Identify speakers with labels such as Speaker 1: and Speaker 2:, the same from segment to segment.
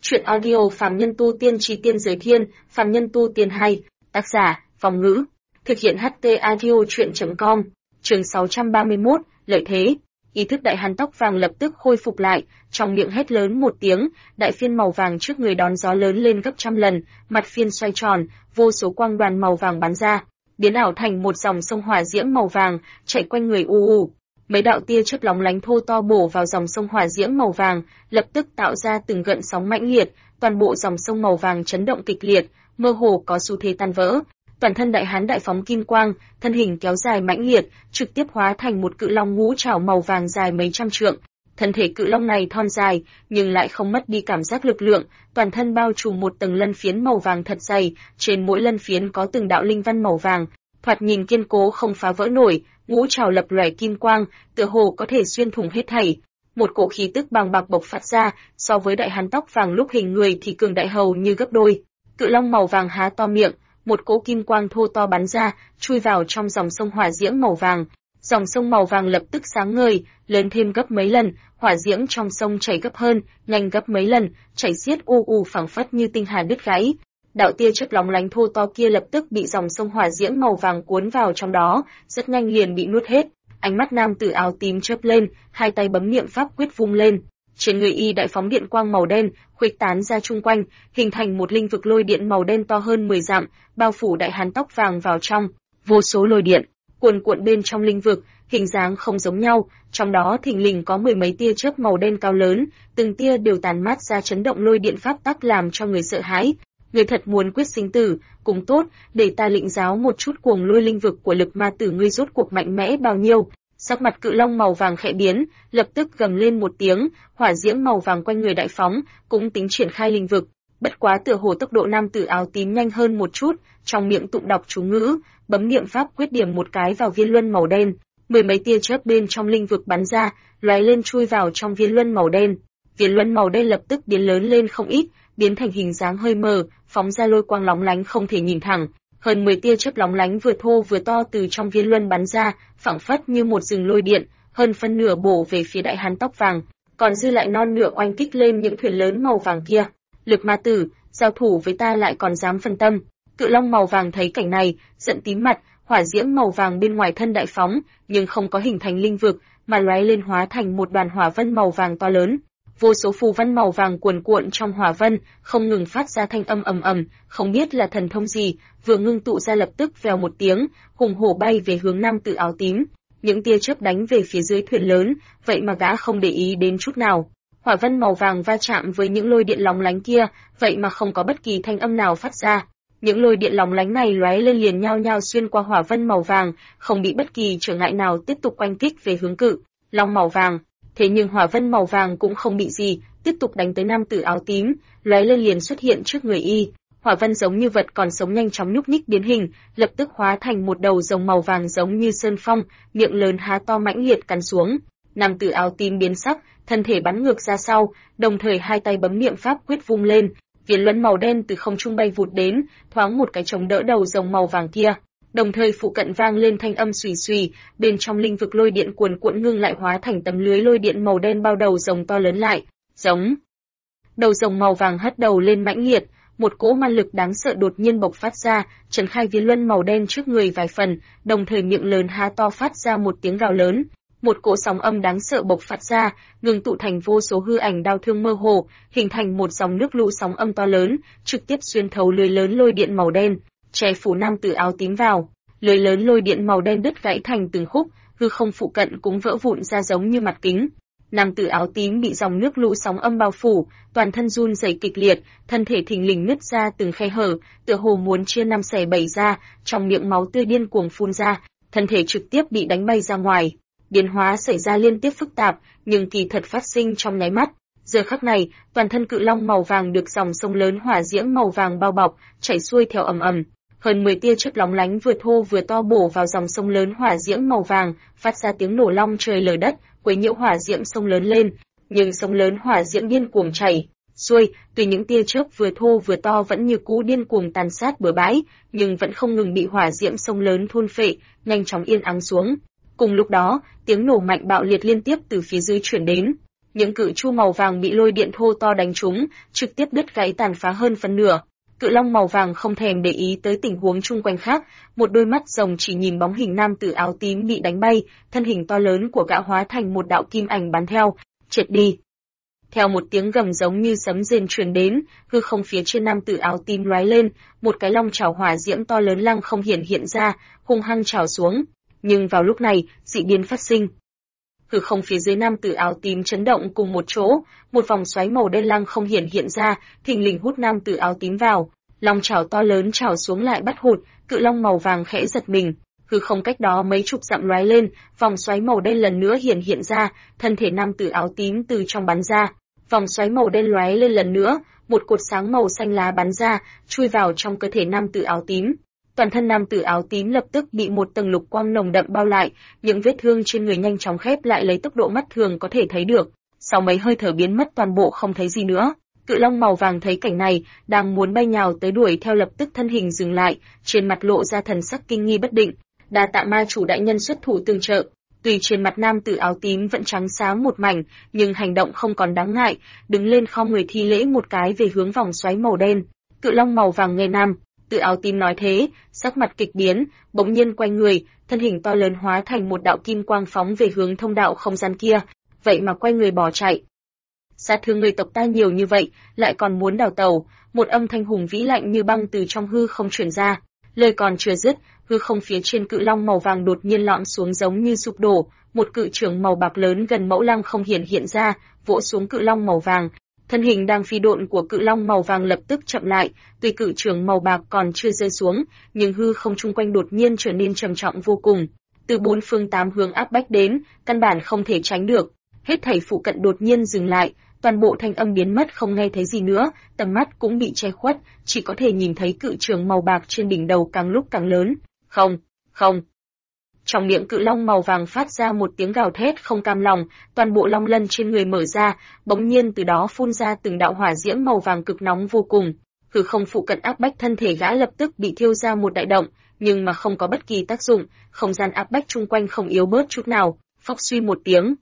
Speaker 1: Chuyện audio Phàm Nhân Tu Tiên Chí Tiên Giới Thiên, Phàm Nhân Tu Tiên hay, tác giả, Phong Ngữ. Thực hiện HT Audio Chuyện.com, chương 631, lợi thế. Ý thức đại hán tóc vàng lập tức khôi phục lại, trong miệng hét lớn một tiếng, đại phiên màu vàng trước người đón gió lớn lên gấp trăm lần, mặt phiên xoay tròn, vô số quang đoàn màu vàng bắn ra, biến ảo thành một dòng sông hỏa diễm màu vàng, chạy quanh người u u. Mấy đạo tia chớp lóng lánh thô to bổ vào dòng sông hỏa diễm màu vàng, lập tức tạo ra từng gợn sóng mãnh liệt, toàn bộ dòng sông màu vàng chấn động kịch liệt, mơ hồ có xu thế tan vỡ. Toàn thân đại hán đại phóng kim quang, thân hình kéo dài mãnh liệt, trực tiếp hóa thành một cự long ngũ trảo màu vàng dài mấy trăm trượng. Thân thể cự long này thon dài, nhưng lại không mất đi cảm giác lực lượng, toàn thân bao trùm một tầng lân phiến màu vàng thật dày, trên mỗi lân phiến có từng đạo linh văn màu vàng, thoạt nhìn kiên cố không phá vỡ nổi, ngũ trảo lập lòe kim quang, tựa hồ có thể xuyên thủng hết thảy. Một cỗ khí tức bàng bạc bộc phát ra, so với đại hán tóc vàng lúc hình người thì cường đại hầu như gấp đôi. Cự long màu vàng há to miệng, một cỗ kim quang thô to bắn ra, chui vào trong dòng sông hỏa diễm màu vàng. Dòng sông màu vàng lập tức sáng ngời, lớn thêm gấp mấy lần, hỏa diễm trong sông chảy gấp hơn, nhanh gấp mấy lần, chảy xiết u u phảng phất như tinh hà đứt gãy. Đạo tia chớp lóng lánh thô to kia lập tức bị dòng sông hỏa diễm màu vàng cuốn vào trong đó, rất nhanh liền bị nuốt hết. Ánh mắt nam tử áo tím chớp lên, hai tay bấm niệm pháp quyết vung lên. Trên người y đại phóng điện quang màu đen, khuếch tán ra chung quanh, hình thành một linh vực lôi điện màu đen to hơn 10 dặm, bao phủ đại hán tóc vàng vào trong. Vô số lôi điện cuồn cuộn bên trong linh vực, hình dáng không giống nhau, trong đó thình lình có mười mấy tia chớp màu đen cao lớn, từng tia đều tàn mát ra chấn động lôi điện pháp tắc làm cho người sợ hãi. Người thật muốn quyết sinh tử, cũng tốt, để ta lĩnh giáo một chút cuồng lôi linh vực của lực ma tử ngươi rốt cuộc mạnh mẽ bao nhiêu. Sắc mặt cự long màu vàng khẽ biến, lập tức gầm lên một tiếng, hỏa diễm màu vàng quanh người đại phóng, cũng tính triển khai linh vực. Bất quá tựa hồ tốc độ nam tử áo tím nhanh hơn một chút, trong miệng tụng đọc chú ngữ, bấm niệm pháp quyết điểm một cái vào viên luân màu đen, mười mấy tia chớp bên trong linh vực bắn ra, lóe lên chui vào trong viên luân màu đen. Viên luân màu đen lập tức biến lớn lên không ít, biến thành hình dáng hơi mờ, phóng ra lôi quang lóng lánh không thể nhìn thẳng. Hơn 10 tia chớp lóng lánh vừa thô vừa to từ trong viên luân bắn ra, phảng phất như một rừng lôi điện, hơn phân nửa bổ về phía đại hán tóc vàng, còn dư lại non nửa oanh kích lên những thuyền lớn màu vàng kia. Lực ma tử, giao thủ với ta lại còn dám phân tâm. Cự long màu vàng thấy cảnh này, giận tím mặt, hỏa diễm màu vàng bên ngoài thân đại phóng, nhưng không có hình thành linh vực, mà lóe lên hóa thành một đoàn hỏa vân màu vàng to lớn. Vô số phù văn màu vàng cuồn cuộn trong hỏa vân, không ngừng phát ra thanh âm ầm ầm, không biết là thần thông gì, vừa ngưng tụ ra lập tức vèo một tiếng, hùng hổ bay về hướng nam tử áo tím. Những tia chớp đánh về phía dưới thuyền lớn, vậy mà gã không để ý đến chút nào. Hỏa vân màu vàng va chạm với những lôi điện lóng lánh kia, vậy mà không có bất kỳ thanh âm nào phát ra. Những lôi điện lóng lánh này lóe lên liền nhao nhao xuyên qua hỏa vân màu vàng, không bị bất kỳ trở ngại nào tiếp tục oanh kích về hướng cự long màu vàng. Thế nhưng hỏa vân màu vàng cũng không bị gì, tiếp tục đánh tới nam tử áo tím, lóe lên liền xuất hiện trước người y. Hỏa vân giống như vật còn sống nhanh chóng nhúc nhích biến hình, lập tức hóa thành một đầu rồng màu vàng giống như sơn phong, miệng lớn há to mãnh liệt cắn xuống. Nam tử áo tím biến sắc, thân thể bắn ngược ra sau, đồng thời hai tay bấm niệm pháp quyết vung lên, viên luân màu đen từ không trung bay vụt đến, thoáng một cái chống đỡ đầu rồng màu vàng kia. Đồng thời phụ cận vang lên thanh âm xùy xùy, bên trong linh vực lôi điện cuồn cuộn ngưng lại hóa thành tấm lưới lôi điện màu đen bao đầu rồng to lớn lại. Giống. Đầu rồng màu vàng hất đầu lên mãnh liệt, một cỗ ma lực đáng sợ đột nhiên bộc phát ra, trấn khai viên luân màu đen trước người vài phần, đồng thời miệng lớn há to phát ra một tiếng gào lớn. Một cỗ sóng âm đáng sợ bộc phát ra, ngưng tụ thành vô số hư ảnh đao thương mơ hồ, hình thành một dòng nước lũ sóng âm to lớn, trực tiếp xuyên thấu lưới lớn lôi điện màu đen, che phủ nam tử áo tím vào. Lưới lớn lôi điện màu đen đứt gãy thành từng khúc, hư không phụ cận cũng vỡ vụn ra giống như mặt kính. Nam tử áo tím bị dòng nước lũ sóng âm bao phủ, toàn thân run rẩy kịch liệt, thân thể thình lình nứt ra từng khe hở, tựa hồ muốn chia năm xẻ bảy ra, trong miệng máu tươi điên cuồng phun ra, thân thể trực tiếp bị đánh bay ra ngoài. Biến hóa xảy ra liên tiếp phức tạp, nhưng kỳ thật phát sinh trong nháy mắt. Giờ khắc này, toàn thân cự long màu vàng được dòng sông lớn hỏa diễm màu vàng bao bọc, chảy xuôi theo ầm ầm. Hơn 10 tia chớp lóng lánh vừa thô vừa to bổ vào dòng sông lớn hỏa diễm màu vàng, phát ra tiếng nổ long trời lở đất, quấy nhiễu hỏa diễm sông lớn lên. Nhưng sông lớn hỏa diễm điên cuồng chảy xuôi, tuy những tia chớp vừa thô vừa to vẫn như cũ điên cuồng tàn sát bừa bãi, nhưng vẫn không ngừng bị hỏa diễm sông lớn thôn phệ, nhanh chóng yên ắng xuống. Cùng lúc đó, tiếng nổ mạnh bạo liệt liên tiếp từ phía dưới truyền đến. Những cự chu màu vàng bị lôi điện thô to đánh trúng, trực tiếp đứt gãy tàn phá hơn phân nửa. Cự long màu vàng không thèm để ý tới tình huống chung quanh khác, một đôi mắt rồng chỉ nhìn bóng hình nam tử áo tím bị đánh bay, thân hình to lớn của gã hóa thành một đạo kim ảnh bắn theo, triệt đi. Theo một tiếng gầm giống như sấm rền truyền đến, hư không phía trên nam tử áo tím lóe lên, một cái long chảo hỏa diễm to lớn lăng không hiện ra, hung hăng chảo xuống. Nhưng vào lúc này, dị biến phát sinh. Hư không phía dưới nam tử áo tím chấn động cùng một chỗ, một vòng xoáy màu đen lăng không hiện ra, thình lình hút nam tử áo tím vào. Long chảo to lớn chảo xuống lại bắt hụt, cự long màu vàng khẽ giật mình. Hư không cách đó mấy chục dặm lóe lên, vòng xoáy màu đen lần nữa hiện ra, thân thể nam tử áo tím từ trong bắn ra. Vòng xoáy màu đen lóe lên lần nữa, một cột sáng màu xanh lá bắn ra, chui vào trong cơ thể nam tử áo tím. Toàn thân nam tử áo tím lập tức bị một tầng lục quang nồng đậm bao lại, những vết thương trên người nhanh chóng khép lại lấy tốc độ mắt thường có thể thấy được. Sau mấy hơi thở biến mất toàn bộ không thấy gì nữa. Cự long màu vàng thấy cảnh này, đang muốn bay nhào tới đuổi theo lập tức thân hình dừng lại, trên mặt lộ ra thần sắc kinh nghi bất định. Đa tạ ma chủ đại nhân xuất thủ tương trợ. Tuy trên mặt nam tử áo tím vẫn trắng xám một mảnh, nhưng hành động không còn đáng ngại, đứng lên khom người thi lễ một cái về hướng vòng xoáy màu đen. Cự long màu vàng nghe nam tử áo tím nói thế, sắc mặt kịch biến, bỗng nhiên quay người, thân hình to lớn hóa thành một đạo kim quang phóng về hướng thông đạo không gian kia, vậy mà quay người bỏ chạy. Sát thương người tộc ta nhiều như vậy, lại còn muốn đào tẩu, một âm thanh hùng vĩ lạnh như băng từ trong hư không truyền ra. Lời còn chưa dứt, hư không phía trên cự long màu vàng đột nhiên lõm xuống giống như sụp đổ, một cự chưởng màu bạc lớn gần mẫu lăng không hiện ra, vỗ xuống cự long màu vàng. Thân hình đang phi độn của cự long màu vàng lập tức chậm lại, tuy cự chưởng màu bạc còn chưa rơi xuống, nhưng hư không chung quanh đột nhiên trở nên trầm trọng vô cùng. Từ bốn phương tám hướng áp bách đến, căn bản không thể tránh được. Hết thảy phụ cận đột nhiên dừng lại, toàn bộ thanh âm biến mất không nghe thấy gì nữa, tầm mắt cũng bị che khuất, chỉ có thể nhìn thấy cự chưởng màu bạc trên đỉnh đầu càng lúc càng lớn. Không, không. Trong miệng cự long màu vàng phát ra một tiếng gào thét không cam lòng, toàn bộ long lân trên người mở ra, bỗng nhiên từ đó phun ra từng đạo hỏa diễm màu vàng cực nóng vô cùng. Hư không phụ cận áp bách thân thể gã lập tức bị thiêu ra một đại động, nhưng mà không có bất kỳ tác dụng, không gian áp bách chung quanh không yếu bớt chút nào, phốc suy một tiếng.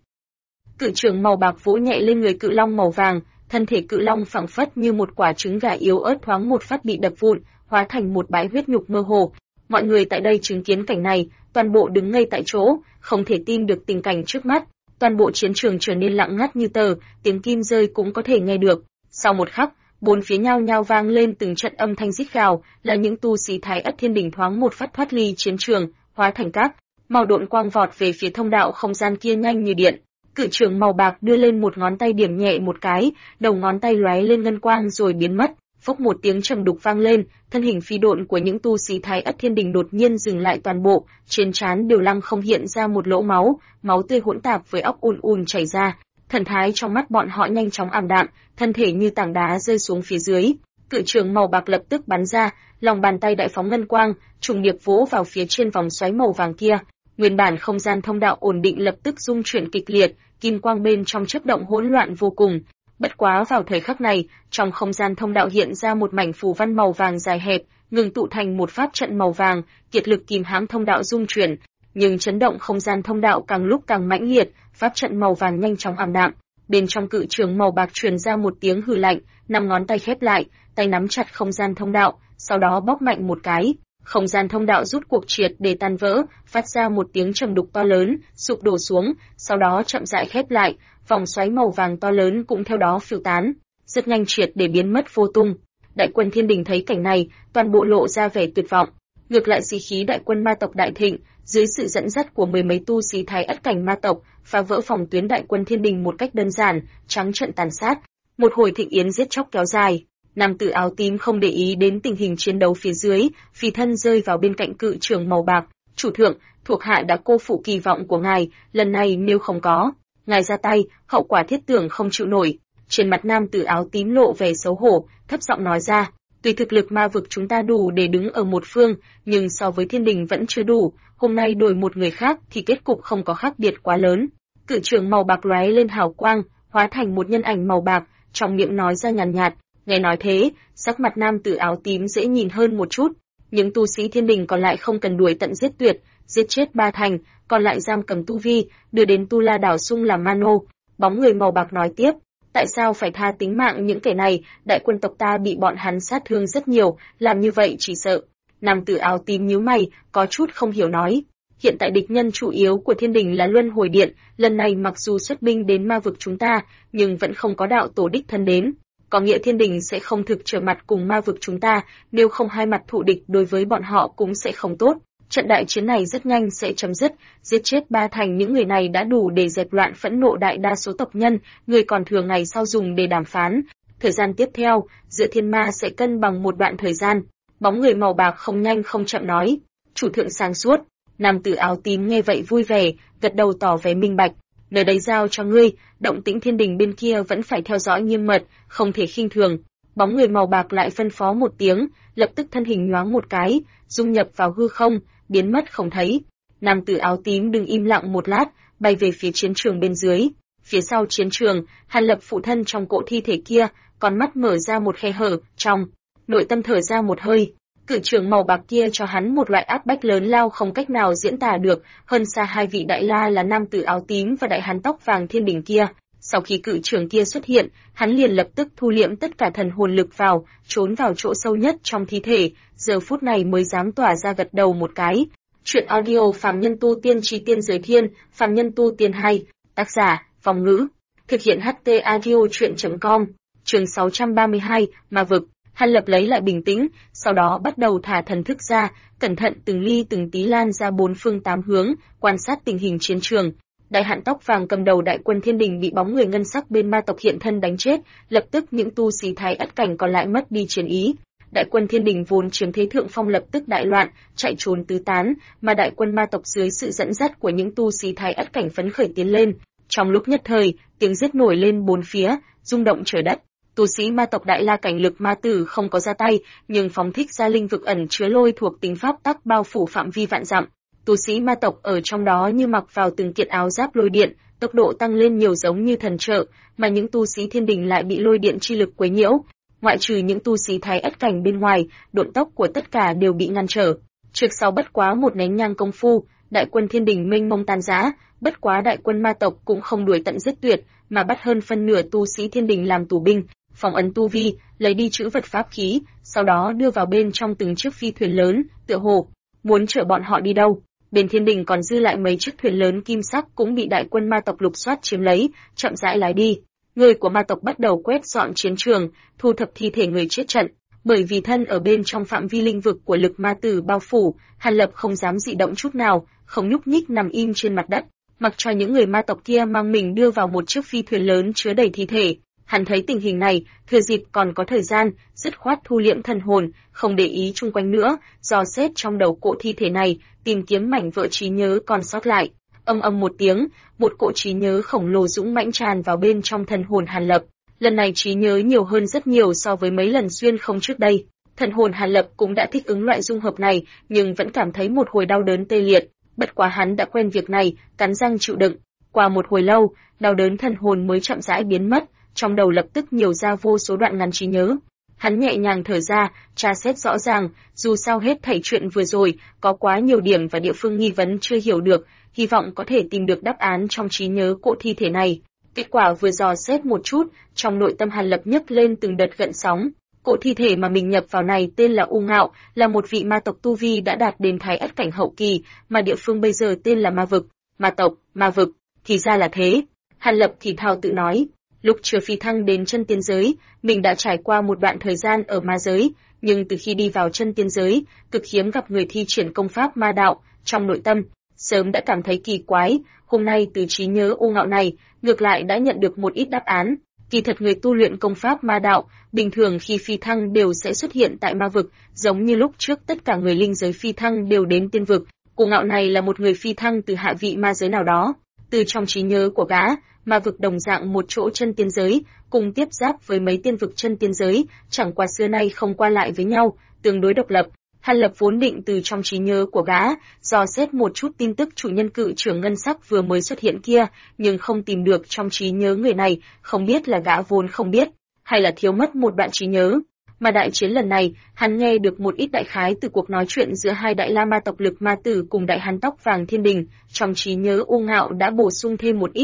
Speaker 1: Cự chưởng màu bạc vỗ nhẹ lên người cự long màu vàng, thân thể cự long phẳng phất như một quả trứng gà yếu ớt thoáng một phát bị đập vụn, hóa thành một bãi huyết nhục mơ hồ. Mọi người tại đây chứng kiến cảnh này, toàn bộ đứng ngây tại chỗ, không thể tin được tình cảnh trước mắt. Toàn bộ chiến trường trở nên lặng ngắt như tờ, tiếng kim rơi cũng có thể nghe được. Sau một khắc, bốn phía nhao nhao vang lên từng trận âm thanh rít gào, là những tu sĩ Thái Ất Thiên Đình thoáng một phát thoát ly chiến trường, hóa thành các màu độn quang vọt về phía thông đạo không gian kia nhanh như điện. Cự chưởng màu bạc đưa lên một ngón tay điểm nhẹ một cái, đầu ngón tay lóe lên ngân quang rồi biến mất. Phốc một tiếng trầm đục vang lên, thân hình phi độn của những tu sĩ Thái Ất Thiên Đình đột nhiên dừng lại toàn bộ, trên trán đều lăng không hiện ra một lỗ máu, máu tươi hỗn tạp với óc ùn chảy ra. Thần thái trong mắt bọn họ nhanh chóng ảm đạm, thân thể như tảng đá rơi xuống phía dưới. Cự chưởng màu bạc lập tức bắn ra, lòng bàn tay đại phóng ngân quang, trùng điệp vỗ vào phía trên vòng xoáy màu vàng kia. Nguyên bản không gian thông đạo ổn định lập tức rung chuyển kịch liệt, kim quang bên trong chớp động hỗn loạn vô cùng. Bất quá vào thời khắc này, trong không gian thông đạo hiện ra một mảnh phù văn màu vàng dài hẹp, ngừng tụ thành một pháp trận màu vàng, kiệt lực kìm hãm thông đạo rung chuyển. Nhưng chấn động không gian thông đạo càng lúc càng mãnh liệt, pháp trận màu vàng nhanh chóng ảm đạm. Bên trong cự trường màu bạc truyền ra một tiếng hừ lạnh, năm ngón tay khép lại, tay nắm chặt không gian thông đạo, sau đó bóp mạnh một cái. Không gian thông đạo rút cuộc triệt để tan vỡ, phát ra một tiếng trầm đục to lớn, sụp đổ xuống, sau đó chậm rãi khép lại, vòng xoáy màu vàng to lớn cũng theo đó phiêu tán, rất nhanh triệt để biến mất vô tung. Đại quân Thiên Đình thấy cảnh này, toàn bộ lộ ra vẻ tuyệt vọng. Ngược lại sĩ khí đại quân ma tộc đại thịnh, dưới sự dẫn dắt của mười mấy tu sĩ Thái Ất cảnh ma tộc, phá vỡ phòng tuyến đại quân Thiên Đình một cách đơn giản, trắng trợn tàn sát. Một hồi thịnh yến giết chóc kéo dài. Nam tử áo tím không để ý đến tình hình chiến đấu phía dưới, phi thân rơi vào bên cạnh cự trường màu bạc. Chủ thượng, thuộc hạ đã cô phụ kỳ vọng của ngài, lần này nếu không có ngài ra tay, hậu quả thiết tưởng không chịu nổi. Trên mặt nam tử áo tím lộ vẻ xấu hổ, thấp giọng nói ra, tuy thực lực ma vực chúng ta đủ để đứng ở một phương, nhưng so với Thiên Đình vẫn chưa đủ, hôm nay đổi một người khác thì kết cục không có khác biệt quá lớn. Cự trường màu bạc lóe lên hào quang, hóa thành một nhân ảnh màu bạc, trong miệng nói ra nhàn nhạt. Nghe nói thế, sắc mặt nam tử áo tím dễ nhìn hơn một chút. Những tu sĩ Thiên Đình còn lại không cần đuổi tận giết tuyệt, giết chết ba thành, còn lại giam cầm tu vi, đưa đến Tu La đảo Sung làm ma nô. Bóng người màu bạc nói tiếp, tại sao phải tha tính mạng những kẻ này, đại quân tộc ta bị bọn hắn sát thương rất nhiều, làm như vậy chỉ sợ. Nam tử áo tím nhíu mày, có chút không hiểu nói. Hiện tại địch nhân chủ yếu của thiên đình là Luân Hồi Điện, lần này mặc dù xuất binh đến ma vực chúng ta, nhưng vẫn không có đạo tổ đích thân đến. Có nghĩa thiên đình sẽ không thực trở mặt cùng ma vực chúng ta, nếu không hai mặt thù địch đối với bọn họ cũng sẽ không tốt. Trận đại chiến này rất nhanh sẽ chấm dứt, giết chết 3/10 những người này đã đủ để dẹp loạn phẫn nộ đại đa số tộc nhân, người còn thừa ngày sau dùng để đàm phán. Thời gian tiếp theo, giữa thiên ma sẽ cân bằng một đoạn thời gian. Bóng người màu bạc không nhanh không chậm nói, chủ thượng sáng suốt. Nam tử áo tím nghe vậy vui vẻ, gật đầu tỏ vẻ minh bạch. Nơi đây giao cho ngươi, động tĩnh thiên đình bên kia vẫn phải theo dõi nghiêm mật, không thể khinh thường. Bóng người màu bạc lại phân phó một tiếng, lập tức thân hình nhoáng một cái, dung nhập vào hư không, biến mất không thấy. Nam tử áo tím đứng im lặng một lát, bay về phía chiến trường bên dưới. Phía sau chiến trường, Hàn Lập phụ thân trong cỗ thi thể kia, con mắt mở ra một khe hở, trong nội tâm thở ra một hơi. Cự trường màu bạc kia cho hắn một loại áp bách lớn lao không cách nào diễn tả được, hơn xa hai vị đại la là nam tử áo tím và đại hán tóc vàng thiên đình kia. Sau khi cự trường kia xuất hiện, hắn liền lập tức thu liễm tất cả thần hồn lực vào, trốn vào chỗ sâu nhất trong thi thể, giờ phút này mới dám tỏa ra gật đầu một cái. Chuyện audio Phàm Nhân Tu Tiên Chí Tiên Giới Thiên, Phàm Nhân Tu Tiên hay, tác giả, Phong Ngữ. Thực hiện HT Audio Chuyện.com, chương 632, Ma Vực. Hàn Lập lấy lại bình tĩnh, sau đó bắt đầu thả thần thức ra, cẩn thận từng ly từng tí lan ra bốn phương tám hướng, quan sát tình hình chiến trường. Đại hạn tóc vàng cầm đầu đại quân thiên đình bị bóng người ngân sắc bên ma tộc hiện thân đánh chết, lập tức những tu sĩ thái ất cảnh còn lại mất đi chiến ý. Đại quân thiên đình vốn chiếm thế thượng phong lập tức đại loạn, chạy trốn tứ tán, mà đại quân ma tộc dưới sự dẫn dắt của những tu sĩ thái ất cảnh phấn khởi tiến lên. Trong lúc nhất thời, tiếng giết nổi lên bốn phía, rung động trời đất. Tu sĩ ma tộc đại la cảnh lực ma tử không có ra tay, nhưng phóng thích ra linh vực ẩn chứa lôi thuộc tính pháp tắc bao phủ phạm vi vạn dặm. Tu sĩ ma tộc ở trong đó như mặc vào từng kiện áo giáp lôi điện, tốc độ tăng lên nhiều giống như thần trợ, mà những tu sĩ thiên đình lại bị lôi điện chi lực quấy nhiễu. Ngoại trừ những tu sĩ thái ất cảnh bên ngoài, độn tốc của tất cả đều bị ngăn trở. Trước sau bất quá một nén nhang công phu, đại quân thiên đình mênh mông tan rã, bất quá đại quân ma tộc cũng không đuổi tận giết tuyệt, mà bắt hơn phân nửa tu sĩ thiên đình làm tù binh, phong ấn tu vi, lấy đi trữ vật pháp khí, sau đó đưa vào bên trong từng chiếc phi thuyền lớn, tựa hồ muốn chở bọn họ đi đâu. Bên thiên đình còn dư lại mấy chiếc thuyền lớn kim sắc cũng bị đại quân ma tộc lục soát chiếm lấy, chậm rãi lái đi. Người của ma tộc bắt đầu quét dọn chiến trường, thu thập thi thể người chết trận. Bởi vì thân ở bên trong phạm vi linh vực của lực ma tử bao phủ, Hàn Lập không dám dị động chút nào, không nhúc nhích nằm im trên mặt đất, mặc cho những người ma tộc kia mang mình đưa vào một chiếc phi thuyền lớn chứa đầy thi thể. Hắn thấy tình hình này, thừa dịp còn có thời gian, dứt khoát thu liễm thần hồn, không để ý chung quanh nữa, dò xét trong đầu cỗ thi thể này, tìm kiếm mảnh vỡ trí nhớ còn sót lại. Âm âm một tiếng, một cỗ trí nhớ khổng lồ dũng mãnh tràn vào bên trong thần hồn Hàn Lập. Lần này trí nhớ nhiều hơn rất nhiều so với mấy lần xuyên không trước đây. Thần hồn Hàn Lập cũng đã thích ứng loại dung hợp này, nhưng vẫn cảm thấy một hồi đau đớn tê liệt. Bất quá hắn đã quen việc này, cắn răng chịu đựng. Qua một hồi lâu, đau đớn thần hồn mới chậm rãi biến mất, trong đầu lập tức nhiều ra vô số đoạn ngắn trí nhớ. Hắn nhẹ nhàng thở ra, tra xét rõ ràng, dù sao hết thảy chuyện vừa rồi, có quá nhiều điểm và địa phương nghi vấn chưa hiểu được, hy vọng có thể tìm được đáp án trong trí nhớ cỗ thi thể này. Kết quả vừa dò xét một chút, trong nội tâm Hàn Lập nhấc lên từng đợt gợn sóng. Cỗ thi thể mà mình nhập vào này tên là U Ngạo, là một vị ma tộc tu vi đã đạt đến thái ất cảnh hậu kỳ, mà địa phương bây giờ tên là Ma Vực. Ma tộc, Ma Vực, thì ra là thế. Hàn Lập thì thào tự nói. Lúc chưa phi thăng đến chân tiên giới, mình đã trải qua một đoạn thời gian ở ma giới, nhưng từ khi đi vào chân tiên giới, cực hiếm gặp người thi triển công pháp ma đạo, trong nội tâm, sớm đã cảm thấy kỳ quái, hôm nay từ trí nhớ U Ngạo này, ngược lại đã nhận được một ít đáp án. Kỳ thật người tu luyện công pháp ma đạo, bình thường khi phi thăng đều sẽ xuất hiện tại ma vực, giống như lúc trước tất cả người linh giới phi thăng đều đến tiên vực, U Ngạo này là một người phi thăng từ hạ vị ma giới nào đó. Từ trong trí nhớ của gã, ma vực đồng dạng một chỗ chân tiên giới, cùng tiếp giáp với mấy tiên vực chân tiên giới, chẳng qua xưa nay không qua lại với nhau, tương đối độc lập. Hàn Lập vốn định từ trong trí nhớ của gã, dò xét một chút tin tức chủ nhân cự trưởng ngân sắc vừa mới xuất hiện kia, nhưng không tìm được trong trí nhớ người này, không biết là gã vốn không biết, hay là thiếu mất một đoạn trí nhớ. Mà đại chiến lần này, hắn nghe được một ít đại khái từ cuộc nói chuyện giữa hai đại la ma tộc lực ma tử cùng đại hán tóc vàng thiên đình, trong trí nhớ U Ngạo đã bổ sung thêm một ít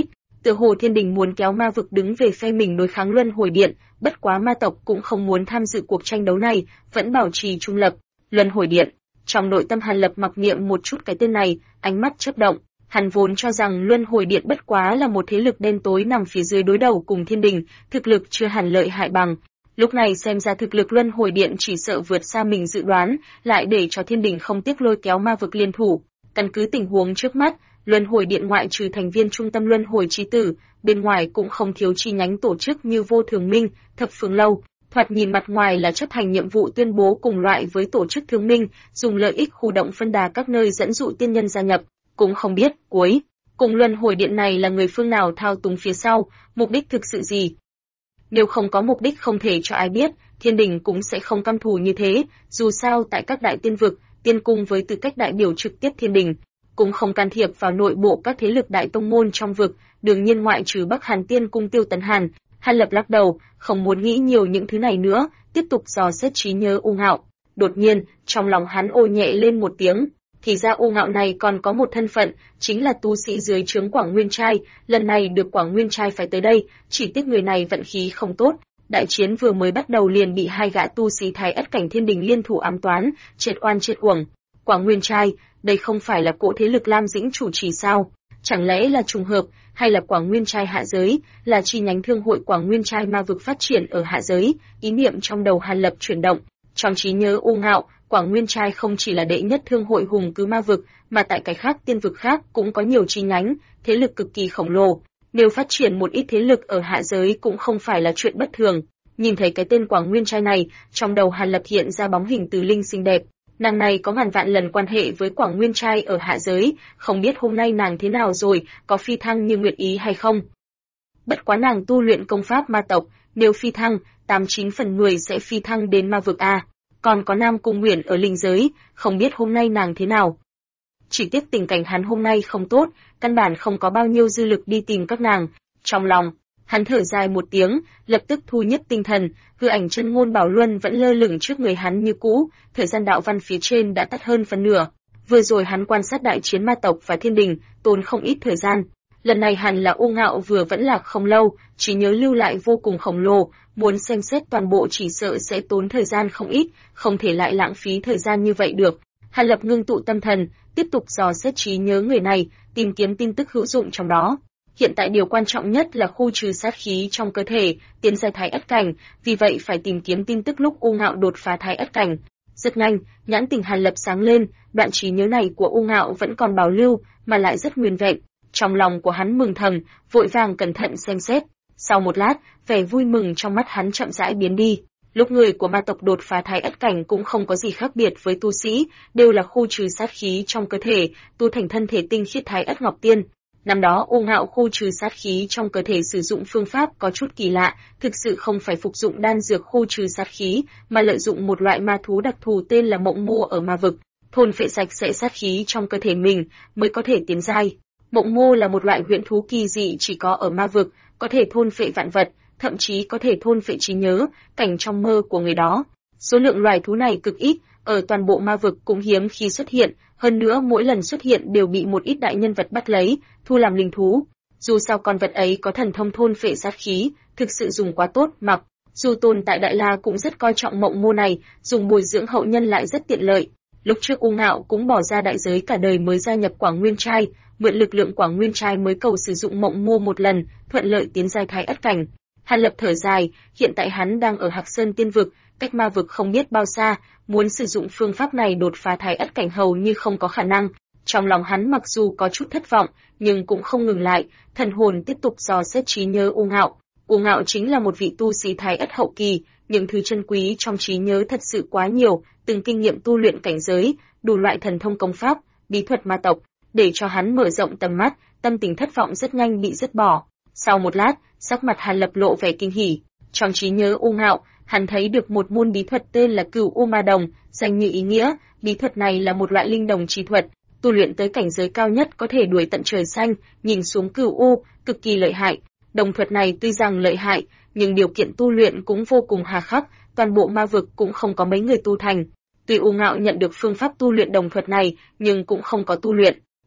Speaker 1: Tựa hồ thiên đình muốn kéo ma vực đứng về phe mình đối kháng luân hồi điện, bất quá ma tộc cũng không muốn tham dự cuộc tranh đấu này, vẫn bảo trì trung lập. Luân hồi điện. Trong nội tâm Hàn Lập mặc niệm một chút cái tên này, ánh mắt chớp động. Hắn vốn cho rằng luân hồi điện bất quá là một thế lực đen tối nằm phía dưới đối đầu cùng thiên đình, thực lực chưa hẳn lợi hại bằng. Lúc này xem ra thực lực luân hồi điện chỉ sợ vượt xa mình dự đoán, lại để cho thiên đình không tiếc lôi kéo ma vực liên thủ. Căn cứ tình huống trước mắt, luân hồi điện ngoại trừ thành viên trung tâm luân hồi chí tử, bên ngoài cũng không thiếu chi nhánh tổ chức như Vô Thường Minh, Thập Phương Lâu. Thoạt nhìn mặt ngoài là chấp hành nhiệm vụ tuyên bố cùng loại với tổ chức thương minh, dùng lợi ích khu động phân đà các nơi dẫn dụ tiên nhân gia nhập, cũng không biết cuối cùng luân hồi điện này là người phương nào thao túng phía sau, mục đích thực sự gì. Nếu không có mục đích không thể cho ai biết, thiên đình cũng sẽ không căm thù như thế, dù sao tại các đại tiên vực, tiên cung với tư cách đại biểu trực tiếp thiên đình, cũng không can thiệp vào nội bộ các thế lực đại tông môn trong vực, đương nhiên ngoại trừ Bắc Hàn Tiên cung Tiêu Tấn Hàn. Hàn Lập lắc đầu, không muốn nghĩ nhiều những thứ này nữa, tiếp tục dò xét trí nhớ U Ngạo. Đột nhiên, trong lòng hắn ồ nhẹ lên một tiếng, thì ra U Ngạo này còn có một thân phận, chính là tu sĩ dưới trướng Quảng Nguyên Trai, lần này được Quảng Nguyên Trai phải tới đây, chỉ tiếc người này vận khí không tốt. Đại chiến vừa mới bắt đầu liền bị hai gã tu sĩ Thái Ất cảnh thiên đình liên thủ ám toán, triệt oan triệt uổng. Quảng Nguyên Trai, đây không phải là cỗ thế lực Lam Dĩnh chủ trì sao? Chẳng lẽ là trùng hợp, hay là Quảng Nguyên Trai hạ giới, là chi nhánh thương hội Quảng Nguyên Trai ma vực phát triển ở hạ giới? Ý niệm trong đầu Hàn Lập chuyển động, trong trí nhớ U Ngạo, Quảng Nguyên Trai không chỉ là đệ nhất thương hội hùng cứ ma vực, mà tại cái khác tiên vực khác cũng có nhiều chi nhánh, thế lực cực kỳ khổng lồ. Nếu phát triển một ít thế lực ở hạ giới cũng không phải là chuyện bất thường. Nhìn thấy cái tên Quảng Nguyên Trai này, trong đầu Hàn Lập hiện ra bóng hình Từ Linh xinh đẹp. Nàng này có ngàn vạn lần quan hệ với Quảng Nguyên Trai ở hạ giới, không biết hôm nay nàng thế nào rồi, có phi thăng như nguyện ý hay không. Bất quá nàng tu luyện công pháp ma tộc, nếu phi thăng, 89 phần 10 sẽ phi thăng đến ma vực A. Còn có Nam Cung Uyển ở linh giới, không biết hôm nay nàng thế nào. Chỉ tiếc tình cảnh hắn hôm nay không tốt, căn bản không có bao nhiêu dư lực đi tìm các nàng. Trong lòng, hắn thở dài một tiếng, lập tức thu nhất tinh thần, hư ảnh chân ngôn bảo luân vẫn lơ lửng trước người hắn như cũ, thời gian đạo văn phía trên đã tắt hơn phần nửa. Vừa rồi hắn quan sát đại chiến ma tộc và thiên đình, tốn không ít thời gian. Lần này hẳn là U Ngạo vừa vẫn lạc không lâu, trí nhớ lưu lại vô cùng khổng lồ, muốn xem xét toàn bộ chỉ sợ sẽ tốn thời gian không ít, không thể lại lãng phí thời gian như vậy được. Hàn Lập ngưng tụ tâm thần, tiếp tục dò xét trí nhớ người này, tìm kiếm tin tức hữu dụng trong đó. Hiện tại điều quan trọng nhất là khu trừ sát khí trong cơ thể, tiến giai Thái Ất cảnh, vì vậy phải tìm kiếm tin tức lúc U Ngạo đột phá Thái Ất cảnh. Rất nhanh, nhãn tình Hàn Lập sáng lên, đoạn trí nhớ này của U Ngạo vẫn còn bảo lưu, mà lại rất nguyên vẹn. Trong lòng của hắn mừng thầm, vội vàng cẩn thận xem xét. Sau một lát, vẻ vui mừng trong mắt hắn chậm rãi biến đi. Lúc người của ma tộc đột phá Thái Ất cảnh cũng không có gì khác biệt với tu sĩ, đều là khu trừ sát khí trong cơ thể, tu thành thân thể tinh khiết Thái Ất Ngọc Tiên. Năm đó U Ngạo khu trừ sát khí trong cơ thể sử dụng phương pháp có chút kỳ lạ, thực sự không phải phục dụng đan dược khu trừ sát khí, mà lợi dụng một loại ma thú đặc thù tên là Mộng Mô ở ma vực, thôn phệ sạch sẽ sát khí trong cơ thể mình mới có thể tiến giai. Mộng Mô là một loại huyễn thú kỳ dị chỉ có ở ma vực, có thể thôn phệ vạn vật, thậm chí có thể thôn phệ trí nhớ, cảnh trong mơ của người đó. Số lượng loài thú này cực ít, ở toàn bộ ma vực cũng hiếm khi xuất hiện, hơn nữa mỗi lần xuất hiện đều bị một ít đại nhân vật bắt lấy, thu làm linh thú. Dù sao con vật ấy có thần thông thôn phệ sát khí, thực sự dùng quá tốt, mặc dù tồn tại Đại La cũng rất coi trọng Mộng Mô này, dùng bồi dưỡng hậu nhân lại rất tiện lợi. Lúc trước U Ngạo cũng bỏ ra đại giới cả đời mới gia nhập Quảng Nguyên Trai, mượn lực lượng Quảng Nguyên Trai mới cầu sử dụng Mộng Mô một lần, thuận lợi tiến giai Thái Ất cảnh. Hàn Lập thở dài, hiện tại hắn đang ở Hạc Sơn Tiên vực, cách ma vực không biết bao xa, muốn sử dụng phương pháp này đột phá Thái Ất cảnh hầu như không có khả năng. Trong lòng hắn mặc dù có chút thất vọng, nhưng cũng không ngừng lại, thần hồn tiếp tục dò xét trí nhớ U Ngạo. U Ngạo chính là một vị tu sĩ Thái Ất hậu kỳ, những thứ chân quý trong trí nhớ thật sự quá nhiều, từng kinh nghiệm tu luyện cảnh giới, đủ loại thần thông công pháp, bí thuật ma tộc, để cho hắn mở rộng tầm mắt, tâm tình thất vọng rất nhanh bị dứt bỏ. Sau một lát, sắc mặt Hàn Lập lộ vẻ kinh hỉ. Trong trí nhớ U Ngạo, hắn thấy được một môn bí thuật tên là Cửu U Ma Đồng, danh như ý nghĩa, bí thuật này là một loại linh đồng chi thuật, tu luyện tới cảnh giới cao nhất có thể đuổi tận trời xanh, nhìn xuống Cửu U, cực kỳ lợi hại. Đồng thuật này tuy rằng lợi hại, nhưng điều kiện tu luyện cũng vô cùng hà khắc, toàn bộ ma vực cũng không có mấy người tu thành. Tuy U Ngạo nhận được phương pháp tu luyện đồng thuật này, nhưng cũng không có tu luyện.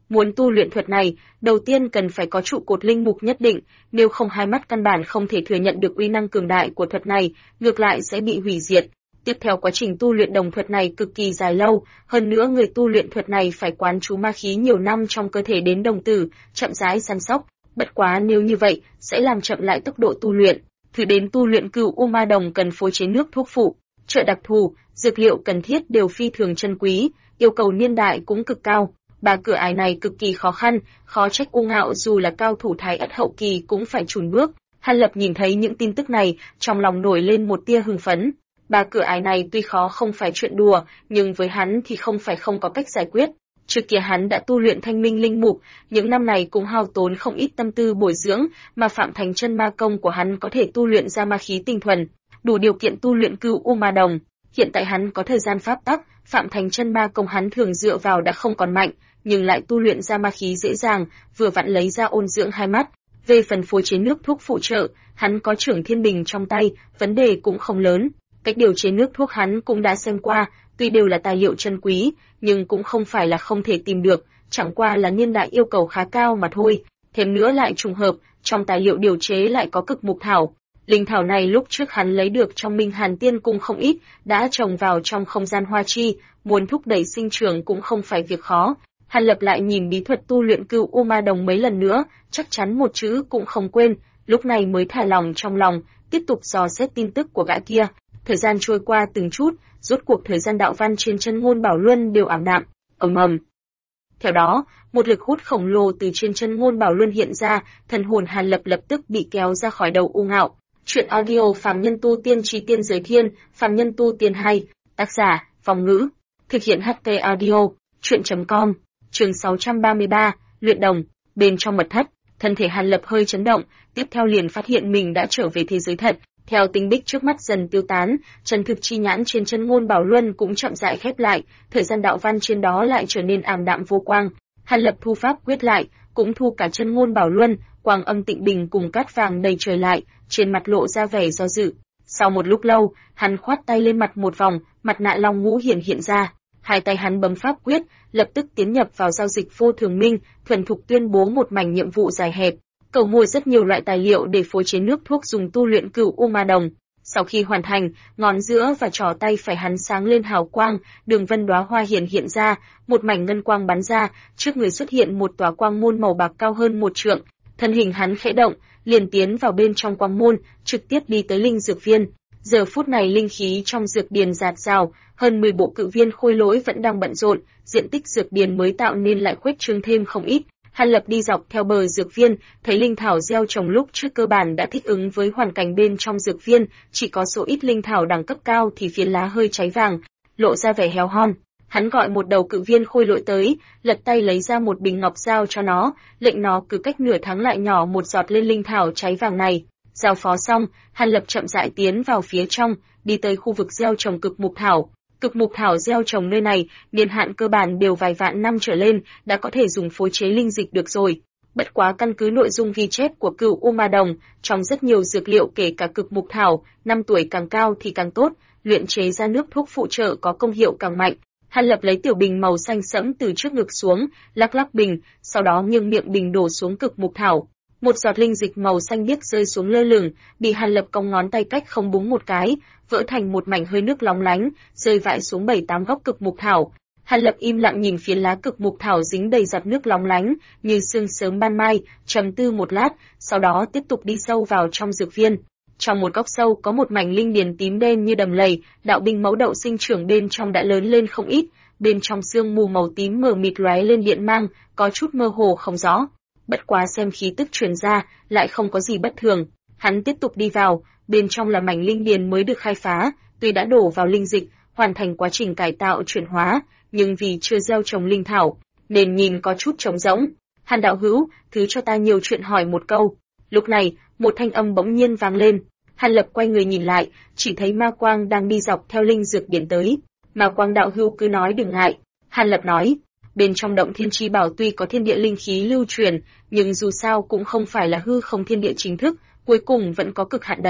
Speaker 1: Muốn tu luyện thuật này, đầu tiên cần phải có trụ cột linh mục nhất định, nếu không hai mắt căn bản không thể thừa nhận được uy năng cường đại của thuật này, ngược lại sẽ bị hủy diệt. Tiếp theo quá trình tu luyện đồng thuật này cực kỳ dài lâu, hơn nữa người tu luyện thuật này phải quán trú ma khí nhiều năm trong cơ thể đến đồng tử, chậm rãi săn sóc. Bất quá nếu như vậy, sẽ làm chậm lại tốc độ tu luyện. Thử đến tu luyện Cửu U Ma Đồng cần phối chế nước thuốc phụ, trợ đặc thù, dược liệu cần thiết đều phi thường chân quý, yêu cầu niên đại cũng cực cao. Ba cửa ải này cực kỳ khó khăn, khó trách U Ngạo dù là cao thủ Thái Ất hậu kỳ cũng phải chùn bước. Hàn Lập nhìn thấy những tin tức này, trong lòng nổi lên một tia hưng phấn. Ba cửa ải này tuy khó không phải chuyện đùa, nhưng với hắn thì không phải không có cách giải quyết. Trước kia hắn đã tu luyện Thanh Minh Linh Mục, những năm này cũng hao tốn không ít tâm tư bồi dưỡng, mà Phạm Thành Chân Ma Công của hắn có thể tu luyện ra ma khí tinh thuần, đủ điều kiện tu luyện Cửu U Ma Đồng. Hiện tại hắn có thời gian pháp tắc, Phạm Thành Chân Ma Công hắn thường dựa vào đã không còn mạnh, nhưng lại tu luyện ra ma khí dễ dàng, vừa vặn lấy ra ôn dưỡng hai mắt. Về phần phối chế nước thuốc phụ trợ, hắn có Trưởng Thiên Bình trong tay, vấn đề cũng không lớn. Cách điều chế nước thuốc hắn cũng đã xem qua, tuy đều là tài liệu chân quý, nhưng cũng không phải là không thể tìm được, chẳng qua là niên đại yêu cầu khá cao mà thôi. Thêm nữa lại trùng hợp, trong tài liệu điều chế lại có cực mục thảo. Linh thảo này lúc trước hắn lấy được trong Minh Hàn Tiên Cung không ít, đã trồng vào trong không gian hoa chi, muốn thúc đẩy sinh trưởng cũng không phải việc khó. Hàn Lập lại nhìn bí thuật tu luyện Cửu U Ma Đồng mấy lần nữa, chắc chắn một chữ cũng không quên, lúc này mới thả lòng trong lòng, tiếp tục dò xét tin tức của gã kia. Thời gian trôi qua từng chút, rốt cuộc thời gian đạo văn trên chân ngôn bảo luân đều ảm đạm, ầm ầm. Theo đó, một lực hút khổng lồ từ trên chân ngôn bảo luân hiện ra, thần hồn Hàn Lập lập tức bị kéo ra khỏi đầu U Ngạo. Chuyện audio Phàm Nhân Tu Tiên Chí Tiên Giới Thiên, Phàm Nhân Tu Tiên hay, tác giả, Phong Ngữ, thực hiện HT audio, chuyện.com, chương 633, luyện đồng, bên trong mật thất, thân thể Hàn Lập hơi chấn động, tiếp theo liền phát hiện mình đã trở về thế giới thật. Theo tinh bích trước mắt dần tiêu tán, chân thực chi nhãn trên chân ngôn bảo luân cũng chậm rãi khép lại, thời gian đạo văn trên đó lại trở nên ảm đạm vô quang. Hàn Lập thu pháp quyết lại, cũng thu cả chân ngôn bảo luân, quang âm tịnh bình cùng cát vàng đầy trời lại, trên mặt lộ ra vẻ do dự. Sau một lúc lâu, hắn khoát tay lên mặt một vòng, mặt nạ long ngũ hiện ra. Hai tay hắn bấm pháp quyết, lập tức tiến nhập vào giao dịch vô thường minh, thuần thục tuyên bố một mảnh nhiệm vụ dài hẹp. Cầu mua rất nhiều loại tài liệu để phối chế nước thuốc dùng tu luyện Cửu U Ma Đồng. Sau khi hoàn thành, ngón giữa và trỏ tay phải hắn sáng lên hào quang, đường vân đóa hoa hiện ra, một mảnh ngân quang bắn ra, trước người xuất hiện một tòa quang môn màu bạc cao hơn 1 trượng. Thân hình hắn khẽ động, liền tiến vào bên trong quang môn, trực tiếp đi tới linh dược viên. Giờ phút này linh khí trong dược điền dạt dào, hơn 10 bộ cự viên khôi lỗi vẫn đang bận rộn, diện tích dược điền mới tạo nên lại khuếch trương thêm không ít. Hàn Lập đi dọc theo bờ dược viên, thấy linh thảo gieo trồng lúc trước cơ bản đã thích ứng với hoàn cảnh bên trong dược viên, chỉ có số ít linh thảo đẳng cấp cao thì phiến lá hơi cháy vàng, lộ ra vẻ héo hon. Hắn gọi một đầu cự viên khôi lỗi tới, lật tay lấy ra một bình ngọc giao cho nó, lệnh nó cứ cách nửa tháng lại nhỏ một giọt lên linh thảo cháy vàng này. Giao phó xong, Hàn Lập chậm rãi tiến vào phía trong, đi tới khu vực gieo trồng cực mục thảo. Cực mục thảo gieo trồng nơi này, niên hạn cơ bản đều vài vạn năm trở lên, đã có thể dùng phối chế linh dịch được rồi. Bất quá căn cứ nội dung ghi chép của Cửu U Ma Đồng, trong rất nhiều dược liệu kể cả cực mục thảo, 5 tuổi càng cao thì càng tốt, luyện chế ra nước thuốc phụ trợ có công hiệu càng mạnh. Hàn Lập lấy tiểu bình màu xanh sẫm từ trước ngực xuống, lắc lắc bình, sau đó nghiêng miệng bình đổ xuống cực mục thảo. Một giọt linh dịch màu xanh biếc rơi xuống lơ lửng, bị Hàn Lập cong ngón tay cách không búng một cái, vỡ thành một mảnh hơi nước lóng lánh, rơi vãi xuống 7-8 góc cực mục thảo. Hàn Lập im lặng nhìn phiến lá cực mục thảo dính đầy giọt nước lóng lánh, như sương sớm ban mai, trầm tư một lát, sau đó tiếp tục đi sâu vào trong dược viên. Trong một góc sâu có một mảnh linh điền tím đen như đầm lầy, đạo binh mẫu đậu sinh trưởng bên trong đã lớn lên không ít, bên trong sương mù màu tím mờ mịt lóe lên điện mang, có chút mơ hồ không rõ. Bất quá xem khí tức truyền ra, lại không có gì bất thường. Hắn tiếp tục đi vào, bên trong là mảnh linh điền mới được khai phá, tuy đã đổ vào linh dịch, hoàn thành quá trình cải tạo chuyển hóa, nhưng vì chưa gieo trồng linh thảo, nên nhìn có chút trống rỗng. Hàn đạo hữu, thứ cho ta nhiều chuyện hỏi một câu. Lúc này, một thanh âm bỗng nhiên vang lên. Hàn Lập quay người nhìn lại, chỉ thấy Ma Quang đang đi dọc theo linh dược điển tới. Ma Quang đạo hữu cứ nói đừng ngại. Hàn Lập nói, bên trong động thiên chi bảo tuy có thiên địa linh khí lưu truyền, nhưng dù sao cũng không phải là hư không thiên địa chính thức, cuối cùng vẫn có cực hạn đấy.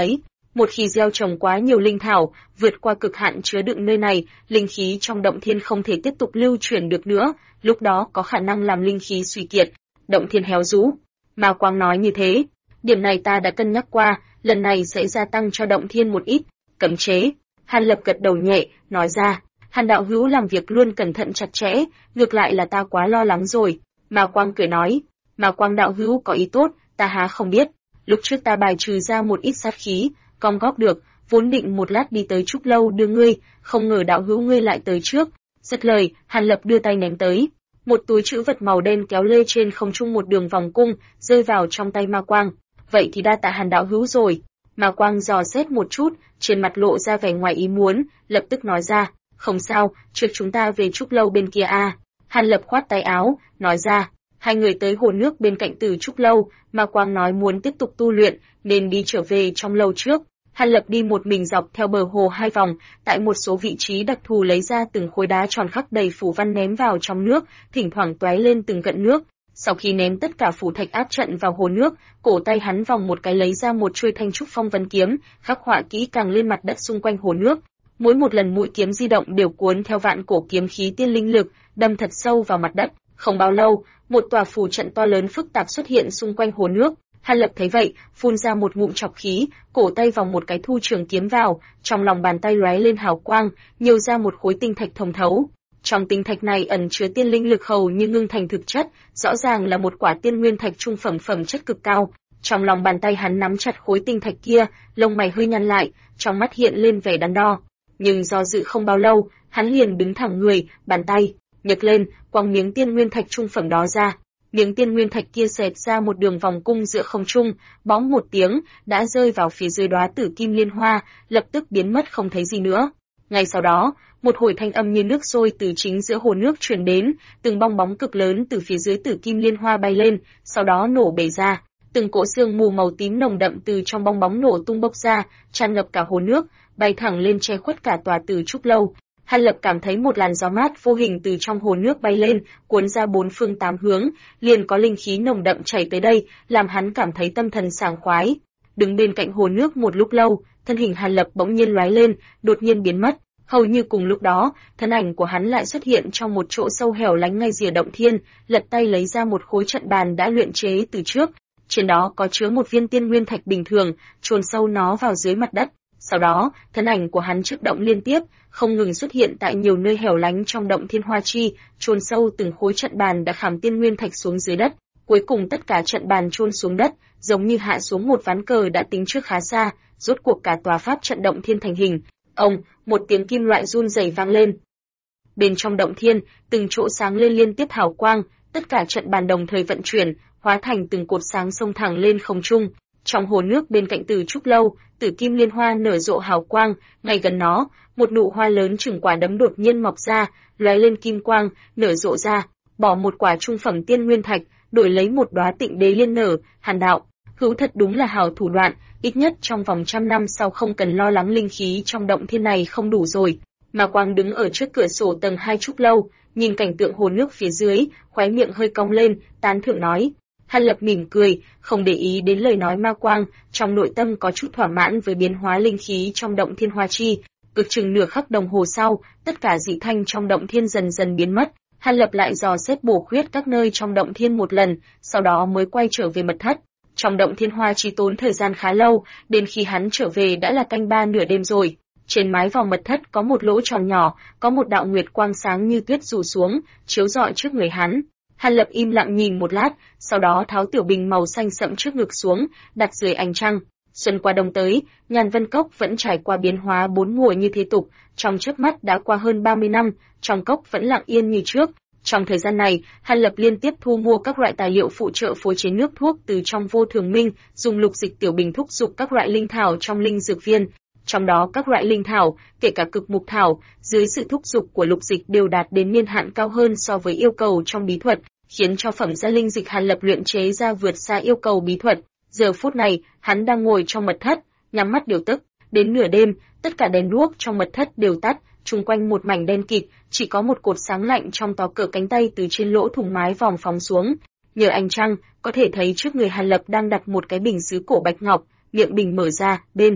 Speaker 1: Một khi gieo trồng quá nhiều linh thảo, vượt qua cực hạn chứa đựng nơi này, linh khí trong động thiên không thể tiếp tục lưu chuyển được nữa, lúc đó có khả năng làm linh khí suy kiệt, động thiên héo rũ. Ma Quang nói như thế, điểm này ta đã cân nhắc qua, lần này sẽ gia tăng cho động thiên một ít cấm chế. Hàn Lập gật đầu nhẹ, nói ra, Hàn đạo hữu làm việc luôn cẩn thận chặt chẽ, ngược lại là ta quá lo lắng rồi. Ma Quang cười nói, Ma Quang đạo hữu có ý tốt, ta há không biết. Lúc trước ta bài trừ ra một ít sát khí, gom góp được, vốn định một lát đi tới Trúc Lâu đưa ngươi, không ngờ đạo hữu ngươi lại tới trước. Dứt lời, Hàn Lập đưa tay ném tới. Một túi trữ vật màu đen kéo lê trên không trung một đường vòng cung, rơi vào trong tay Ma Quang. Vậy thì đa tạ Hàn đạo hữu rồi. Ma Quang dò xét một chút, trên mặt lộ ra vẻ ngoài ý muốn, lập tức nói ra, không sao, trước chúng ta về Trúc Lâu bên kia a. Hàn Lập khoát tay áo, nói ra, hai người tới hồ nước bên cạnh Từ Trúc Lâu, Ma Quang nói muốn tiếp tục tu luyện, nên đi trở về trong lâu trước. Hàn Lập đi một mình dọc theo bờ hồ 2 vòng, tại một số vị trí đặc thù lấy ra từng khối đá tròn khắc đầy phù văn ném vào trong nước, thỉnh thoảng tóe lên từng gợn nước. Sau khi ném tất cả phù thạch áp trận vào hồ nước, cổ tay hắn vòng một cái lấy ra một chuôi thanh trúc phong vân kiếm, khắc họa kỹ càng lên mặt đất xung quanh hồ nước. Mỗi một lần mũi kiếm di động đều cuốn theo vạn cổ kiếm khí tiên linh lực, đâm thật sâu vào mặt đất. Không bao lâu, một tòa phù trận to lớn phức tạp xuất hiện xung quanh hồ nước. Hàn Lập thấy vậy, phun ra một ngụm trọc khí, cổ tay vòng một cái thu trường kiếm vào, trong lòng bàn tay lóe lên hào quang, nhiều ra một khối tinh thạch thông thấu. Trong tinh thạch này ẩn chứa tiên linh lực hầu như ngưng thành thực chất, rõ ràng là một quả tiên nguyên thạch trung phẩm phẩm chất cực cao. Trong lòng bàn tay hắn nắm chặt khối tinh thạch kia, lông mày hơi nhăn lại, trong mắt hiện lên vẻ đắn đo. Nhưng do dự không bao lâu, hắn liền đứng thẳng người, bàn tay nhấc lên, quăng miếng tiên nguyên thạch trung phẩm đó ra. Miếng tiên nguyên thạch kia xẹt ra một đường vòng cung giữa không trung, bóng một tiếng, đã rơi vào phía dưới đóa tử kim liên hoa, lập tức biến mất không thấy gì nữa. Ngay sau đó, một hồi thanh âm như nước sôi từ chính giữa hồ nước truyền đến, từng bong bóng cực lớn từ phía dưới tử kim liên hoa bay lên, sau đó nổ bể ra. Từng cỗ sương mù màu tím nồng đậm từ trong bong bóng nổ tung bốc ra, tràn ngập cả hồ nước, bay thẳng lên che khuất cả tòa Từ Trúc Lâu. Hàn Lập cảm thấy một làn gió mát vô hình từ trong hồ nước bay lên, cuốn ra bốn phương tám hướng, liền có linh khí nồng đậm chảy tới đây, làm hắn cảm thấy tâm thần sảng khoái. Đứng bên cạnh hồ nước một lúc lâu, thân hình Hàn Lập bỗng nhiên lóe lên, đột nhiên biến mất. Hầu như cùng lúc đó, thân ảnh của hắn lại xuất hiện trong một chỗ sâu hẻo lánh ngay rìa động thiên, lật tay lấy ra một khối trận bàn đã luyện chế từ trước. Trên đó có chứa một viên tiên nguyên thạch bình thường, chôn sâu nó vào dưới mặt đất. Sau đó, thân ảnh của hắn chớp động liên tiếp, không ngừng xuất hiện tại nhiều nơi hẻo lánh trong động thiên hoa chi, chôn sâu từng khối trận bàn đã khảm tiên nguyên thạch xuống dưới đất. Cuối cùng tất cả trận bàn chôn xuống đất, giống như hạ xuống một ván cờ đã tính trước khá xa, rốt cuộc cả tòa pháp trận động thiên thành hình. Ông, một tiếng kim loại run rẩy vang lên. Bên trong động thiên, từng chỗ sáng lên liên tiếp hào quang, tất cả trận bàn đồng thời vận chuyển, hóa thành từng cột sáng xông thẳng lên không trung. Trong hồ nước bên cạnh Từ Trúc Lâu, tử kim liên hoa nở rộ hào quang, ngay gần nó, một nụ hoa lớn chừng quả đấm đột nhiên mọc ra, lóe lên kim quang, nở rộ ra, bỏ một quả trung phẩm tiên nguyên thạch, đổi lấy một đóa tịnh đế liên nở. Hàn đạo hữu thật đúng là hào thủ đoạn, ít nhất trong vòng 100 năm sau không cần lo lắng linh khí trong động thiên này không đủ rồi. Ma Quang đứng ở trước cửa sổ tầng 2 Trúc Lâu, nhìn cảnh tượng hồ nước phía dưới, khóe miệng hơi cong lên, tán thưởng nói. Hàn Lập mỉm cười, không để ý đến lời nói Ma Quang, trong nội tâm có chút thỏa mãn với biến hóa linh khí trong động thiên hoa chi. Cực chừng nửa khắc đồng hồ sau, tất cả dị thanh trong động thiên dần dần biến mất. Hàn Lập lại dò xét bổ khuyết các nơi trong động thiên một lần, sau đó mới quay trở về mật thất. Trong động thiên hoa chi tốn thời gian khá lâu, đến khi hắn trở về đã là canh 3 nửa đêm rồi. Trên mái vòm mật thất có một lỗ tròn nhỏ, có một đạo nguyệt quang sáng như tuyết rủ xuống, chiếu rọi trước người hắn. Hàn Lập im lặng nhìn một lát, sau đó tháo tiểu bình màu xanh sẫm trước ngực xuống, đặt dưới ánh trăng. Xuân qua đông tới, Nhàn Vân Cốc vẫn trải qua biến hóa 4 mùa như thế tục, trong chớp mắt đã qua hơn 30 năm, trong cốc vẫn lặng yên như trước. Trong thời gian này, Hàn Lập liên tiếp thu mua các loại tài liệu phụ trợ phối chế nước thuốc từ trong Vô Thường Minh, dùng lục dịch tiểu bình thúc dục các loại linh thảo trong linh dược viên. Trong đó các loại linh thảo, kể cả cực mục thảo, dưới sự thúc dục của lục dịch đều đạt đến niên hạn cao hơn so với yêu cầu trong bí thuật, khiến cho phẩm gia linh dịch Hàn Lập luyện chế ra vượt xa yêu cầu bí thuật. Giờ phút này, hắn đang ngồi trong mật thất, nhắm mắt điều tức. Đến nửa đêm, tất cả đèn đuốc trong mật thất đều tắt, chung quanh một mảnh đen kịt, chỉ có một cột sáng lạnh trong tó cỡ cánh tay từ trên lỗ thủng mái vòm phóng xuống. Nhờ ánh trăng, có thể thấy trước người Hàn Lập đang đặt một cái bình sứ cổ bạch ngọc, miệng bình mở ra, bên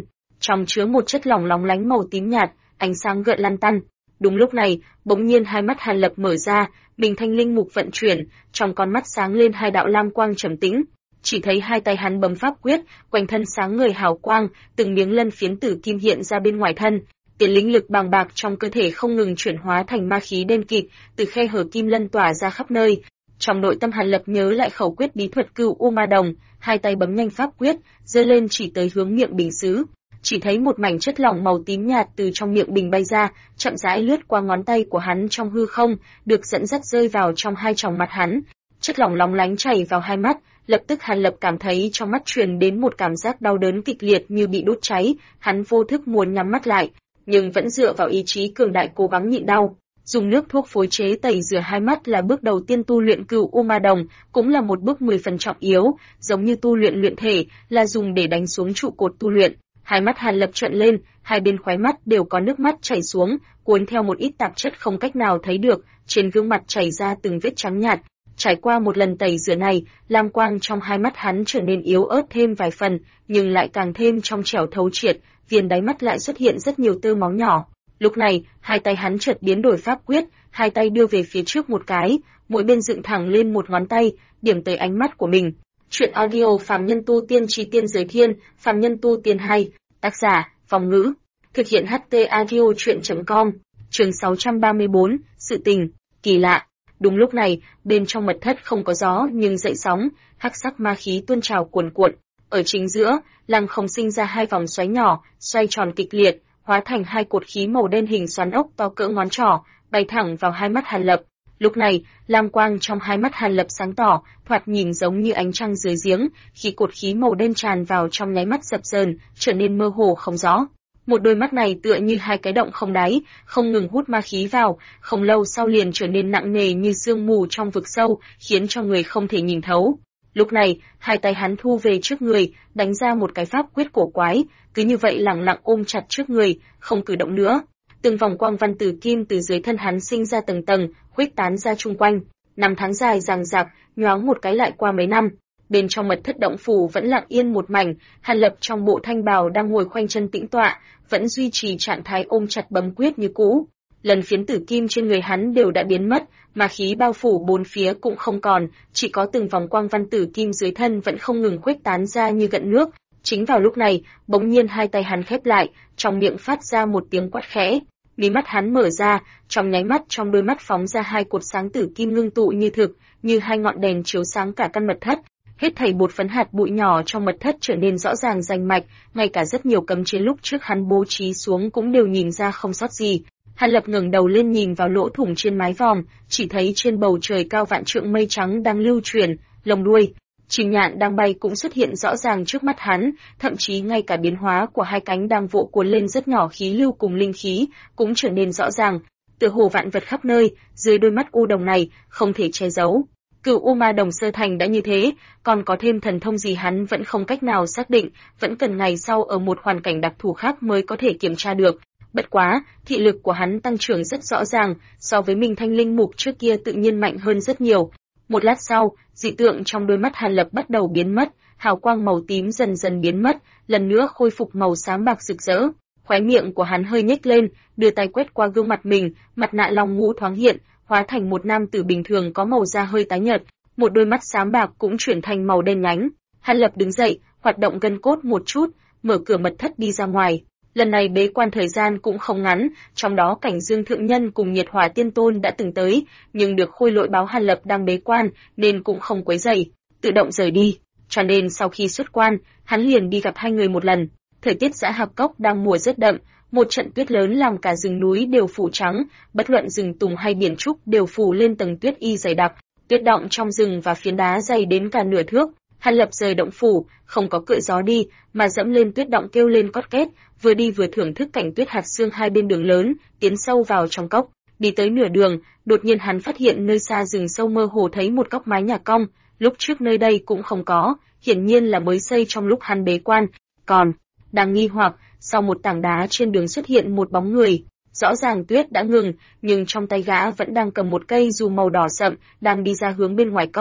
Speaker 1: trong chứa một chất lỏng lóng lánh màu tím nhạt, ánh sáng gợn lăn tăn. Đúng lúc này, bỗng nhiên hai mắt Hàn Lập mở ra, Bình Thanh Linh mục vận chuyển, trong con mắt sáng lên hai đạo lam quang trầm tĩnh. Chỉ thấy hai tay hắn bấm pháp quyết, quanh thân sáng ngời hào quang, từng miếng lân phiến tử kim hiện ra bên ngoài thân. Tiền linh lực bàng bạc trong cơ thể không ngừng chuyển hóa thành ma khí đen kịt, từ khe hở kim lân tỏa ra khắp nơi. Trong nội tâm Hàn Lập nhớ lại khẩu quyết bí thuật Cửu U Ma Đồng, hai tay bấm nhanh pháp quyết, giơ lên chỉ tới hướng miệng bình sứ. Chỉ thấy một mảnh chất lỏng màu tím nhạt từ trong miệng bình bay ra, chậm rãi lướt qua ngón tay của hắn trong hư không, được dẫn dắt rơi vào trong hai tròng mắt hắn. Chất lỏng lóng lánh chảy vào hai mắt, lập tức Hàn Lập cảm thấy trong mắt truyền đến một cảm giác đau đớn kịch liệt như bị đốt cháy, hắn vô thức muốn nhắm mắt lại, nhưng vẫn dựa vào ý chí cường đại cố gắng nhịn đau. Dùng nước thuốc phối chế tẩy rửa hai mắt là bước đầu tiên tu luyện Cửu U Ma Đồng, cũng là một bước 10 phần trọng yếu, giống như tu luyện luyện thể, là dùng để đánh xuống trụ cột tu luyện. Hai mắt Hàn Lập trợn lên, hai bên khóe mắt đều có nước mắt chảy xuống, cuốn theo một ít tạp chất không cách nào thấy được, trên gương mặt chảy ra từng vết trắng nhạt. Trải qua một lần tẩy rửa này, lam quang trong hai mắt hắn trở nên yếu ớt thêm vài phần, nhưng lại càng thêm trong trẻo thấu triệt, viền đáy mắt lại xuất hiện rất nhiều tơ máu nhỏ. Lúc này, hai tay hắn chợt biến đổi pháp quyết, hai tay đưa về phía trước một cái, mỗi bên dựng thẳng lên một ngón tay, điểm tới ánh mắt của mình. Chuyện audio Phàm Nhân Tu Tiên Chí Tiên Giới Thiên, Phàm Nhân Tu Tiên hay, tác giả, Phong Ngữ. Thực hiện HT Audio Chuyện.com, chương 634, sự tình, kỳ lạ. Đúng lúc này, bên trong mật thất không có gió nhưng dậy sóng, hắc sắc ma khí tuôn trào cuồn cuộn. Ở chính giữa, lăng không sinh ra hai vòng xoáy nhỏ, xoay tròn kịch liệt, hóa thành hai cột khí màu đen hình xoắn ốc to cỡ ngón trỏ, bay thẳng vào hai mắt Hàn Lập. Lúc này, lam quang trong hai mắt Hàn Lập sáng tỏ, thoạt nhìn giống như ánh trăng dưới giếng, khi cột khí màu đen tràn vào trong nháy mắt dập dờn, trở nên mơ hồ không rõ. Một đôi mắt này tựa như hai cái động không đáy, không ngừng hút ma khí vào, không lâu sau liền trở nên nặng nề như sương mù trong vực sâu, khiến cho người không thể nhìn thấu. Lúc này, hai tay hắn thu về trước người, đánh ra một cái pháp quyết cổ quái, cứ như vậy lẳng lặng ôm chặt trước người, không cử động nữa. Từng vòng quang văn tử kim từ dưới thân hắn sinh ra tầng tầng, khuếch tán ra chung quanh. Năm tháng dài dằng dặc, nhoáng một cái lại qua mấy năm. Bên trong mật thất động phủ vẫn lặng yên một mảnh, Hàn Lập trong bộ thanh bào đang ngồi khoanh chân tĩnh tọa, vẫn duy trì trạng thái ôm chặt bấm quyết như cũ. Lần phiến tử kim trên người hắn đều đã biến mất, mà khí bao phủ bốn phía cũng không còn, chỉ có từng vòng quang văn tử kim dưới thân vẫn không ngừng khuếch tán ra như gợn nước. Chính vào lúc này, bỗng nhiên hai tay hắn khép lại, trong miệng phát ra một tiếng quát khẽ. Mí mắt hắn mở ra, trong nháy mắt trong đôi mắt phóng ra hai cột sáng tử kim ngưng tụ như thực, như hai ngọn đèn chiếu sáng cả căn mật thất. Hết thảy bột phấn hạt bụi nhỏ trong mật thất trở nên rõ ràng rành mạch, ngay cả rất nhiều cấm chế lúc trước hắn bố trí xuống cũng đều nhìn ra không sót gì. Hàn Lập ngẩng đầu lên nhìn vào lỗ thủng trên mái vòm, chỉ thấy trên bầu trời cao vạn trượng mây trắng đang lưu chuyển, lồng đuôi chim nhạn đang bay cũng xuất hiện rõ ràng trước mắt hắn, thậm chí ngay cả biến hóa của hai cánh đang vỗ cuốn lên rất nhỏ khí lưu cùng linh khí cũng trở nên rõ ràng, tựa hồ vạn vật khắp nơi, dưới đôi mắt u đồng này không thể che giấu. Cửu U Ma Đồng sơ thành đã như thế, còn có thêm thần thông gì hắn vẫn không cách nào xác định, vẫn cần ngày sau ở một hoàn cảnh đặc thù khác mới có thể kiểm tra được. Bất quá, thị lực của hắn tăng trưởng rất rõ ràng, so với Minh Thanh Linh mục trước kia tự nhiên mạnh hơn rất nhiều. Một lát sau, dị tượng trong đôi mắt Hàn Lập bắt đầu biến mất, hào quang màu tím dần dần biến mất, lần nữa khôi phục màu xám bạc rực rỡ. Khóe miệng của hắn hơi nhếch lên, đưa tay quét qua gương mặt mình, mặt nạ long ngũ thoáng hiện, hóa thành một nam tử bình thường có màu da hơi tái nhợt, một đôi mắt xám bạc cũng chuyển thành màu đen nhánh. Hàn Lập đứng dậy, hoạt động gân cốt một chút, mở cửa mật thất đi ra ngoài. Lần này bế quan thời gian cũng không ngắn, trong đó Cảnh Dương Thượng Nhân cùng Nhiệt Hỏa Tiên Tôn đã từng tới, nhưng được Khôi Lỗi báo Hàn Lập đang bế quan nên cũng không quấy rầy, tự động rời đi. Cho nên sau khi xuất quan, hắn liền đi gặp hai người một lần. Thời tiết Dã Hạp Cốc đang mùa rất đậm, một trận tuyết lớn làm cả rừng núi đều phủ trắng, bất luận rừng tùng hay biển trúc đều phủ lên tầng tuyết y dày đặc, tuyết đọng trong rừng và phiến đá dày đến cả nửa thước. Hàn Lập rời động phủ, không có cưỡi gió đi, mà dẫm lên tuyết đọng kêu lên cót két, vừa đi vừa thưởng thức cảnh tuyết hạt sương hai bên đường lớn, tiến sâu vào trong cốc. Đi tới nửa đường, đột nhiên hắn phát hiện nơi xa rừng sâu mơ hồ thấy một cốc mái nhà cong, lúc trước nơi đây cũng không có, hiển nhiên là mới xây trong lúc hắn bế quan. Còn đang nghi hoặc, sau một tảng đá trên đường xuất hiện một bóng người. Rõ ràng tuyết đã ngừng, nhưng trong tay gã vẫn đang cầm một cây dù màu đỏ sậm, đang đi ra hướng bên ngoài cốc.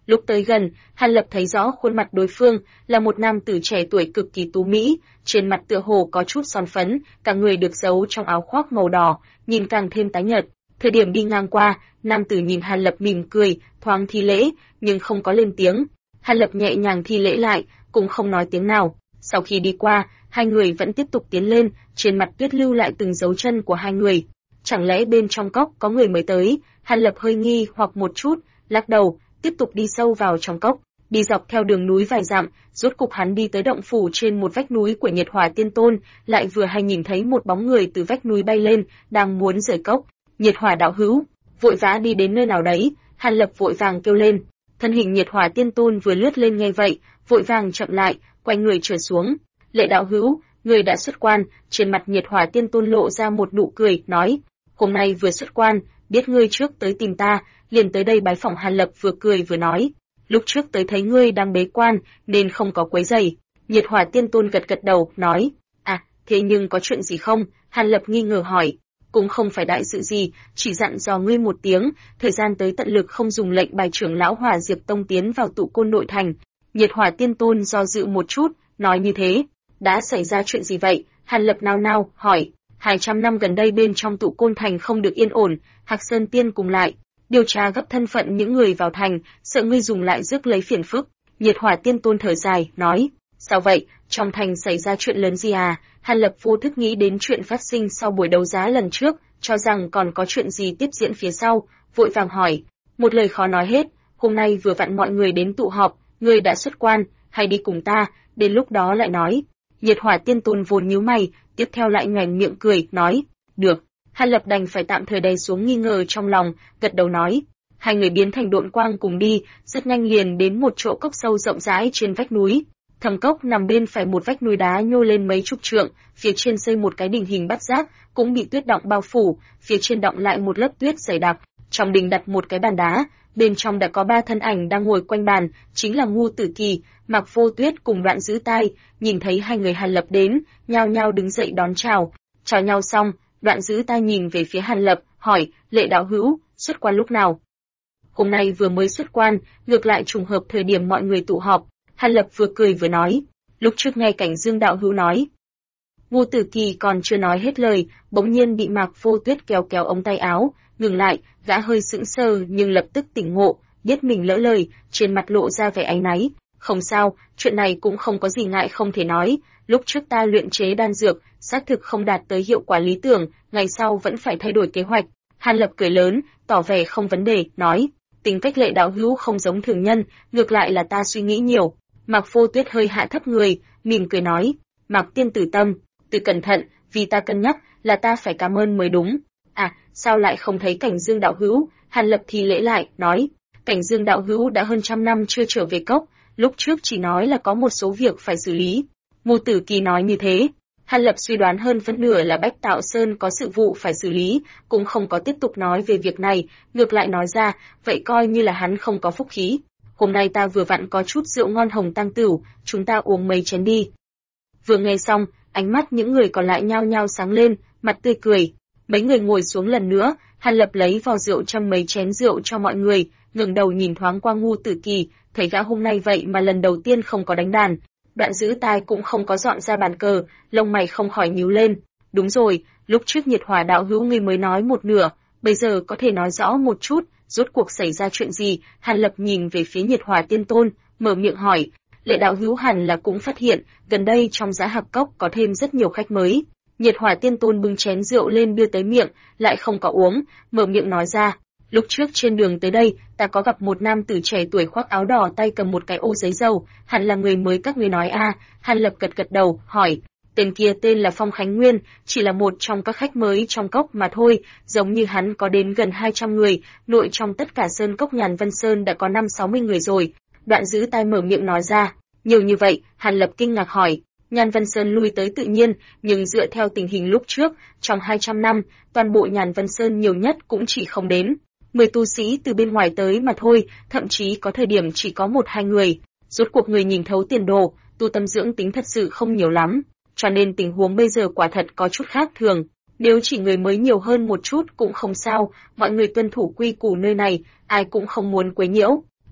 Speaker 1: Lúc tới gần, Hàn Lập thấy rõ khuôn mặt đối phương là một nam tử trẻ tuổi cực kỳ tú mỹ, trên mặt tựa hồ có chút son phấn, cả người được giấu trong áo khoác màu đỏ, nhìn càng thêm tái nhợt. Thời điểm đi ngang qua, nam tử nhìn Hàn Lập mỉm cười, thoáng thi lễ, nhưng không có lên tiếng. Hàn Lập nhẹ nhàng thi lễ lại, cũng không nói tiếng nào. Sau khi đi qua, hai người vẫn tiếp tục tiến lên, trên mặt tuyết lưu lại từng dấu chân của hai người. Chẳng lẽ bên trong cốc có người mới tới? Hàn Lập hơi nghi hoặc một chút, lắc đầu, tiếp tục đi sâu vào trong cốc. Đi dọc theo đường núi vài dặm, rốt cục hắn đi tới động phủ trên một vách núi của Nhiệt Hỏa Tiên Tôn, lại vừa hay nhìn thấy một bóng người từ vách núi bay lên, đang muốn rời cốc. Nhiệt Hỏa đạo hữu, vội vã đi đến nơi nào đấy? Hàn Lập vội vàng kêu lên. Thân hình Nhiệt Hỏa Tiên Tôn vừa lướt lên nghe vậy, vội vàng chậm lại, quay người trở xuống. Lệ đạo hữu, người đã xuất quan. Trên mặt Nhiệt Hỏa Tiên Tôn lộ ra một nụ cười, nói: hôm nay vừa xuất quan, biết ngươi trước tới tìm ta, liền tới đây bái phỏng. Hàn Lập vừa cười vừa nói: lúc trước tới thấy ngươi đang bế quan, nên không có quấy rầy. Nhiệt Hỏa Tiên Tôn gật gật đầu, nói: thế nhưng có chuyện gì không? Hàn Lập nghi ngờ hỏi. Cũng không phải đại sự gì, chỉ dặn dò ngươi một tiếng, thời gian tới tận lực không dùng lệnh bài trưởng lão Hỏa Diệp Tông tiến vào tụ côn nội thành. Nhiệt Hỏa Tiên Tôn do dự một chút, nói như thế. Đã xảy ra chuyện gì vậy? Hàn Lập nao nao hỏi. 200 năm gần đây bên trong tụ côn thành không được yên ổn, Hạc Sơn Tiên cùng lại điều tra gấp thân phận những người vào thành, sợ ngươi dùng lại rước lấy phiền phức. Nhiệt Hỏa Tiên Tôn thở dài, nói: sao vậy, trong thành xảy ra chuyện lớn gì à? Hàn Lập vô thức nghĩ đến chuyện phát sinh sau buổi đấu giá lần trước, cho rằng còn có chuyện gì tiếp diễn phía sau, vội vàng hỏi. Một lời khó nói hết, hôm nay vừa vặn mọi người đến tụ họp, ngươi đã xuất quan, hay đi cùng ta, đến lúc đó lại nói. Nhiệt Hỏa Tiên Tôn vốn nhíu mày, tiếp theo lại nhoẻn miệng cười, nói: được. Hàn Lập đành phải tạm thời đè xuống nghi ngờ trong lòng, gật đầu nói. Hai người biến thành độn quang cùng đi, rất nhanh liền đến một chỗ cốc sâu rộng rãi trên vách núi. Thầm cốc nằm bên phải một vách núi đá nhô lên mấy chục trượng, phía trên xây một cái đình hình bát giác, cũng bị tuyết đọng bao phủ, phía trên đọng lại một lớp tuyết dày đặc. Trong đình đặt một cái bàn đá, bên trong đã có 3 thân ảnh đang ngồi quanh bàn, chính là Ngu Tử Kỳ, Mạc Vô Tuyết cùng Đoạn Giữ Tai. Nhìn thấy hai người Hàn Lập đến, nhao nhao đứng dậy đón chào. Chào nhau xong, Đoạn Giữ Tai nhìn về phía Hàn Lập, hỏi: Lệ đạo hữu, xuất quan lúc nào? Hôm nay vừa mới xuất quan, ngược lại trùng hợp thời điểm mọi người tụ họp. Hàn Lập vừa cười vừa nói: lúc trước nghe Cảnh Dương đạo hữu nói. Ngu Tử Kỳ còn chưa nói hết lời, bỗng nhiên bị Mạc Vô Tuyết kéo kéo ống tay áo, ngừng lại, gã hơi sững sờ nhưng lập tức tỉnh ngộ, biết mình lỡ lời, trên mặt lộ ra vẻ áy náy. Không sao, chuyện này cũng không có gì ngại không thể nói, lúc trước ta luyện chế đan dược, xác thực không đạt tới hiệu quả lý tưởng, ngày sau vẫn phải thay đổi kế hoạch. Hàn Lập cười lớn, tỏ vẻ không vấn đề, nói: tính cách Lệ đạo hữu không giống thường nhân, ngược lại là ta suy nghĩ nhiều. Mạc Vô Tuyết hơi hạ thấp người, mỉm cười nói: Mạc tiên tử tâm, từ cẩn thận, vì ta cân nhắc, là ta phải cảm ơn mới đúng. Sao lại không thấy Cảnh Dương đạo hữu? Hàn Lập thì lễ lại, nói: Cảnh Dương đạo hữu đã hơn 100 năm chưa trở về cốc, lúc trước chỉ nói là có một số việc phải xử lý. Ngu Tử Kỳ nói như thế. Hàn Lập suy đoán hơn phân nửa là Bách Tạo Sơn có sự vụ phải xử lý, cũng không có tiếp tục nói về việc này, ngược lại nói ra, vậy coi như là hắn không có phúc khí. Hôm nay ta vừa vặn có chút rượu ngon hồng tăng tửu, chúng ta uống mấy chén đi. Vừa nghe xong, ánh mắt những người còn lại nhao nhao sáng lên, mặt tươi cười. Mấy người ngồi xuống lần nữa, Hàn Lập lấy vò rượu châm mấy chén rượu cho mọi người, ngẩng đầu nhìn thoáng qua Ngu Tử Kỳ, thấy gã hôm nay vậy mà lần đầu tiên không có đánh đàn. Đoạn Giữ Tai cũng không có dọn ra bàn cờ, lông mày không khỏi nhíu lên. Đúng rồi, lúc trước Nhiệt Hỏa đạo hữu ngươi mới nói một nửa, bây giờ có thể nói rõ một chút, rốt cuộc xảy ra chuyện gì? Hàn Lập nhìn về phía Nhiệt Hỏa Tiên Tôn, mở miệng hỏi. Lệ đạo hữu hẳn là cũng phát hiện, gần đây trong Giá Hạc Cốc có thêm rất nhiều khách mới. Nhiệt Hỏa Tiên Tôn bưng chén rượu lên đưa tới miệng, lại không có uống, mở miệng nói ra. Lúc trước trên đường tới đây, ta có gặp một nam tử trẻ tuổi khoác áo đỏ tay cầm một cái ô giấy dầu, hẳn là người mới các ngươi nói a. Hàn Lập gật gật đầu, hỏi. Tên kia tên là Phong Khánh Nguyên, chỉ là một trong các khách mới trong cốc mà thôi, giống như hắn có đến gần 200 người, nội trong tất cả sơn cốc Nhàn Vân Sơn đã có 5-60 người rồi. Đoạn Giữ Tai mở miệng nói ra. Nhiều như vậy, Hàn Lập kinh ngạc hỏi. Nhàn Vân Sơn lui tới tự nhiên, nhưng dựa theo tình hình lúc trước, trong 200 năm, toàn bộ Nhàn Vân Sơn nhiều nhất cũng chỉ không đến 10 tu sĩ từ bên ngoài tới mà thôi, thậm chí có thời điểm chỉ có 1-2 người. Rốt cuộc người nhìn thấu tiền đồ, tu tâm dưỡng tính thật sự không nhiều lắm, cho nên tình huống bây giờ quả thật có chút khác thường. Nếu chỉ người mới nhiều hơn một chút cũng không sao, mọi người tuân thủ quy củ nơi này, ai cũng không muốn quấy nhiễu.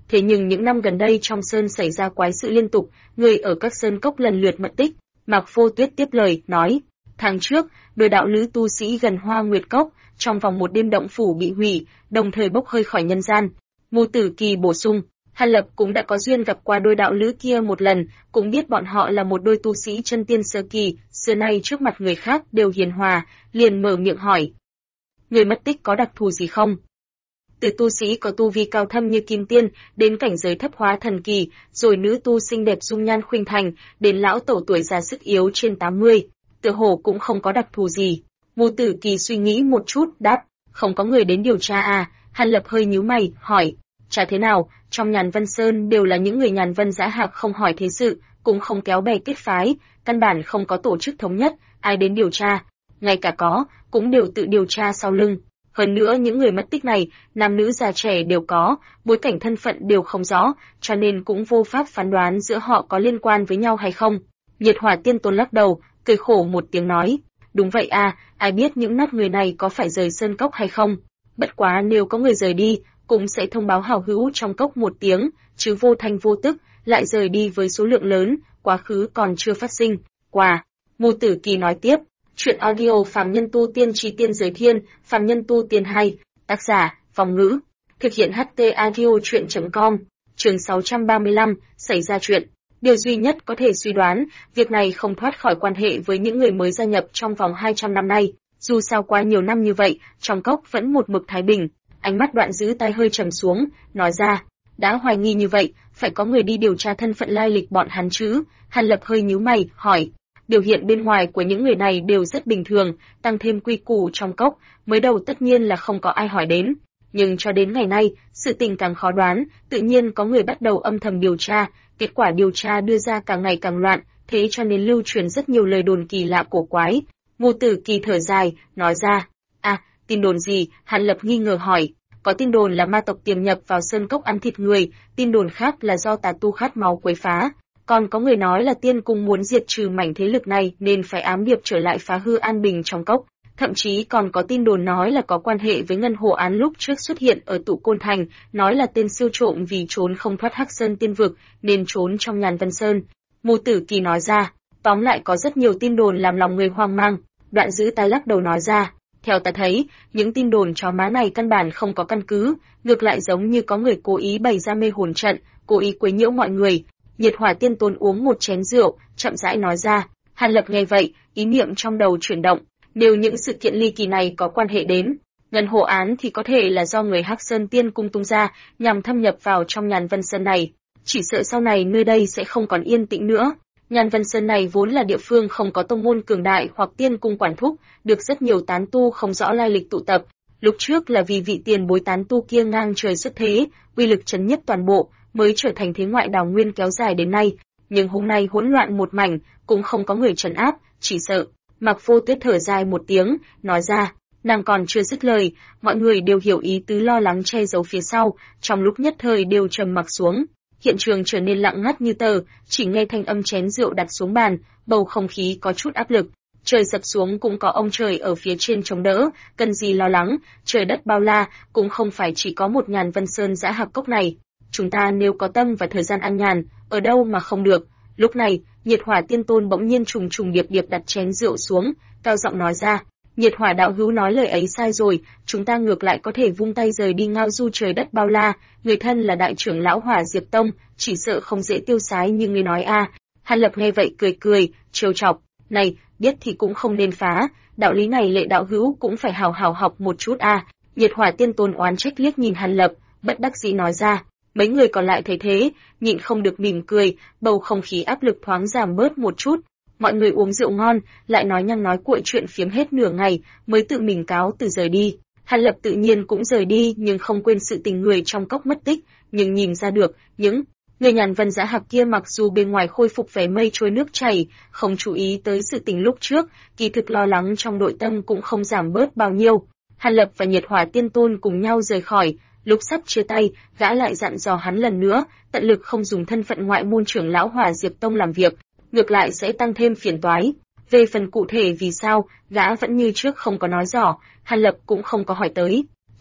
Speaker 1: thế nhưng những năm gần đây trong sơn xảy ra quái sự liên tục, người ở các sơn cốc lần lượt mất tích. Mạc Vô Tuyết tiếp lời, nói, tháng trước, đôi đạo lữ tu sĩ gần Hoa Nguyệt Cốc, trong vòng một đêm động phủ bị hủy, đồng thời bốc hơi khỏi nhân gian. Ngô Tử Kỳ bổ sung, Hàn Lập cũng đã có duyên gặp qua đôi đạo lữ kia một lần, cũng biết bọn họ là một đôi tu sĩ chân tiên sơ kỳ, xưa nay trước mặt người khác đều hiền hòa, liền mở miệng hỏi. Người mất tích có đặc thù gì không? Từ tu sĩ có tu vi cao thâm như kim tiên, đến cảnh giới thấp hóa thần kỳ, rồi nữ tu xinh đẹp dung nhan khuynh thành, đến lão tổ tuổi già sức yếu trên 80, tựa hồ cũng không có đặc thù gì. Ngô Tử Kỳ suy nghĩ một chút, đáp, không có người đến điều tra à? Hàn Lập hơi nhíu mày, hỏi, trả thế nào? Trong Nhàn Vân Sơn đều là những người Nhàn Vân dã hạc không hỏi thế sự, cũng không kéo bè kết phái, căn bản không có tổ chức thống nhất, ai đến điều tra, ngay cả có, cũng đều tự điều tra sau lưng. Hơn nữa những người mất tích này, nam nữ già trẻ đều có, bối cảnh thân phận đều không rõ, cho nên cũng vô pháp phán đoán giữa họ có liên quan với nhau hay không. Nhiệt Hỏa Tiên Tôn lắc đầu, cười khổ một tiếng nói, đúng vậy à, ai biết những nát người này có phải rời sơn cốc hay không. Bất quá nếu có người rời đi, cũng sẽ thông báo hảo hữu trong cốc một tiếng, chứ vô thanh vô tức, lại rời đi với số lượng lớn, quá khứ còn chưa phát sinh. Quả, Ngô Tử Kỳ nói tiếp, chuyện audio Phàm Nhân Tu Tiên Chi Tiên Giới Thiên, Phàm Nhân Tu Tiên 2, tác giả, Vong Ngữ, thực hiện HT audio chuyện.com, chương 635, xảy ra chuyện. Điều duy nhất có thể suy đoán, việc này không thoát khỏi quan hệ với những người mới gia nhập trong vòng 200 năm nay. Dù sao qua nhiều năm như vậy, trong cốc vẫn một mực thái bình. Ánh mắt Đoạn Giữ tay hơi trầm xuống, nói ra, đã hoài nghi như vậy, phải có người đi điều tra thân phận lai lịch bọn hắn chứ. Hàn Lập hơi nhíu mày, hỏi, biểu hiện bên ngoài của những người này đều rất bình thường, tăng thêm quy củ trong cốc, mới đầu tất nhiên là không có ai hỏi đến. Nhưng cho đến ngày nay, sự tình càng khó đoán, tự nhiên có người bắt đầu âm thầm điều tra, kết quả điều tra đưa ra càng ngày càng loạn, thế cho nên lưu truyền rất nhiều lời đồn kỳ lạ cổ quái. Ngô Tử Kỳ thở dài, nói ra, tin đồn gì? Hàn Lập nghi ngờ hỏi, có tin đồn là ma tộc tiềm nhập vào sơn cốc ăn thịt người, tin đồn khác là do tà tu khát máu quấy phá. Còn có người nói là tiên cung muốn diệt trừ mảnh thế lực này nên phải ám điệp trở lại phá hư an bình trong cốc. Thậm chí còn có tin đồn nói là có quan hệ với Ngân Hồ Án lúc trước xuất hiện ở Tụ Côn Thành, nói là tên siêu trộm vì trốn không thoát Hắc Sơn tiên vực nên trốn trong Nhàn Vân Sơn. Ngô Tử Kỳ nói ra, tóm lại có rất nhiều tin đồn làm lòng người hoang mang. Đoạn Giữ tay lắc đầu nói ra, theo ta thấy, những tin đồn chó má này căn bản không có căn cứ, ngược lại giống như có người cố ý bày ra mê hồn trận, cố ý quấy nhiễu mọi người. Nhiệt Hỏa Tiên Tôn uống một chén rượu, chậm rãi nói ra. Hàn Lập nghe vậy, ý niệm trong đầu chuyển động, nếu những sự kiện ly kỳ này có quan hệ đến Ngân Hồ Án thì có thể là do người Hắc Sơn Tiên cung tung ra, nhằm thâm nhập vào trong Nhàn Vân Sơn này. Chỉ sợ sau này nơi đây sẽ không còn yên tĩnh nữa. Nhàn Vân Sơn này vốn là địa phương không có tông môn cường đại hoặc tiên cung quản thúc, được rất nhiều tán tu không rõ lai lịch tụ tập. Lúc trước là vì vị tiền bối tán tu kia ngang trời xuất thế, uy lực chấn nhiếp toàn bộ, mới trở thành thế ngoại đào nguyên kéo dài đến nay. Nhưng hôm nay hỗn loạn một mảnh, cũng không có người trấn áp, chỉ sợ. Mạc Vô Tuyết thở dài một tiếng, nói ra, nàng còn chưa dứt lời, mọi người đều hiểu ý tứ lo lắng che giấu phía sau, trong lúc nhất thời đều trầm mặc xuống. Hiện trường trở nên lặng ngắt như tờ, chỉ nghe thanh âm chén rượu đặt xuống bàn, bầu không khí có chút áp lực. Trời sập xuống cũng có ông trời ở phía trên chống đỡ, cần gì lo lắng, trời đất bao la, cũng không phải chỉ có một Nhàn Vân Sơn dã hạc cốc này. Chúng ta nếu có tâm và thời gian an nhàn, ở đâu mà không được. Lúc này, Nhiệt Hỏa Tiên Tôn bỗng nhiên trùng trùng điệp điệp đặt chén rượu xuống, cao giọng nói ra, Nhiệt Hỏa đạo hữu nói lời ấy sai rồi, chúng ta ngược lại có thể vung tay rời đi ngao du trời đất bao la, người thân là đại trưởng lão Hỏa Diệp Tông, chỉ sợ không dễ tiêu sái như ngươi nói a. Hàn Lập nghe vậy cười cười, trêu chọc, này, biết thì cũng không nên phá, đạo lý này Lệ đạo hữu cũng phải hào hào học một chút a. Nhiệt Hỏa Tiên Tôn oán trách liếc nhìn Hàn Lập, bất đắc dĩ nói ra. Mấy người còn lại thấy thế, nhịn không được mỉm cười, bầu không khí áp lực thoáng giảm bớt một chút. Mọi người uống rượu ngon, lại nói nhăng nói cuội chuyện phiếm hết nửa ngày, mới tự mình cáo từ rời đi. Hàn Lập tự nhiên cũng rời đi, nhưng không quên sự tình người trong cốc mất tích, nhưng nhìn ra được, những người Nhàn Vân dã hạc kia mặc dù bên ngoài khôi phục vẻ mây trôi nước chảy, không chú ý tới sự tình lúc trước, kỳ thực lo lắng trong nội tâm cũng không giảm bớt bao nhiêu. Hàn Lập và Nhiệt Hỏa Tiên Tôn cùng nhau rời khỏi. Lúc sắp chia tay, gã lại dặn dò hắn lần nữa, tận lực không dùng thân phận ngoại môn trưởng lão Hỏa Diệp Tông làm việc, ngược lại sẽ tăng thêm phiền toái. Về phần cụ thể vì sao, gã vẫn như trước không có nói rõ, Hàn Lập cũng không có hỏi tới.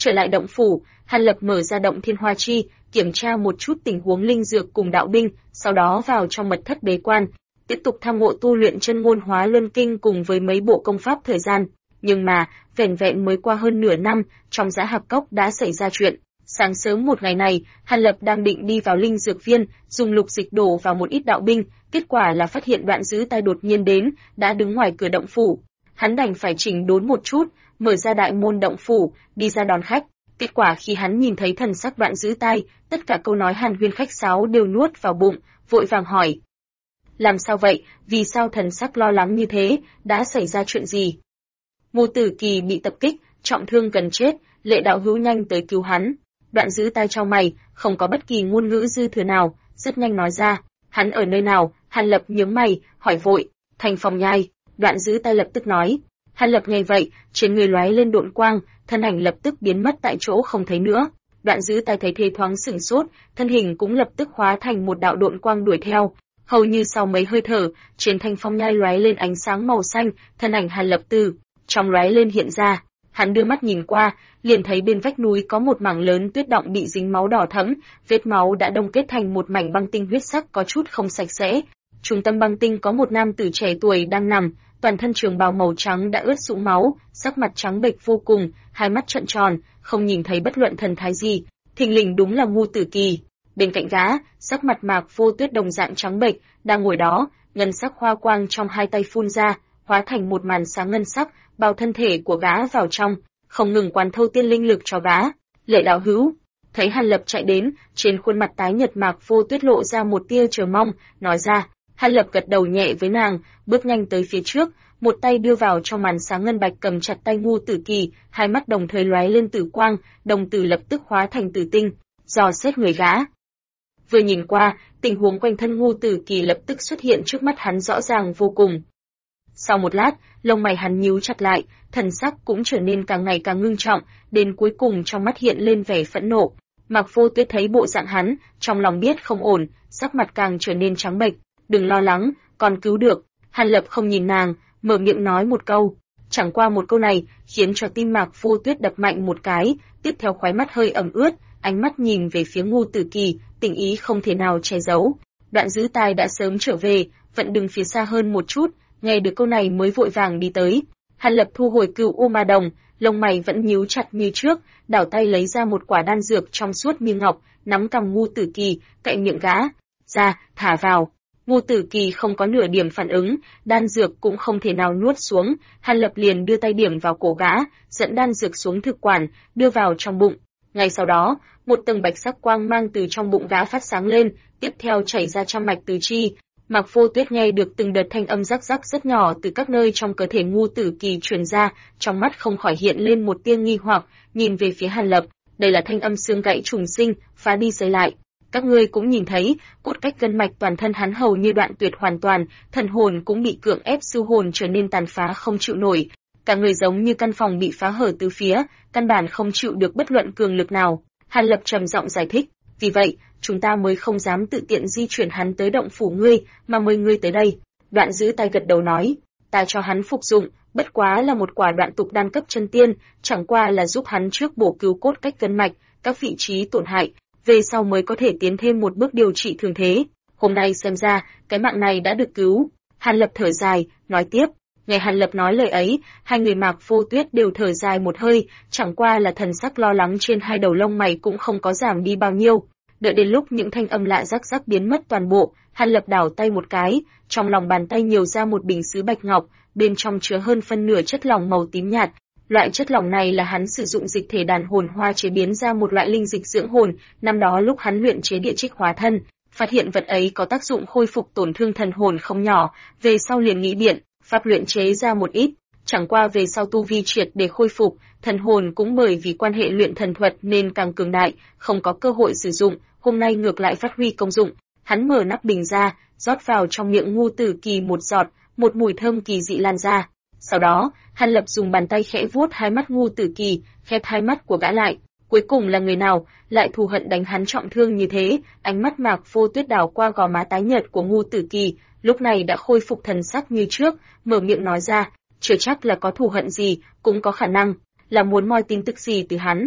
Speaker 1: Trở lại động phủ, Hàn Lập mở ra động thiên hoa chi, kiểm tra một chút tình huống linh dược cùng đạo binh, sau đó vào trong mật thất bế quan, tiếp tục tham ngộ tu luyện chân ngôn hóa luân kinh cùng với mấy bộ công pháp thời gian. Nhưng mà, vẻn vẹn mới qua hơn nửa năm, trong Dã Hạp Cốc đã xảy ra chuyện. Sáng sớm một ngày này, Hàn Lập đang định đi vào linh dược viên, dùng lục dịch đổ vào một ít đạo binh, kết quả là phát hiện Đoạn Dữ Tai đột nhiên đến, đã đứng ngoài cửa động phủ. Hắn đành phải chỉnh đốn một chút, mở ra đại môn động phủ, đi ra đón khách. Kết quả khi hắn nhìn thấy thần sắc Đoạn Dữ Tai, tất cả câu nói hàn huyên khách sáo đều nuốt vào bụng, vội vàng hỏi: làm sao vậy, vì sao thần sắc lo lắng như thế, đã xảy ra chuyện gì? Ngô Tử Kỳ bị tập kích, trọng thương gần chết, Lệ đạo hữu nhanh tới cứu hắn. Đoạn Dữ Tai chau mày, không có bất kỳ ngôn ngữ dư thừa nào, rất nhanh nói ra: hắn ở nơi nào? Hàn Lập nhướng mày, hỏi vội: Thành Phong Nhai. Đoạn Dữ Tai lập tức nói. Hàn Lập nghe vậy, trên người lóe lên độn quang, thân ảnh lập tức biến mất tại chỗ không thấy nữa. Đoạn Dữ Tai thấy thế thoáng sửng sốt, thân hình cũng lập tức hóa thành một đạo độn quang đuổi theo. Hầu như sau mấy hơi thở, trên Thanh Phong Nhai lóe lên ánh sáng màu xanh, thân ảnh Hàn Lập từ trong lóe lên hiện ra. Hắn đưa mắt nhìn qua, liền thấy bên vách núi có một mảng lớn tuyết động bị dính máu đỏ thẫm, vết máu đã đông kết thành một mảnh băng tinh huyết sắc có chút không sạch sẽ. Trung tâm băng tinh có một nam tử trẻ tuổi đang nằm, toàn thân trường bào màu trắng đã ướt sũng máu, sắc mặt trắng bệch vô cùng, hai mắt trợn tròn, không nhìn thấy bất luận thần thái gì. Thình lình đúng là Ngô Tử Kỳ. Bên cạnh gã, sắc mặt Mạc Vô Tuyết đồng dạng trắng bệch, đang ngồi đó, ngân sắc hoa quang trong hai tay phun ra, hóa thành một màn sáng ngân sắc, bao thân thể của gã vào trong, không ngừng quán thâu tiên linh lực cho gã. Lệ đạo hữu, thấy Hàn Lập chạy đến, trên khuôn mặt tái nhợt Mạc Vô Tuyết lộ ra một tia chờ mong, nói ra. Hàn Lập gật đầu nhẹ với nàng, bước nhanh tới phía trước, một tay đưa vào trong màn sáng ngân bạch cầm chặt tay Ngô Tử Kỳ, hai mắt đồng thời lóe lên tử quang, đồng tử lập tức hóa thành tử tinh, dò xét người gã. Vừa nhìn qua, tình huống quanh thân Ngô Tử Kỳ lập tức xuất hiện trước mắt hắn rõ ràng vô cùng. Sau một lát, lông mày hắn nhíu chặt lại, thần sắc cũng trở nên càng ngày càng ngưng trọng, đến cuối cùng trong mắt hiện lên vẻ phẫn nộ. Mạc Vô Tuyết thấy bộ dạng hắn, trong lòng biết không ổn, sắc mặt càng trở nên trắng bệch. Đừng lo lắng, còn cứu được. Hàn Lập không nhìn nàng, mở miệng nói một câu. Chẳng qua một câu này, khiến cho tim Mạc Vô Tuyết đập mạnh một cái, tiếp theo khóe mắt hơi ẩm ướt, ánh mắt nhìn về phía Ngô Tử Kỳ, tình ý không thể nào che giấu. Đoạn Dữ Tai đã sớm trở về, vẫn đứng phía xa hơn một chút, nghe được câu này mới vội vàng đi tới. Hàn Lập thu hồi Cửu U Ma Đồng, lông mày vẫn nhíu chặt như trước, đảo tay lấy ra một quả đan dược trong suốt như ngọc, nắm cằm Ngô Tử Kỳ, cạnh miệng gã. Ra, thả vào. Ngô Tử Kỳ không có nửa điểm phản ứng, đan dược cũng không thể nào nuốt xuống, Hàn Lập liền đưa tay điểm vào cổ gã, dẫn đan dược xuống thực quản, đưa vào trong bụng. Ngay sau đó, một tầng bạch sắc quang mang từ trong bụng gã phát sáng lên, tiếp theo chảy ra trăm mạch tứ chi. Mạc Vô Tuyết nghe được từng đợt thanh âm rắc rắc rất nhỏ từ các nơi trong cơ thể Ngô Tử Kỳ truyền ra, trong mắt không khỏi hiện lên một tia nghi hoặc, nhìn về phía Hàn Lập, đây là thanh âm xương gãy trùng sinh, phá đi xây lại. Các ngươi cũng nhìn thấy, cốt cách gân mạch toàn thân hắn hầu như đoạn tuyệt hoàn toàn, thần hồn cũng bị cưỡng ép siêu hồn trở nên tàn phá không chịu nổi. Cả người giống như căn phòng bị phá hở từ phía, căn bản không chịu được bất luận cường lực nào. Hàn Lập trầm giọng giải thích, vì vậy, chúng ta mới không dám tự tiện di chuyển hắn tới động phủ ngươi, mà mời ngươi tới đây. Đoạn Dữ Tai gật đầu nói, ta cho hắn phục dụng, bất quá là một quả đoạn tục đan cấp chân tiên, chẳng qua là giúp hắn trước bổ cứu cốt cách gân mạch, các vị trí tổn hại, về sau mới có thể tiến thêm một bước điều trị thường thế. Hôm nay xem ra, cái mạng này đã được cứu. Hàn Lập thở dài, nói tiếp. Nghe Hàn Lập nói lời ấy, hai người Mạc Vô Tuyết đều thở dài một hơi, chẳng qua là thần sắc lo lắng trên hai đầu lông mày cũng không có giảm đi bao nhiêu. Đợi đến lúc những thanh âm lạ rắc rắc biến mất toàn bộ, Hàn Lập đảo tay một cái, trong lòng bàn tay nhiều ra một bình sứ bạch ngọc, bên trong chứa hơn phân nửa chất lỏng màu tím nhạt. Loại chất lỏng này là hắn sử dụng dịch thể đàn hồn hoa chế biến ra một loại linh dịch dưỡng hồn, năm đó lúc hắn luyện chế địa trích hóa thân, phát hiện vật ấy có tác dụng khôi phục tổn thương thần hồn không nhỏ, về sau liền nghĩ biện pháp luyện chế ra một ít, chẳng qua về sau tu vi triệt để khôi phục, thần hồn cũng bởi vì quan hệ luyện thần thuật nên càng cường đại, không có cơ hội sử dụng, hôm nay ngược lại phát huy công dụng. Hắn mở nắp bình ra, rót vào trong miệng Ngô Tử Kỳ một giọt, một mùi thơm kỳ dị lan ra. Sau đó, Hàn Lập dùng bàn tay khẽ vuốt hai mắt Ngô Tử Kỳ, khép hai mắt của gã lại. Cuối cùng là người nào lại thù hận đánh hắn trọng thương như thế? Ánh mắt Mạc Vô Tuyết đảo qua gò má tái nhợt của Ngô Tử Kỳ, lúc này đã khôi phục thần sắc như trước, mở miệng nói ra, chưa chắc là có thù hận gì, cũng có khả năng là muốn moi tin tức gì từ hắn.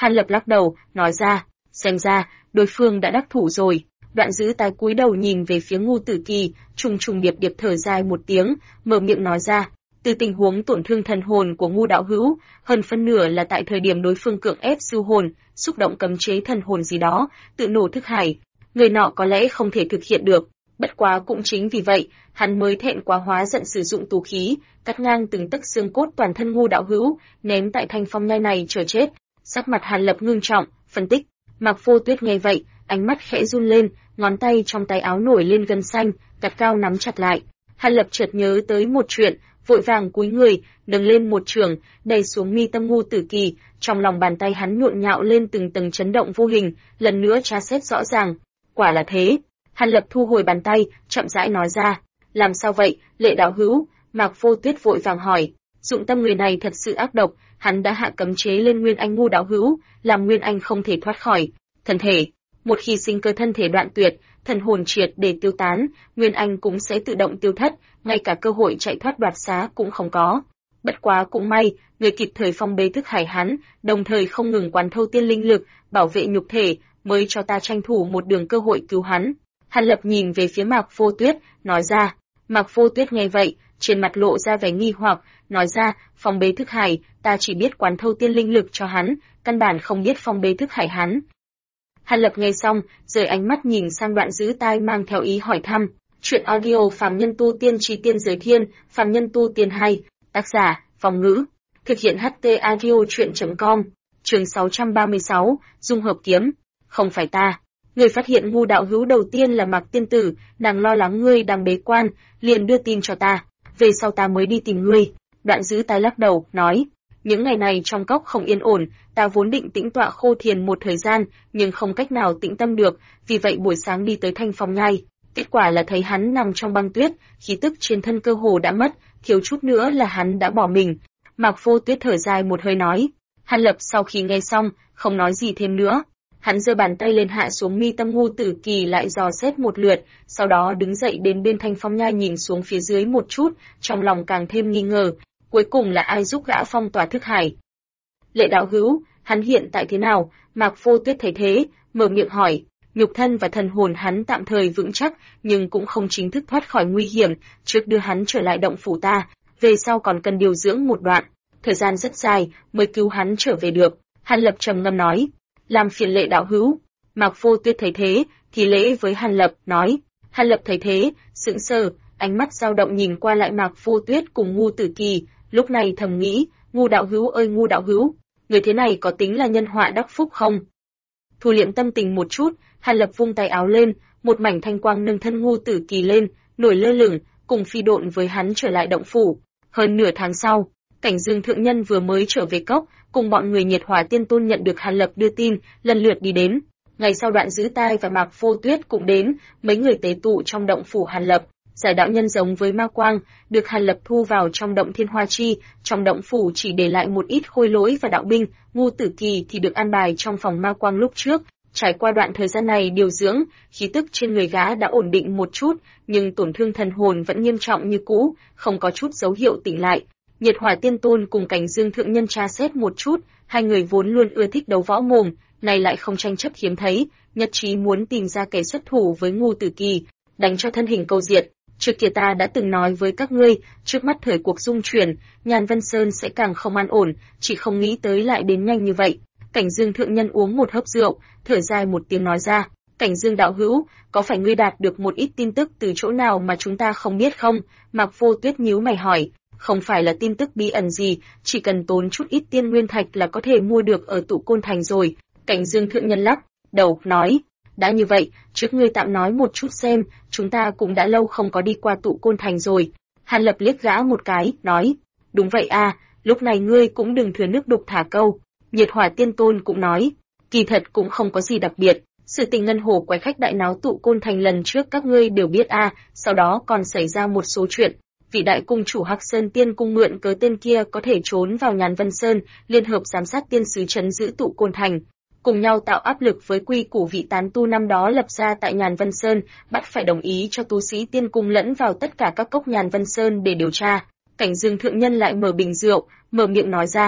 Speaker 1: Hàn Lập lắc đầu, nói ra, xem ra, đối phương đã đắc thủ rồi. Đoạn Giữ tái cúi đầu nhìn về phía Ngưu Tử Kỳ, trùng trùng điệp điệp thở dài một tiếng, mở miệng nói ra, từ tình huống tổn thương thần hồn của Ngưu đạo hữu, hơn phân nửa là tại thời điểm đối phương cưỡng ép siêu hồn, xúc động cấm chế thần hồn gì đó, tự nổ thức hải, người nọ có lẽ không thể thực hiện được. Bất quá cũng chính vì vậy, hắn mới thẹn quá hóa giận sử dụng tù khí, cắt ngang từng tấc xương cốt toàn thân Ngưu đạo hữu, ném tại thanh phong nhai này chờ chết. Sắc mặt Hàn Lập ngưng trọng, phân tích. Mạc Vô Tuyết nghe vậy, ánh mắt khẽ run lên, ngón tay trong tay áo nổi lên gân xanh, gắt gao nắm chặt lại. Hàn Lập chợt nhớ tới một chuyện, vội vàng cúi người, nâng lên một chưởng, đè xuống mi tâm Ngưu Tử Kỳ, trong lòng bàn tay hắn nhộn nhạo lên từng tầng chấn động vô hình, lần nữa tra xét rõ ràng. Quả là thế. Hàn Lập thu hồi bàn tay, chậm rãi nói ra, làm sao vậy, Lệ đạo hữu? Mạc Vô Tuyết vội vàng hỏi. Dụng tâm người này thật sự ác độc, hắn đã hạ cấm chế lên Nguyên Anh Ngưu đạo hữu, làm Nguyên Anh không thể thoát khỏi thân thể. Một khi sinh cơ thân thể đoạn tuyệt, thần hồn triệt để tiêu tán, Nguyên Anh cũng sẽ tự động tiêu thất, ngay cả cơ hội chạy thoát đoạt xá cũng không có. Bất quá cũng may, người kịp thời phong bế thức hải hắn, đồng thời không ngừng quán thâu tiên linh lực, bảo vệ nhục thể, mới cho ta tranh thủ một đường cơ hội cứu hắn. Hàn Lập nhìn về phía Mạc Vô Tuyết, nói ra. Mạc Vô Tuyết nghe vậy, trên mặt lộ ra vẻ nghi hoặc, nói ra, phong bế thức hải, ta chỉ biết quán thâu tiên linh lực cho hắn, căn bản không biết phong bế thức hải hắn. Hàn Lập nghe xong, rời ánh mắt nhìn sang Đoạn Giữ tai mang theo ý hỏi thăm. Chuyện audio Phàm Nhân Tu Tiên Chí Tiên Giới Thiên, Phàm Nhân Tu Tiên 2, tác giả, Phong Ngữ. Thực hiện HT audio chuyện.com, chương 636, Dung Hợp Kiếm. Không phải ta. Người phát hiện Ngưu đạo hữu đầu tiên là Mạc tiên tử, nàng lo lắng ngươi đang bế quan, liền đưa tin cho ta, về sau ta mới đi tìm ngươi. Đoạn Giữ tái lắc đầu, nói, những ngày này trong cốc không yên ổn, ta vốn định tĩnh tọa khô thiền một thời gian, nhưng không cách nào tĩnh tâm được, vì vậy buổi sáng đi tới Thanh Phong Nhai. Kết quả là thấy hắn nằm trong băng tuyết, khí tức trên thân cơ hồ đã mất, thiếu chút nữa là hắn đã bỏ mình. Mạc Vô Tuyết thở dài một hơi nói. Hàn Lập sau khi nghe xong, không nói gì thêm nữa. Hắn giơ bàn tay lên hạ xuống mi tâm Ngưu Tử Kỳ lại dò xét một lượt, sau đó đứng dậy đến bên Thanh Phong Nhai nhìn xuống phía dưới một chút, trong lòng càng thêm nghi ngờ, cuối cùng là ai giúp gã phong tỏa thức hải. Lệ đạo hữu, hắn hiện tại thế nào? Mạc Vô Tuyết thấy thế, mở miệng hỏi. Nhục thân và thần hồn hắn tạm thời vững chắc, nhưng cũng không chính thức thoát khỏi nguy hiểm, trước đưa hắn trở lại động phủ ta, về sau còn cần điều dưỡng một đoạn, thời gian rất dài mới cứu hắn trở về được. Hàn Lập trầm ngâm nói, làm phiền Lệ đạo hữu. Mạc Vô Tuyết thấy thế, thì lễ với Hàn Lập, nói. Hàn Lập thấy thế, sững sờ, ánh mắt dao động nhìn qua lại Mạc Vô Tuyết cùng Ngưu Tử Kỳ, lúc này thầm nghĩ, Ngưu đạo hữu ơi Ngưu đạo hữu, người thế này có tính là nhân họa đắc phúc không? Thu liệm tâm tình một chút, Hàn Lập vung tay áo lên, một mảnh thanh quang nâng thân Ngưu Tử Kỳ lên, nổi lơ lửng, cùng phi độn với hắn trở lại động phủ. Hơn nửa tháng sau, Cảnh Dương thượng nhân vừa mới trở về cốc, cùng bọn người Nhiệt Hỏa Tiên Tôn nhận được Hàn Lập đưa tin, lần lượt đi đến. Ngày sau Đoạn Giữ tai và Mạc Vô Tuyết cũng đến, mấy người tế tụ trong động phủ Hàn Lập. Giải đạo nhân giống với ma quang, được Hàn Lập thu vào trong động Thiên Hoa Chi, trong động phủ chỉ để lại một ít khôi lỗi và đạo binh, Ngưu Tử Kỳ thì được an bài trong phòng ma quang lúc trước. Trải qua đoạn thời gian này điều dưỡng, khí tức trên người gã đã ổn định một chút, nhưng tổn thương thần hồn vẫn nghiêm trọng như cũ, không có chút dấu hiệu tỉnh lại. Nhiệt Hỏa Tiên Tôn cùng Cảnh Dương thượng nhân tra xét một chút, hai người vốn luôn ưa thích đấu võ mồm, này lại không tranh chấp hiếm thấy, nhất trí muốn tìm ra kẻ xuất thủ với Ngưu Tử Kỳ, đánh cho thân hình câu diệt. Trước kia ta đã từng nói với các ngươi, trước mắt thời cuộc dung chuyển, Nhàn Vân Sơn sẽ càng không an ổn, chỉ không nghĩ tới lại đến nhanh như vậy. Cảnh Dương thượng nhân uống một hớp rượu, thở dài một tiếng nói ra, Cảnh Dương đạo hữu, có phải ngươi đạt được một ít tin tức từ chỗ nào mà chúng ta không biết không? Mạc Vô Tuyết nhíu mày hỏi, không phải là tin tức bí ẩn gì, chỉ cần tốn chút ít tiên nguyên thạch là có thể mua được ở Tụ Côn Thành rồi. Cảnh Dương thượng nhân lắc đầu nói, đã như vậy, trước ngươi tạm nói một chút xem, chúng ta cũng đã lâu không có đi qua Tụ Côn Thành rồi. Hàn Lập liếc gã một cái, nói, đúng vậy à, lúc này ngươi cũng đừng thừa nước đục thả câu. Nhiệt Hỏa Tiên Tôn cũng nói, kỳ thật cũng không có gì đặc biệt, sự tình ngân hồ quái khách đại náo Tụ Côn Thành lần trước các ngươi đều biết à, sau đó còn xảy ra một số chuyện. Vị đại cung chủ Hắc Sơn Tiên cung mượn cớ tên kia có thể trốn vào Nhàn Vân Sơn, liên hợp giám sát tiên sứ trấn giữ Tụ Côn Thành, cùng nhau tạo áp lực với quy củ vị tán tu năm đó lập ra tại Nhàn Vân Sơn, bắt phải đồng ý cho tu sĩ tiên cung lẫn vào tất cả các cốc Nhàn Vân Sơn để điều tra. Cảnh Dương thượng nhân lại mở bình rượu, mở miệng nói ra,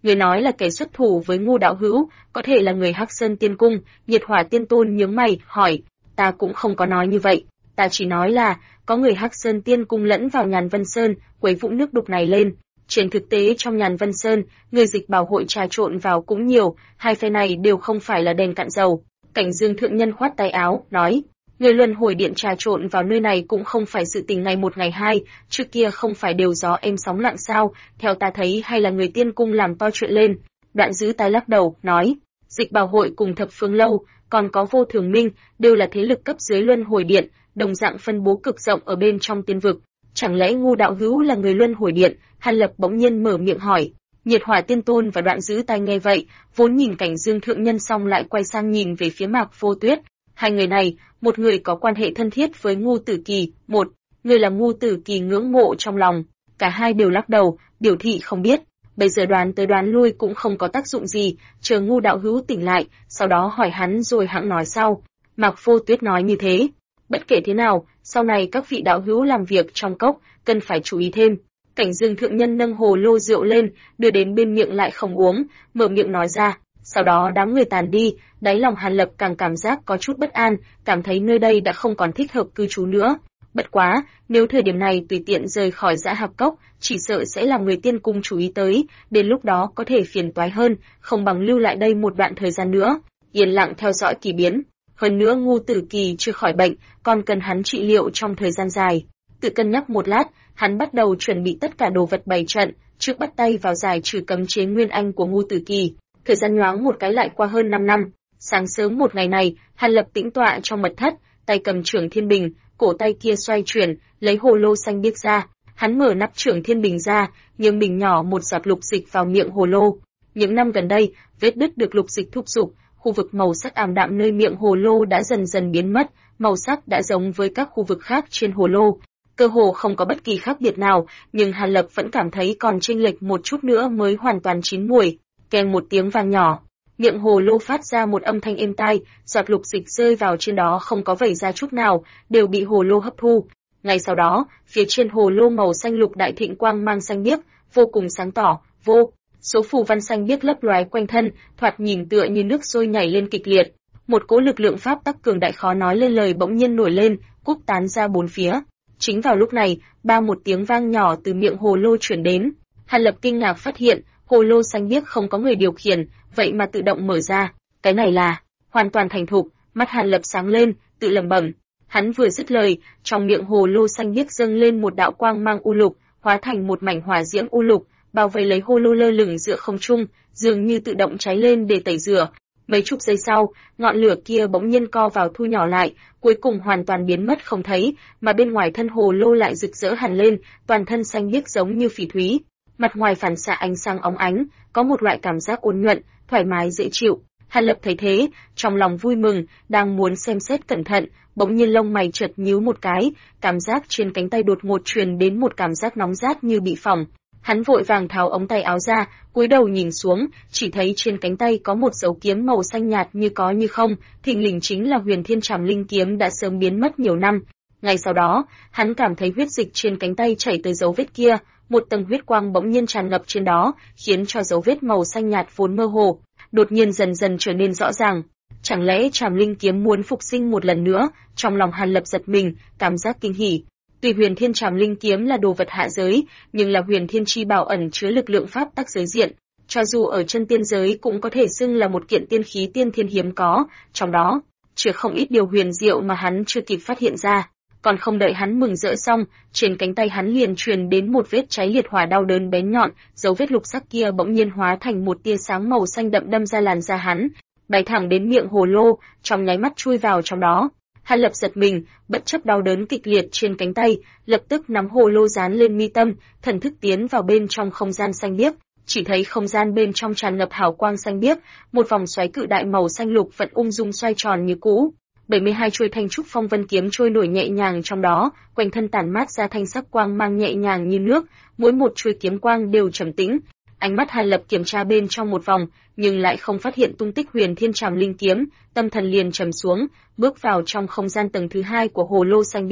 Speaker 1: Người nói là kẻ xuất thủ với Ngô đạo hữu, có thể là người Hắc Sơn Tiên Cung. Nhiệt Hỏa Tiên Tôn nhướng mày, hỏi, ta cũng không có nói như vậy, ta chỉ nói là có người Hắc Sơn Tiên Cung lẫn vào Nhàn Vân Sơn, quấy vũng nước đục này lên. Trên thực tế trong Nhàn Vân Sơn, người dịch bảo hội trà trộn vào cũng nhiều, hai phe này đều không phải là đèn cạn dầu. Cảnh Dương thượng nhân khoát tay áo, nói, người luân hồi điện trà trộn vào nơi này cũng không phải sự tình ngày một ngày hai, trước kia không phải đều gió êm sóng lặng sao, theo ta thấy hay là người Tiên Cung làm to chuyện lên. Đoạn Dữ tái lắc đầu, nói, dịch bảo hội cùng Thập Phương Lâu, còn có Vô Thường Minh, đều là thế lực cấp dưới luân hồi điện, đồng dạng phân bố cực rộng ở bên trong tiên vực. Chẳng lẽ Ngô đạo hữu là người luân hồi điện? Hàn Lập bỗng nhiên mở miệng hỏi. Nhiệt Hỏa Tiên Tôn và Đoạn Dữ tai nghe vậy, vốn nhìn Cảnh Dương thượng nhân xong lại quay sang nhìn về phía Mạc Vô Tuyết. Hai người này, một người có quan hệ thân thiết với Ngô Tử Kỳ, một người là Ngô Tử Kỳ ngưỡng mộ trong lòng. Cả hai đều lắc đầu, biểu thị không biết. Bây giờ đoán tới đoán lui cũng không có tác dụng gì, chờ Ngô đạo hữu tỉnh lại, sau đó hỏi hắn rồi hẵng nói sau. Mạc Vô Tuyết nói như thế. Bất kể thế nào, sau này các vị đạo hữu làm việc trong cốc, cần phải chú ý thêm. Cảnh Dương thượng nhân nâng hồ lô rượu lên, đưa đến bên miệng lại không uống, mở miệng nói ra. Sau đó đám người tàn đi, đáy lòng Hàn Lập càng cảm giác có chút bất an, cảm thấy nơi đây đã không còn thích hợp cư trú nữa. Bất quá, nếu thời điểm này tùy tiện rời khỏi Dã Hạp Cốc, chỉ sợ sẽ làm người Tiên Cung chú ý tới, đến lúc đó có thể phiền toái hơn, không bằng lưu lại đây một đoạn thời gian nữa, yên lặng theo dõi kỳ biến. Hơn nữa Ngô Tử Kỳ chưa khỏi bệnh, còn cần hắn trị liệu trong thời gian dài. Tự cân nhắc một lát, hắn bắt đầu chuẩn bị tất cả đồ vật bày trận, trước bắt tay vào giải trừ cấm chế nguyên anh của Ngô Tử Kỳ. Thời gian nhoáng một cái lại qua hơn 5 năm. Sáng sớm một ngày này, Hàn Lập tĩnh tọa trong mật thất, tay cầm Trưởng Thiên Bình, cổ tay kia xoay chuyển, lấy hồ lô xanh biếc ra. Hắn mở nắp Trưởng Thiên Bình ra, nghiêng bình nhỏ một giọt lục dịch vào miệng hồ lô. Những năm gần đây, vết đứt được lục dịch thúc giục, khu vực màu sắc ảm đạm nơi miệng hồ lô đã dần dần biến mất, màu sắc đã giống với các khu vực khác trên hồ lô. Cơ hồ không có bất kỳ khác biệt nào, nhưng Hàn Lập vẫn cảm thấy còn chênh lệch một chút nữa mới hoàn toàn chín muồi. Kèm một tiếng vang nhỏ, miệng hồ lô phát ra một âm thanh êm tai, giọt lục dịch rơi vào trên đó không có vẩy ra chút nào, đều bị hồ lô hấp thu. Ngay sau đó, phía trên hồ lô màu xanh lục đại thịnh quang mang xanh biếc, vô cùng sáng tỏ, vô số phù văn xanh biếc lấp loé quanh thân, thoạt nhìn tựa như nước sôi nhảy lên kịch liệt. Một cỗ lực lượng pháp tắc cường đại khó nói lên lời bỗng nhiên nổi lên, cúp tán ra bốn phía. Chính vào lúc này, một tiếng vang nhỏ từ miệng hồ lô truyền đến. Hàn Lập kinh ngạc phát hiện, hồ lô xanh biếc không có người điều khiển, vậy mà tự động mở ra. Cái này là hoàn toàn thành thục. Mắt Hàn Lập sáng lên, tự lẩm bẩm. Hắn vừa dứt lời, trong miệng hồ lô xanh biếc dâng lên một đạo quang mang u lục, hóa thành một mảnh hỏa diễm u lục, bao vây lấy hồ lô lơ lửng giữa không trung, dường như tự động cháy lên để tẩy rửa. Mấy chục giây sau, ngọn lửa kia bỗng nhiên co vào thu nhỏ lại, cuối cùng hoàn toàn biến mất không thấy, mà bên ngoài thân hồ lô lại rực rỡ hẳn lên, toàn thân xanh biếc giống như phỉ thúy. Mặt ngoài phản xạ ánh sáng óng ánh, có một loại cảm giác ôn nhuận, thoải mái dễ chịu. Hàn Lập thấy thế, trong lòng vui mừng, đang muốn xem xét cẩn thận, bỗng nhiên lông mày chợt nhíu một cái, cảm giác trên cánh tay đột ngột truyền đến một cảm giác nóng rát như bị phỏng. Hắn vội vàng tháo ống tay áo ra, cúi đầu nhìn xuống, chỉ thấy trên cánh tay có một dấu kiếm màu xanh nhạt như có như không, thình lình chính là Huyền Thiên Trảm Linh kiếm đã sớm biến mất nhiều năm. Ngay sau đó, hắn cảm thấy huyết dịch trên cánh tay chảy tới dấu vết kia, một tầng huyết quang bỗng nhiên tràn ngập trên đó, khiến cho dấu vết màu xanh nhạt vốn mơ hồ, đột nhiên dần dần trở nên rõ ràng. Chẳng lẽ Trảm Linh kiếm muốn phục sinh một lần nữa? Trong lòng Hàn Lập giật mình, cảm giác kinh hỉ. Tuy Huyền Thiên Trảm Linh kiếm là đồ vật hạ giới, nhưng là Huyền Thiên chi bảo ẩn chứa lực lượng pháp tắc giới diện, cho dù ở chân tiên giới cũng có thể xưng là một kiện tiên khí tiên thiên hiếm có, trong đó chứa không ít điều huyền diệu mà hắn chưa kịp phát hiện ra. Còn không đợi hắn mừng rỡ xong, trên cánh tay hắn liền truyền đến một vết cháy liệt hỏa đau đớn bén nhọn, dấu vết lục sắc kia bỗng nhiên hóa thành một tia sáng màu xanh đậm đâm ra làn da hắn, bay thẳng đến miệng hồ lô, trong nháy mắt chui vào trong đó. Hàn Lập giật mình, bất chấp đau đớn kịch liệt trên cánh tay, lập tức nắm hồ lô dán lên mi tâm, thần thức tiến vào bên trong không gian xanh biếc, chỉ thấy không gian bên trong tràn ngập hào quang xanh biếc, một vòng xoáy cự đại màu xanh lục vẫn ung dung xoay tròn như cũ. 72 chuôi thanh trúc phong vân kiếm trôi nổi nhẹ nhàng trong đó, quanh thân tản mát ra thanh sắc quang mang nhẹ nhàng như nước, mỗi một chuôi kiếm quang đều trầm tĩnh. Ánh mắt Hàn Lập kiểm tra bên trong một vòng, nhưng lại không phát hiện tung tích Huyền Thiên Trảm Linh kiếm, tâm thần liền trầm xuống, bước vào trong không gian tầng thứ 2 của hồ lô xanh biếc.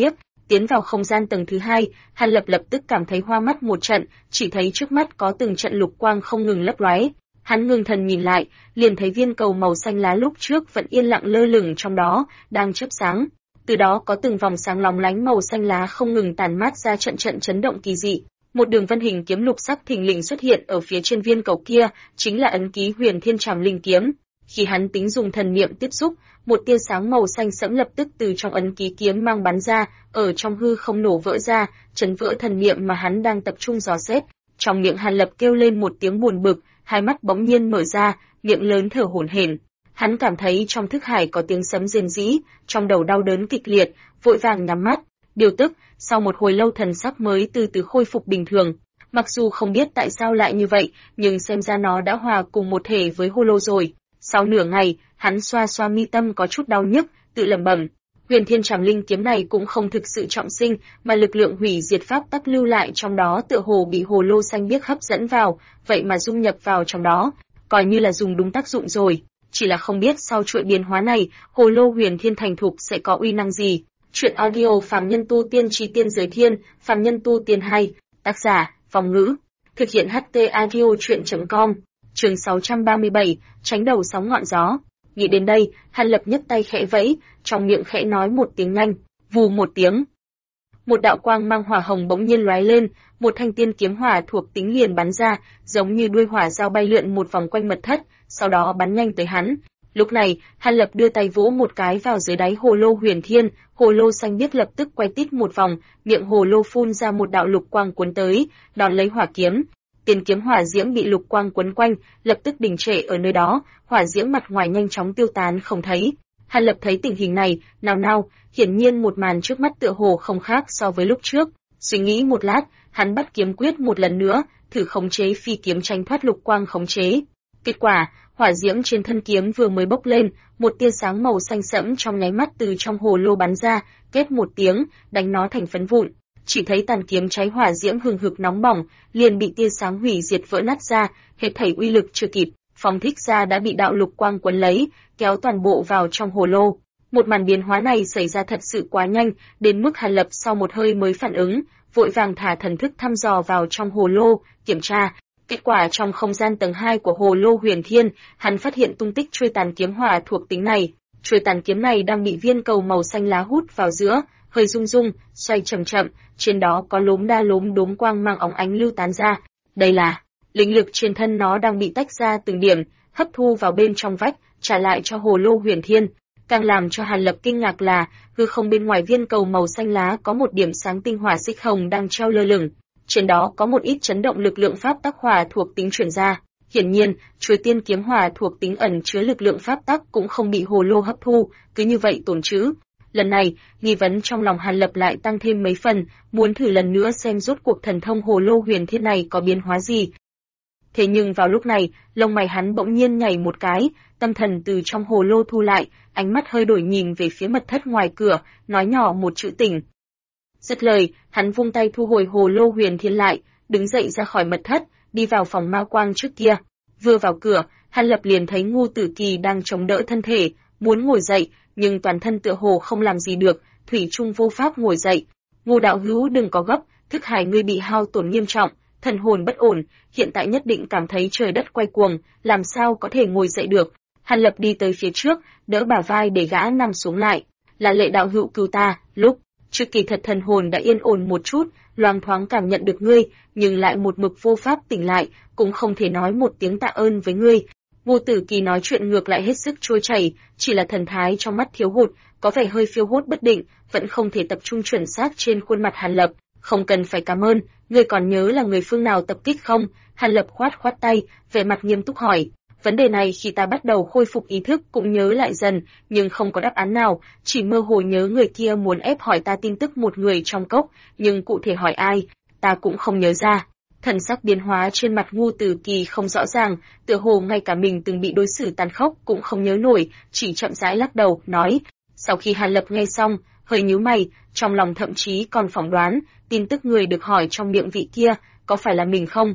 Speaker 1: Tiến vào không gian tầng thứ 2, Hàn Lập lập tức cảm thấy hoa mắt một trận, chỉ thấy trước mắt có từng trận lục quang không ngừng lấp lóe. Hắn ngưng thần nhìn lại, liền thấy viên cầu màu xanh lá lúc trước vẫn yên lặng lơ lửng trong đó, đang chớp sáng. Từ đó có từng vòng sáng lóng lánh màu xanh lá không ngừng tản mát ra trận trận chấn động kỳ dị. Một đường vân hình kiếm lục sắc thình lình xuất hiện ở phía trên viên cầu kia, chính là ấn ký Huyền Thiên Trảm Linh kiếm. Khi hắn tính dùng thần niệm tiếp xúc, một tia sáng màu xanh sẫm lập tức từ trong ấn ký kiếm mang bắn ra, ở trong hư không nổ vỡ ra, chấn vỡ thần niệm mà hắn đang tập trung dò xét. Trong miệng Hàn Lập kêu lên một tiếng buồn bực, hai mắt bỗng nhiên mở ra, miệng lớn thở hổn hển. Hắn cảm thấy trong thức hải có tiếng sấm rền rĩ, trong đầu đau đớn kịch liệt, vội vàng nhắm mắt. Điều tức, sau một hồi lâu thần sắc mới từ từ khôi phục bình thường. Mặc dù không biết tại sao lại như vậy, nhưng xem ra nó đã hòa cùng một thể với holo rồi. Sau nửa ngày, hắn xoa xoa mi tâm có chút đau nhức, tự lẩm bẩm. Huyền Thiên Trảm Linh kiếm này cũng không thực sự trọng sinh, mà lực lượng hủy diệt pháp tắc lưu lại trong đó tựa hồ bị hồ lô xanh biếc hấp dẫn vào, vậy mà dung nhập vào trong đó, coi như là dùng đúng tác dụng rồi. Chỉ là không biết sau chuỗi biến hóa này, hồ lô Huyền Thiên thành thục sẽ có uy năng gì. Truyện audio Phàm Nhân Tu Tiên Chí Tiên Giới Thiên, Phàm Nhân Tu Tiên 2, tác giả, Vong Ngữ, thực hiện HT audio truyện.com, chương 637, tránh đầu sóng ngọn gió. Nghĩ đến đây, Hàn Lập nhấc tay khẽ vẫy, trong miệng khẽ nói một tiếng nhanh, vù một tiếng. Một đạo quang mang hỏa hồng bỗng nhiên lóe lên, một thanh tiên kiếm hỏa thuộc tính liền bắn ra, giống như đuôi hỏa dao bay lượn một vòng quanh mật thất, sau đó bắn nhanh tới hắn. Lúc này, Hàn Lập đưa tay vỗ một cái vào dưới đáy hồ lô Huyền Thiên, hồ lô xanh biếc lập tức quay tít một vòng, miệng hồ lô phun ra một đạo lục quang cuốn tới, đón lấy hỏa kiếm. Tiên kiếm hỏa diễm bị lục quang quấn quanh, lập tức đình trệ ở nơi đó, hỏa diễm mặt ngoài nhanh chóng tiêu tán không thấy. Hàn Lập thấy tình hình này, nào, hiển nhiên một màn trước mắt tựa hồ không khác so với lúc trước. Suy nghĩ một lát, hắn bắt kiếm quyết một lần nữa, thử khống chế phi kiếm tránh thoát lục quang khống chế. Kết quả, hỏa diễm trên thân kiếm vừa mới bốc lên, một tia sáng màu xanh sẫm trong nháy mắt từ trong hồ lô bắn ra, kết một tiếng, đánh nó thành phấn vụn. Chỉ thấy tàn kiếm cháy hỏa diễm hừng hực nóng bỏng, liền bị tia sáng hủy diệt vỡ nát ra, hết thảy uy lực chưa kịp, phóng thích ra đã bị đạo lục quang quấn lấy, kéo toàn bộ vào trong hồ lô. Một màn biến hóa này xảy ra thật sự quá nhanh, đến mức Hàn Lập sau một hơi mới phản ứng, vội vàng thả thần thức thăm dò vào trong hồ lô, kiểm tra. Kết quả trong không gian tầng 2 của hồ lô Huyền Thiên, hắn phát hiện tung tích chuôi tàn kiếm hỏa thuộc tính này. Chuôi tàn kiếm này đang bị viên cầu màu xanh lá hút vào giữa, hơi rung rung, xoay chậm chậm, trên đó có lốm đa lốm đốm quang mang óng ánh lưu tán ra. Đây là linh lực trên thân nó đang bị tách ra từng điểm, hấp thu vào bên trong vách, trả lại cho hồ lô Huyền Thiên. Càng làm cho Hàn Lập kinh ngạc là, hư không bên ngoài viên cầu màu xanh lá có một điểm sáng tinh hỏa xích hồng đang treo lơ lửng. Trên đó có một ít chấn động lực lượng pháp tắc hỏa thuộc tính truyền ra. Hiển nhiên, chuôi tiên kiếm hỏa thuộc tính ẩn chứa lực lượng pháp tắc cũng không bị hồ lô hấp thu, cứ như vậy tồn trữ. Lần này, nghi vấn trong lòng Hàn Lập lại tăng thêm mấy phần, muốn thử lần nữa xem rốt cuộc thần thông hồ lô Huyền Thiên này có biến hóa gì. Thế nhưng vào lúc này, lông mày hắn bỗng nhiên nhảy một cái, tâm thần từ trong hồ lô thu lại, ánh mắt hơi đổi nhìn về phía mật thất ngoài cửa, nói nhỏ một chữ tỉnh. Dứt lời, hắn vung tay thu hồi hồ lô Huyền Thiên lại, đứng dậy ra khỏi mật thất, đi vào phòng ma quang trước kia. Vừa vào cửa, Hàn Lập liền thấy Ngô Tử Kỳ đang chống đỡ thân thể, muốn ngồi dậy, nhưng toàn thân tựa hồ không làm gì được, thủy chung vô pháp ngồi dậy. Ngô đạo hữu đừng có gấp, thức hải ngươi bị hao tổn nghiêm trọng, thần hồn bất ổn, hiện tại nhất định cảm thấy trời đất quay cuồng, làm sao có thể ngồi dậy được. Hàn Lập đi tới phía trước, đỡ bả vai để gã nằm xuống lại. Là Lệ đạo hữu cứu ta, lúc trước kỳ thật thần hồn đã yên ổn một chút, loáng thoáng cảm nhận được ngươi, nhưng lại một mực vô pháp tỉnh lại, cũng không thể nói một tiếng tạ ơn với ngươi. Ngô Tử Kỳ nói chuyện ngược lại hết sức trôi chảy, chỉ là thần thái trong mắt thiếu hụt, có vẻ hơi phiêu hốt bất định, vẫn không thể tập trung chuẩn xác trên khuôn mặt Hàn Lập. Không cần phải cảm ơn, ngươi còn nhớ là người phương nào tập kích không? Hàn Lập khoát tay, vẻ mặt nghiêm túc hỏi. Vấn đề này khi ta bắt đầu khôi phục ý thức cũng nhớ lại dần, nhưng không có đáp án nào, chỉ mơ hồ nhớ người kia muốn ép hỏi ta tin tức một người trong cốc, nhưng cụ thể hỏi ai, ta cũng không nhớ ra. Thần sắc biến hóa trên mặt Ngô Tử Kỳ không rõ ràng, tựa hồ ngay cả mình từng bị đối xử tàn khốc cũng không nhớ nổi, chỉ chậm rãi lắc đầu, nói. Sau khi Hàn Lập nghe xong, hơi nhíu mày, trong lòng thậm chí còn phỏng đoán, tin tức người được hỏi trong miệng vị kia, có phải là mình không?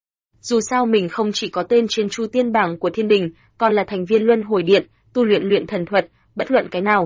Speaker 1: Dù sao mình không chỉ có tên trên Chu Tiên bảng của Thiên Đình, còn là thành viên Luân Hồi Điện, tu luyện luyện thần thuật, bất luận cái nào.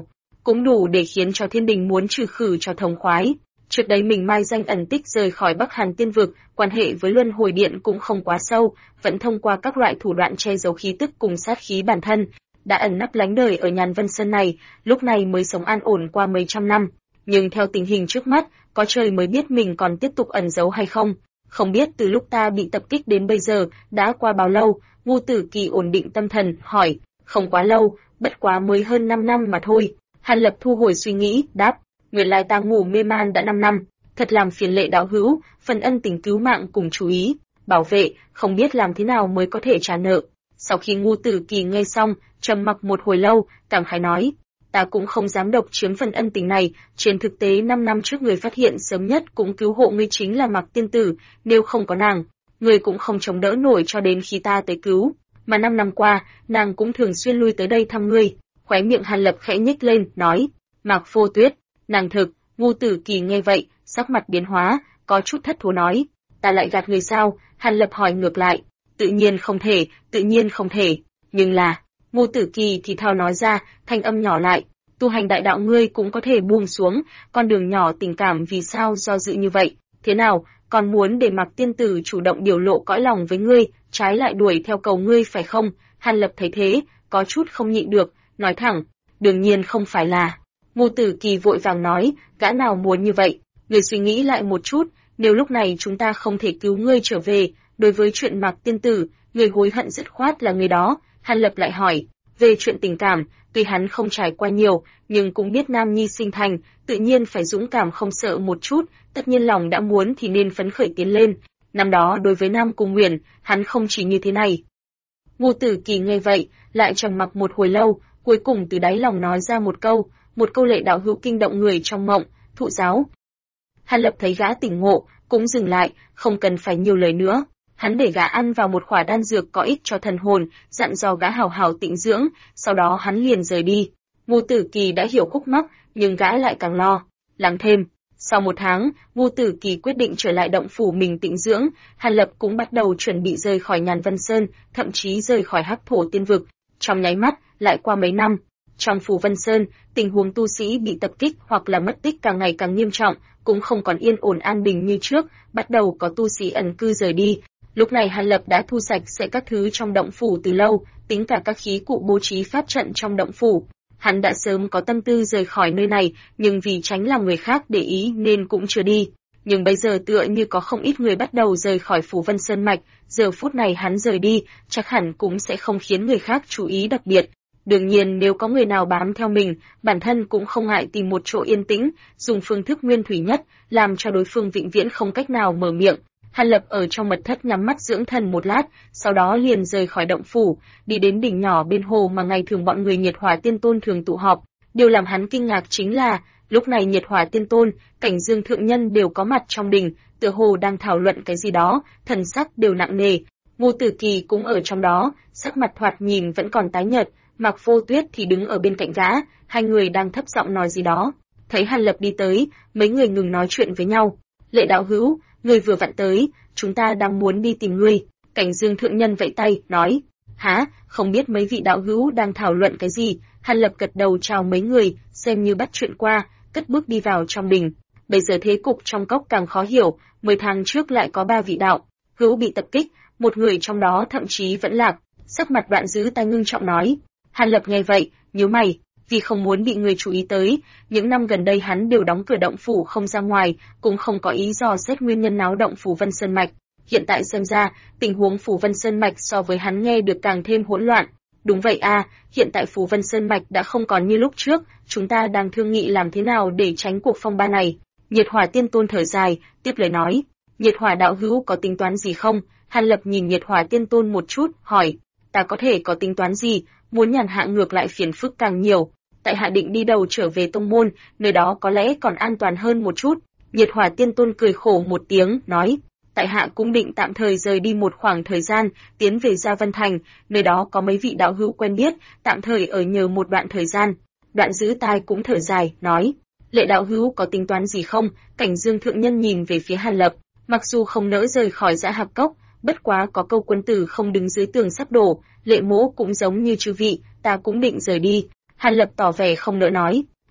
Speaker 1: cũng đủ để khiến cho thiên đình muốn trừ khử cho thống khoái. Trước đấy mình mai danh ẩn tích rời khỏi Bắc Hàn Tiên Vực, quan hệ với Luân Hồi Điện cũng không quá sâu, vẫn thông qua các loại thủ đoạn che giấu khí tức cùng sát khí bản thân, đã ẩn nấp lánh đời ở Nhàn Vân Sơn này, lúc này mới sống an ổn qua mấy trăm năm. Nhưng theo tình hình trước mắt, có trời mới biết mình còn tiếp tục ẩn giấu hay không. Không biết từ lúc ta bị tập kích đến bây giờ, đã qua bao lâu, Ngô Tử Kỳ ổn định tâm thần, hỏi, không quá lâu, bất quá mới hơn 5 năm mà thôi. Hàn Lập thu hồi suy nghĩ, đáp, nguyên lai ta ngủ mê man đã 5 năm, thật làm phiền Lệ đạo hữu, phần ân tình cứu mạng cùng chú ý, bảo vệ, không biết làm thế nào mới có thể trả nợ. Sau khi Ngô Tử Kỳ nghe xong, trầm mặc một hồi lâu, cảm khái nói, ta cũng không dám độc chiếm phần ân tình này, trên thực tế 5 năm trước người phát hiện sớm nhất cũng cứu hộ ngươi chính là Mạc Tiên Tử, nếu không có nàng, ngươi cũng không chống đỡ nổi cho đến khi ta tới cứu, mà 5 năm qua, nàng cũng thường xuyên lui tới đây thăm ngươi. Khóe miệng Hàn Lập khẽ nhếch lên, nói, Mạc Vô Tuyết, nàng thực. Ngô Tử Kỳ nghe vậy, sắc mặt biến hóa, có chút thất thố nói, ta lại gạt người sao? Hàn Lập hỏi ngược lại, tự nhiên không thể, tự nhiên không thể, nhưng là, Ngô Tử Kỳ thì thào nói ra, thanh âm nhỏ lại, tu hành đại đạo ngươi cũng có thể buông xuống, con đường nhỏ tình cảm vì sao do dự như vậy, thế nào, còn muốn để Mạc Tiên Tử chủ động biểu lộ cõi lòng với ngươi, trái lại đuổi theo cầu ngươi phải không? Hàn Lập thấy thế, có chút không nhịn được, nói thẳng, đương nhiên không phải là. Ngô Tử Kỳ vội vàng nói, gã nào muốn như vậy, ngươi suy nghĩ lại một chút, nếu lúc này chúng ta không thể cứu ngươi trở về, đối với chuyện Mạc Tiên Tử, người hối hận dứt khoát là người đó. Hàn Lập lại hỏi, về chuyện tình cảm, tuy hắn không trải qua nhiều, nhưng cũng biết nam nhi sinh thành, tự nhiên phải dũng cảm không sợ một chút, tất nhiên lòng đã muốn thì nên phấn khởi tiến lên. Năm đó đối với Nam Cung Nguyền, hắn không chỉ như thế này. Ngô Tử Kỳ nghe vậy, lại trầm mặc một hồi lâu, cuối cùng từ đáy lòng nói ra một câu Lệ đạo hữu kinh động người trong mộng, thụ giáo. Hàn Lập thấy gã tỉnh ngộ, cũng dừng lại, không cần phải nhiều lời nữa. Hắn để gã ăn vào một khỏa đan dược có ích cho thần hồn, dặn dò gã hào hào tĩnh dưỡng, sau đó hắn liền rời đi. Ngô Tử Kỳ đã hiểu khúc mắc, nhưng gã lại càng lo lắng thêm. Sau 1 tháng, Ngô Tử Kỳ quyết định trở lại động phủ mình tĩnh dưỡng, Hàn Lập cũng bắt đầu chuẩn bị rời khỏi Nhàn Vân Sơn, thậm chí rời khỏi Hắc Thổ Tiên Vực. Trong nháy mắt, lại qua mấy năm, trong Phù Vân Sơn, tình huống tu sĩ bị tập kích hoặc là mất tích càng ngày càng nghiêm trọng, cũng không còn yên ổn an bình như trước, bắt đầu có tu sĩ ẩn cư rời đi. Lúc này Hàn Lập đã thu sạch sẽ các thứ trong động phủ từ lâu, tính cả các khí cụ bố trí pháp trận trong động phủ. Hắn đã sớm có tâm tư rời khỏi nơi này, nhưng vì tránh làm người khác để ý nên cũng chưa đi. Nhưng bây giờ tựa như có không ít người bắt đầu rời khỏi Phù Vân Sơn mạch, giờ phút này hắn rời đi, chắc hẳn cũng sẽ không khiến người khác chú ý đặc biệt. Đương nhiên nếu có người nào bám theo mình, bản thân cũng không ngại tìm một chỗ yên tĩnh, dùng phương thức nguyên thủy nhất, làm cho đối phương vĩnh viễn không cách nào mở miệng. Hàn Lập ở trong mật thất nhắm mắt dưỡng thần một lát, sau đó liền rời khỏi động phủ, đi đến đỉnh nhỏ bên hồ mà ngày thường bọn người Nhiệt Hỏa Tiên Tôn thường tụ họp. Điều làm hắn kinh ngạc chính là, lúc này Nhiệt Hỏa Tiên Tôn, Cảnh Dương thượng nhân đều có mặt trong đỉnh, tựa hồ đang thảo luận cái gì đó, thần sắc đều nặng nề. Ngô Tử Kỳ cũng ở trong đó, sắc mặt thoạt nhìn vẫn còn tái nhợt, Mạc Vô Tuyết thì đứng ở bên cạnh gã, hai người đang thấp giọng nói gì đó. Thấy Hàn Lập đi tới, mấy người ngừng nói chuyện với nhau. Lệ đạo hữu, ngươi vừa vặn tới, chúng ta đang muốn đi tìm ngươi. Cảnh Dương thượng nhân vẫy tay, nói, hả, không biết mấy vị đạo hữu đang thảo luận cái gì. Hàn Lập gật đầu chào mấy người, xem như bắt chuyện qua, cất bước đi vào trong đình. Bây giờ thế cục trong cốc càng khó hiểu, 10 tháng trước lại có 3 vị đạo hữu bị tập kích, một người trong đó thậm chí vẫn lạc. Sắc mặt Đoạn Giữ tay ngưng trọng nói. Hàn Lập nghe vậy, nhíu mày, vì không muốn bị người chú ý tới, những năm gần đây hắn đều đóng cửa động phủ không ra ngoài, cũng không có ý dò xét nguyên nhân náo động Phù Vân Sơn mạch. Hiện tại xem ra, tình huống Phù Vân Sơn mạch so với hắn nghe được càng thêm hỗn loạn. Đúng vậy a, hiện tại Phù Vân Sơn mạch đã không còn như lúc trước, chúng ta đang thương nghị làm thế nào để tránh cuộc phong ba này. Nhiệt Hỏa Tiên Tôn thở dài, tiếp lời nói, Nhiệt Hỏa đạo hữu có tính toán gì không? Hàn Lập nhìn Nhiệt Hỏa Tiên Tôn một chút, hỏi, ta có thể có tính toán gì? Muốn nhàn hạ ngược lại phiền phức càng nhiều. Tại hạ định đi đầu trở về tông môn, nơi đó có lẽ còn an toàn hơn một chút. Nhiệt Hỏa Tiên Tôn cười khổ một tiếng, nói, tại hạ cũng định tạm thời rời đi một khoảng thời gian, tiến về Gia Vân Thành, nơi đó có mấy vị đạo hữu quen biết, tạm thời ở nhờ một đoạn thời gian. Đoạn Giữ tai cũng thở dài, nói, Lệ đạo hữu có tính toán gì không? Cảnh Dương thượng nhân nhìn về phía Hàn Lập, mặc dù không nỡ rời khỏi Dã Hạp Cốc, bất quá có câu quân tử không đứng dưới tường sắp đổ, Lệ mỗ cũng giống như chư vị, ta cũng định rời đi. Hàn Lập tỏ vẻ không nỡ nói,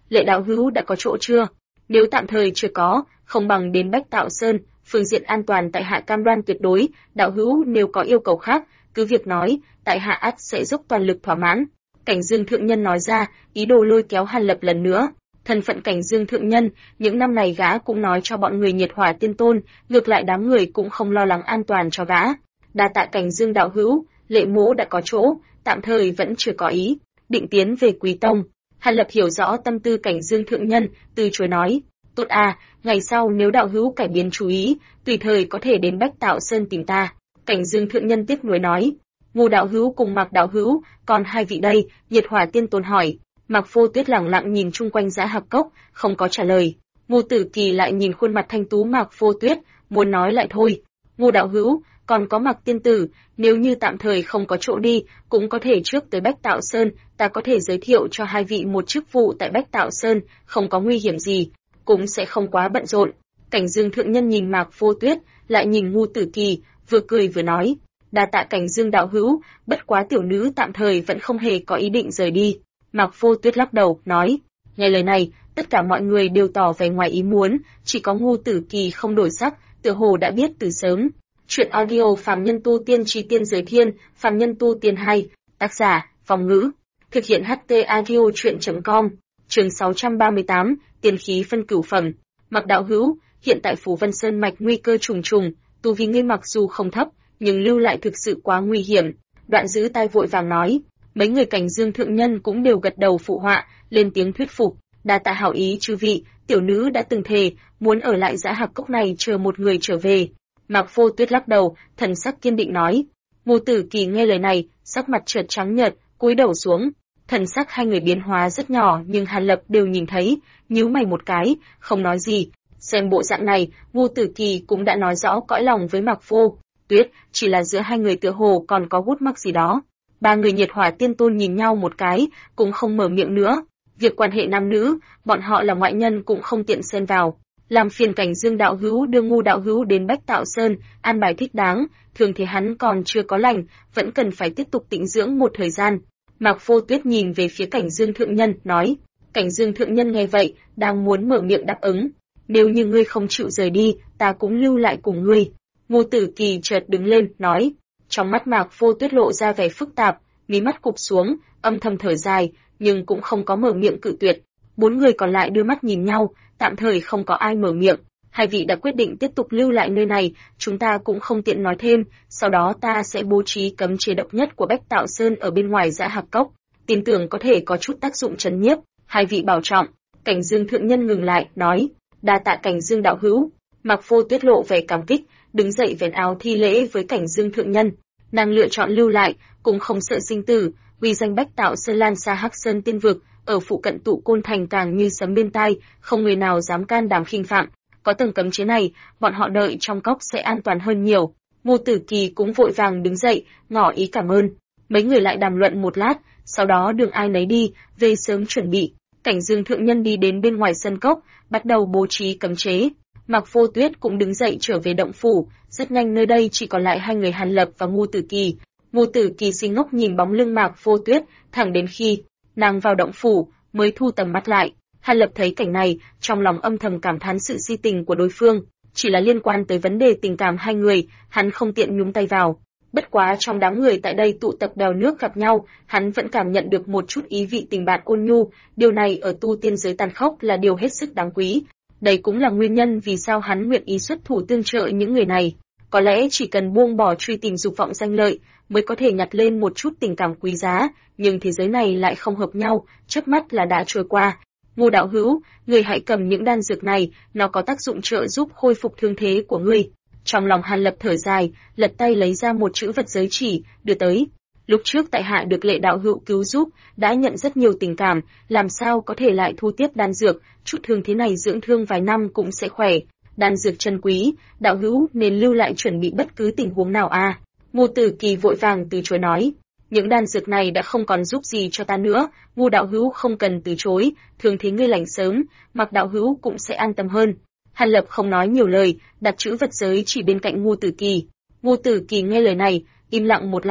Speaker 1: Lệ đạo hữu đã có chỗ chưa? Nếu tạm thời chưa có, không bằng đến Bách Tạo Sơn, phương diện an toàn tại hạ cam đoan tuyệt đối, đạo hữu nếu có yêu cầu khác, cứ việc nói, tại hạ ắt sẽ dốc toàn lực thỏa mãn. Cảnh Dương thượng nhân nói ra, ý đồ lôi kéo Hàn Lập lần nữa. Thân phận Cảnh Dương thượng nhân, những năm này gã cũng nói cho bọn người Nhiệt Hỏa Tiên Tôn, ngược lại đám người cũng không lo lắng an toàn cho gã. Đa tạ Cảnh Dương đạo hữu, Lệ mỗ đã có chỗ, tạm thời vẫn chưa có ý, định tiến về Quý Tông. Hàn Lập hiểu rõ tâm tư Cảnh Dương thượng nhân, từ chối nói, tốt à, ngày sau nếu đạo hữu cải biến chú ý, tùy thời có thể đến Bách Tạo Sơn tìm ta. Cảnh Dương thượng nhân tiếp nối nói, Ngô đạo hữu cùng Mạc đạo hữu, còn hai vị đây? Nhiệt Hỏa Tiên Tôn hỏi. Mạc Vô Tuyết lẳng lặng nhìn chung quanh Dã Hạc Cốc, không có trả lời. Ngô Tử Kỳ lại nhìn khuôn mặt thanh tú Mạc Vô Tuyết, muốn nói lại thôi. Ngô đạo hữu, còn có Mạc tiên tử, nếu như tạm thời không có chỗ đi, cũng có thể trước tới Bách Tạo Sơn, ta có thể giới thiệu cho hai vị một chức vụ tại Bách Tạo Sơn, không có nguy hiểm gì, cũng sẽ không quá bận rộn. Cảnh Dương thượng nhân nhìn Mạc Vô Tuyết, lại nhìn Ngô Tử Kỳ, vừa cười vừa nói, đa tạ Cảnh Dương đạo hữu, bất quá tiểu nữ tạm thời vẫn không hề có ý định rời đi. Mạc Vô Tuyết lắc đầu, nói, nghe lời này, tất cả mọi người đều tỏ vẻ ngoài ý muốn, chỉ có Ngô Tử Kỳ không đổi sắc, tựa hồ đã biết từ sớm. Chuyện audio Phàm Nhân Tu Tiên Chí Tiên Giới Thiên, Phàm Nhân Tu Tiên 2, tác giả, Phong Ngữ, thực hiện HT audio chuyện.com, chương 638, Tiên khí phân cửu phẩm. Mạc đạo hữu, hiện tại Phù Vân Sơn mạch nguy cơ trùng trùng, tu vi ngươi mặc dù không thấp, nhưng lưu lại thực sự quá nguy hiểm. Đoạn giữ tai vội vàng nói. Mấy người Cảnh Dương thượng nhân cũng đều gật đầu phụ họa, lên tiếng thuyết phục, đa tạ hảo ý chư vị, tiểu nữ đã từng thề, muốn ở lại Dã Hạc Cốc này chờ một người trở về. Mạc Vô Tuyết lắc đầu, thần sắc kiên định nói. Ngô Tử Kỳ nghe lời này, sắc mặt chợt trắng nhợt, cúi đầu xuống. Thần sắc hai người biến hóa rất nhỏ nhưng Hàn Lập đều nhìn thấy, nhíu mày một cái, không nói gì. Xem bộ dạng này, Ngô Tử Kỳ cũng đã nói rõ cõi lòng với Mạc Vô Tuyết, chỉ là giữa hai người tựa hồ còn có gút mắc gì đó. Ba người Nhiệt Hỏa Tiên Tôn nhìn nhau một cái, cũng không mở miệng nữa. Việc quan hệ nam nữ, bọn họ là ngoại nhân cũng không tiện xen vào. Làm phiền Cảnh Dương đạo hữu đưa Ngô đạo hữu đến Bách Tạo Sơn, an bài thích đáng, thường thì hắn còn chưa có lành, vẫn cần phải tiếp tục tĩnh dưỡng một thời gian. Mạc Vô Tuyết nhìn về phía Cảnh Dương thượng nhân, nói. Cảnh Dương thượng nhân nghe vậy, đang muốn mở miệng đáp ứng. Nếu như ngươi không chịu rời đi, ta cũng lưu lại cùng ngươi. Ngô Tử Kỳ chợt đứng lên, nói. Trong mắt Mạc Vô Tuyết lộ ra vẻ phức tạp, mí mắt cụp xuống, âm thầm thở dài, nhưng cũng không có mở miệng cự tuyệt. Bốn người còn lại đưa mắt nhìn nhau, tạm thời không có ai mở miệng. Hai vị đã quyết định tiếp tục lưu lại nơi này, chúng ta cũng không tiện nói thêm, sau đó ta sẽ bố trí cấm chế độc nhất của Bách Tạo Sơn ở bên ngoài Dã Hạc Cốc, tin tưởng có thể có chút tác dụng trấn nhiếp. Hai vị bảo trọng. Cảnh Dương thượng nhân ngừng lại, nói, đa tạ Cảnh Dương đạo hữu. Mạc Vô Tuyết lộ vẻ cảm kích, đứng dậy vén áo thi lễ với Cảnh Dương thượng nhân. Nàng lựa chọn lưu lại, cũng không sợ sinh tử, uy danh Bách Tạo Sơn lan xa Hắc Sơn tiên vực, ở phụ cận Tụ Côn thành càng như sấm bên tai, không người nào dám can đảm khinh phạm. Có tầng cấm chế này, bọn họ đợi trong cốc sẽ an toàn hơn nhiều. Ngô Tử Kỳ cũng vội vàng đứng dậy, ngỏ ý cảm ơn. Mấy người lại đàm luận một lát, sau đó đường ai nấy đi, về sớm chuẩn bị. Cảnh Dương thượng nhân đi đến bên ngoài sân cốc, bắt đầu bố trí cấm chế. Mạc Vô Tuyết cũng đứng dậy trở về động phủ, rất nhanh nơi đây chỉ còn lại hai người Hàn Lập và Ngô Tử Kỳ. Ngô Tử Kỳ si ngốc nhìn bóng lưng Mạc Vô Tuyết, thẳng đến khi nàng vào động phủ mới thu tầm mắt lại. Hàn Lập thấy cảnh này, trong lòng âm thầm cảm thán sự si tình của đối phương, chỉ là liên quan tới vấn đề tình cảm hai người, hắn không tiện nhúng tay vào. Bất quá trong đám người tại đây tụ tập đèo nước gặp nhau, hắn vẫn cảm nhận được một chút ý vị tình bạn ôn nhu, điều này ở tu tiên giới tàn khốc là điều hết sức đáng quý. Đây cũng là nguyên nhân vì sao hắn nguyện ý xuất thủ tương trợ những người này. Có lẽ chỉ cần buông bỏ truy tìm dục vọng danh lợi, mới có thể nhặt lên một chút tình cảm quý giá, nhưng thế giới này lại không hợp nhau, chớp mắt là đã trôi qua. Ngô đạo hữu, người hãy cầm những đan dược này, nó có tác dụng trợ giúp khôi phục thương thế của ngươi. Trong lòng Hàn Lập thở dài, lật tay lấy ra một chữ vật giới chỉ, đưa tới. Lúc trước tại hạ được Lệ đạo hữu cứu giúp, đã nhận rất nhiều tình cảm, làm sao có thể lại thu tiếp đan dược, chút thương thế này dưỡng thương vài năm cũng sẽ khỏe. Đan dược chân quý, đạo hữu nên lưu lại chuẩn bị bất cứ tình huống nào a. Ngô Tử Kỳ vội vàng từ chối nói, những đan dược này đã không còn giúp gì cho ta nữa, Ngô đạo hữu không cần từ chối, thương thế ngươi lành sớm, Mạc đạo hữu cũng sẽ an tâm hơn. Hàn Lập không nói nhiều lời, đặt chữ vật giới chỉ bên cạnh Ngô Tử Kỳ. Ngô Tử Kỳ nghe lời này, im lặng một lát,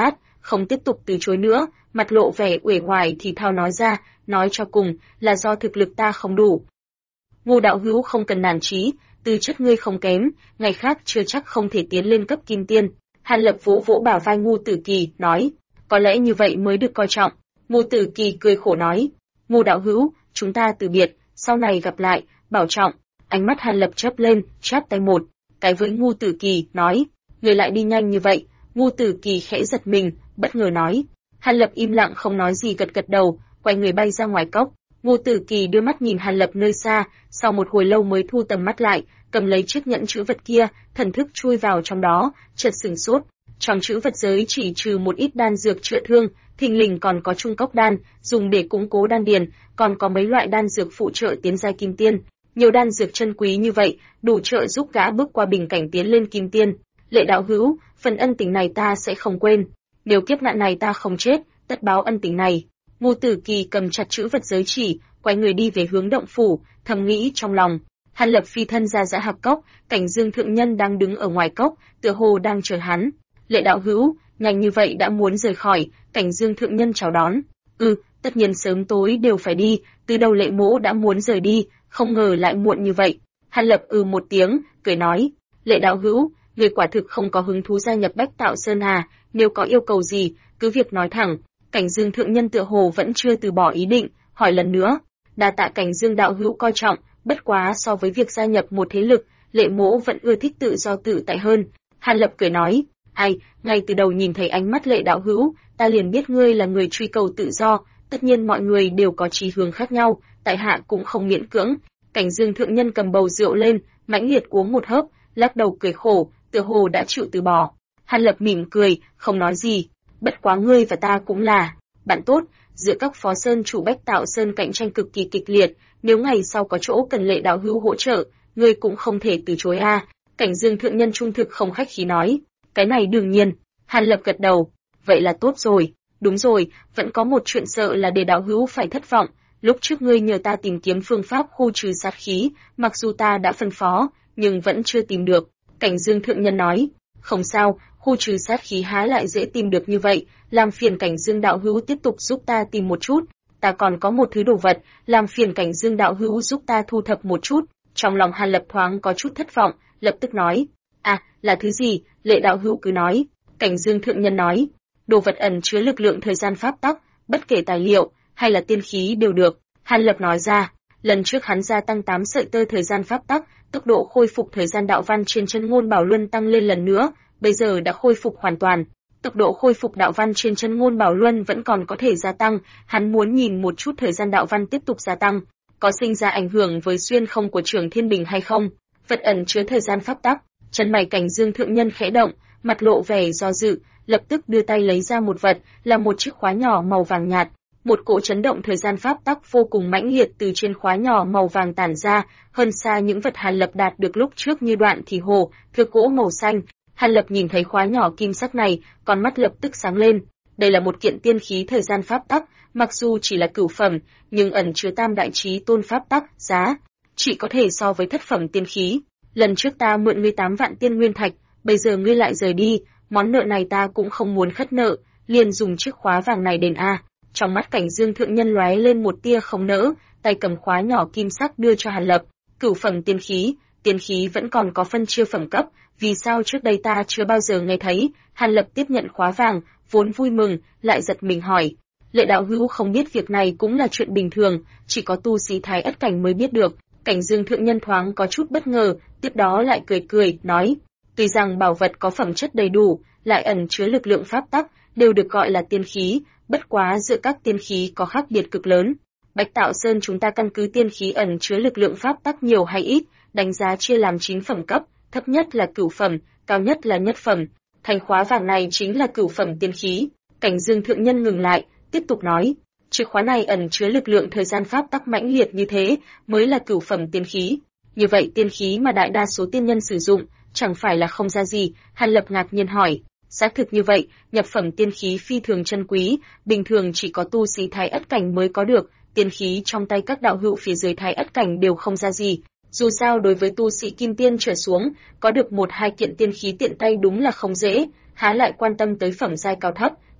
Speaker 1: không tiếp tục từ chối nữa, mặt lộ vẻ uể oải thì thào nói ra, nói cho cùng, là do thực lực ta không đủ. Ngô đạo hữu không cần nản chí, tư chất ngươi không kém, ngày khác chưa chắc không thể tiến lên cấp kim tiên. Hàn Lập vỗ vỗ bả vai Ngô Tử Kỳ, nói, có lẽ như vậy mới được coi trọng. Ngô Tử Kỳ cười khổ nói, Ngô đạo hữu, chúng ta từ biệt, sau này gặp lại, bảo trọng. Ánh mắt Hàn Lập chớp lên, chắp tay một cái với Ngô Tử Kỳ, nói, người lại đi nhanh như vậy. Ngô Tử Kỳ khẽ giật mình, bất ngờ nói. Hàn Lập im lặng không nói gì, gật gật đầu, quay người bay ra ngoài cốc. Ngô Tử Kỳ đưa mắt nhìn Hàn Lập nơi xa, sau một hồi lâu mới thu tầm mắt lại, cầm lấy chiếc nhẫn chữ vật kia, thần thức chui vào trong đó, chợt sửng sốt. Trong chữ vật giới chỉ trừ một ít đan dược chữa thương, thình lình còn có trung cốc đan, dùng để củng cố đan điền, còn có mấy loại đan dược phụ trợ tiến giai kim tiên. Nhiều đan dược chân quý như vậy, đủ trợ giúp gã bước qua bình cảnh tiến lên kim tiên. Lệ đạo hữu, phần ân tình này ta sẽ không quên. Nếu kiếp nạn này ta không chết, tất báo ân tình này. Ngô Tử Kỳ cầm chặt chữ vật giới chỉ, quay người đi về hướng động phủ, thầm nghĩ trong lòng. Hàn Lập phi thân ra dã hạp cốc, Cảnh Dương thượng nhân đang đứng ở ngoài cốc, tựa hồ đang chờ hắn. Lệ đạo hữu, nhanh như vậy đã muốn rời khỏi, Cảnh Dương thượng nhân chào đón. Tất nhiên sớm tối đều phải đi, từ đầu Lệ mỗ đã muốn rời đi, không ngờ lại muộn như vậy. Hàn Lập một tiếng, cười nói, Lệ đạo hữu, người quả thực không có hứng thú gia nhập Bách Tạo Sơn à, nếu có yêu cầu gì, cứ việc nói thẳng. Cảnh Dương thượng nhân tựa hồ vẫn chưa từ bỏ ý định, hỏi lần nữa. Đa tạ Cảnh Dương đạo hữu coi trọng, bất quá so với việc gia nhập một thế lực, Lệ mỗ vẫn ưa thích tự do tự tại hơn. Hàn Lập cười nói, ai, ngay từ đầu nhìn thấy ánh mắt Lệ đạo hữu, ta liền biết ngươi là người truy cầu tự do, tất nhiên mọi người đều có chí hướng khác nhau, tại hạ cũng không miễn cưỡng. Cảnh Dương thượng nhân cầm bầu rượu lên, mãnh liệt uống một hớp, lắc đầu cười khổ, tựa hồ đã chịu từ bỏ. Hàn Lập mỉm cười, không nói gì. Bất quá ngươi và ta cũng là bạn tốt, giữa các phó sơn chủ Bách Tạo Sơn cạnh tranh cực kỳ kịch liệt, nếu ngày sau có chỗ cần Lệ đạo hữu hỗ trợ, ngươi cũng không thể từ chối a. Cảnh Dương thượng nhân trung thực không khách khí nói, cái này đương nhiên. Hàn Lập gật đầu, vậy là tốt rồi. Đúng rồi, vẫn có một chuyện sợ là để đạo hữu phải thất vọng. Lúc trước ngươi nhờ ta tìm kiếm phương pháp khu trừ sát khí, mặc dù ta đã phân phó, nhưng vẫn chưa tìm được. Cảnh Dương thượng nhân nói, không sao, khu trừ sát khí há lại dễ tìm được như vậy, làm phiền Cảnh Dương đạo hữu tiếp tục giúp ta tìm một chút. Ta còn có một thứ đồ vật, làm phiền Cảnh Dương đạo hữu giúp ta thu thập một chút. Trong lòng Hàn Lập thoáng có chút thất vọng, lập tức nói, là thứ gì, Lệ đạo hữu cứ nói. Cảnh Dương thượng nhân nói, đồ vật ẩn chứa lực lượng thời gian pháp tắc, bất kể tài liệu hay là tiên khí đều được. Hàn Lập nói ra, lần trước hắn gia tăng 8 sợi tơ thời gian pháp tắc, tốc độ khôi phục thời gian đạo văn trên chân ngôn bảo luân tăng lên lần nữa, bây giờ đã khôi phục hoàn toàn. Tốc độ khôi phục đạo văn trên chân ngôn bảo luân vẫn còn có thể gia tăng, hắn muốn nhìn một chút thời gian đạo văn tiếp tục gia tăng, có sinh ra ảnh hưởng với xuyên không của Trường Thiên Bình hay không. Vật ẩn chứa thời gian pháp tắc, chân mày Cảnh Dương thượng nhân khẽ động, mặt lộ vẻ do dự, lập tức đưa tay lấy ra một vật, là một chiếc khóa nhỏ màu vàng nhạt. Một cỗ chấn động thời gian pháp tắc vô cùng mãnh liệt từ trên khóa nhỏ màu vàng tản ra, hơn xa những vật Hàn Lập đạt được lúc trước như đoạn thì hồ, thưa gỗ màu xanh. Hàn Lập nhìn thấy khóa nhỏ kim sắc này, con mắt lập tức sáng lên. Đây là một kiện tiên khí thời gian pháp tắc, mặc dù chỉ là cửu phẩm, nhưng ẩn chứa tam đại chí tôn pháp tắc, giá chỉ có thể so với thất phẩm tiên khí. Lần trước ta mượn ngươi 8 vạn tiên nguyên thạch, bây giờ ngươi lại rời đi, món nợ này ta cũng không muốn khất nợ, liền dùng chiếc khóa vàng này đền a. Trong mắt Cảnh Dương thượng nhân lóe lên một tia không nỡ, tay cầm khóa nhỏ kim sắc đưa cho Hàn Lập. Cửu phẩm tiên khí vẫn còn có phân chia phẩm cấp, vì sao trước đây ta chưa bao giờ nghe thấy? Hàn Lập tiếp nhận khóa vàng, vốn vui mừng, lại giật mình hỏi. Lệ đạo hữu không biết việc này cũng là chuyện bình thường, chỉ có tu sĩ Thái Ất cảnh mới biết được. Cảnh Dương thượng nhân thoáng có chút bất ngờ, tiếp đó lại cười, nói. Tuy rằng bảo vật có phẩm chất đầy đủ, lại ẩn chứa lực lượng pháp tắc, đều được gọi là tiên khí, bất quá giữa các tiên khí có khác biệt cực lớn. Bách Tạo Sơn chúng ta căn cứ tiên khí ẩn chứa lực lượng pháp tắc nhiều hay ít, đánh giá chia làm 9 phẩm cấp, thấp nhất là cửu phẩm, cao nhất là nhất phẩm. Thanh khóa vàng này chính là cửu phẩm tiên khí. Cảnh Dương thượng nhân ngừng lại, tiếp tục nói, chìa khóa này ẩn chứa lực lượng thời gian pháp tắc mãnh liệt như thế, mới là cửu phẩm tiên khí. Như vậy tiên khí mà đại đa số tiên nhân sử dụng, chẳng phải là không ra gì? Hàn Lập ngạc nhiên hỏi. Xác thực như vậy, nhập phẩm tiên khí phi thường chân quý, bình thường chỉ có tu sĩ Thái Ất cảnh mới có được, tiên khí trong tay các đạo hữu phía dưới Thái Ất cảnh đều không ra gì. Dù sao đối với tu sĩ kim tiên trở xuống, có được 1-2 kiện tiên khí tiện tay đúng là không dễ, há lại quan tâm tới phẩm giai cao thấp.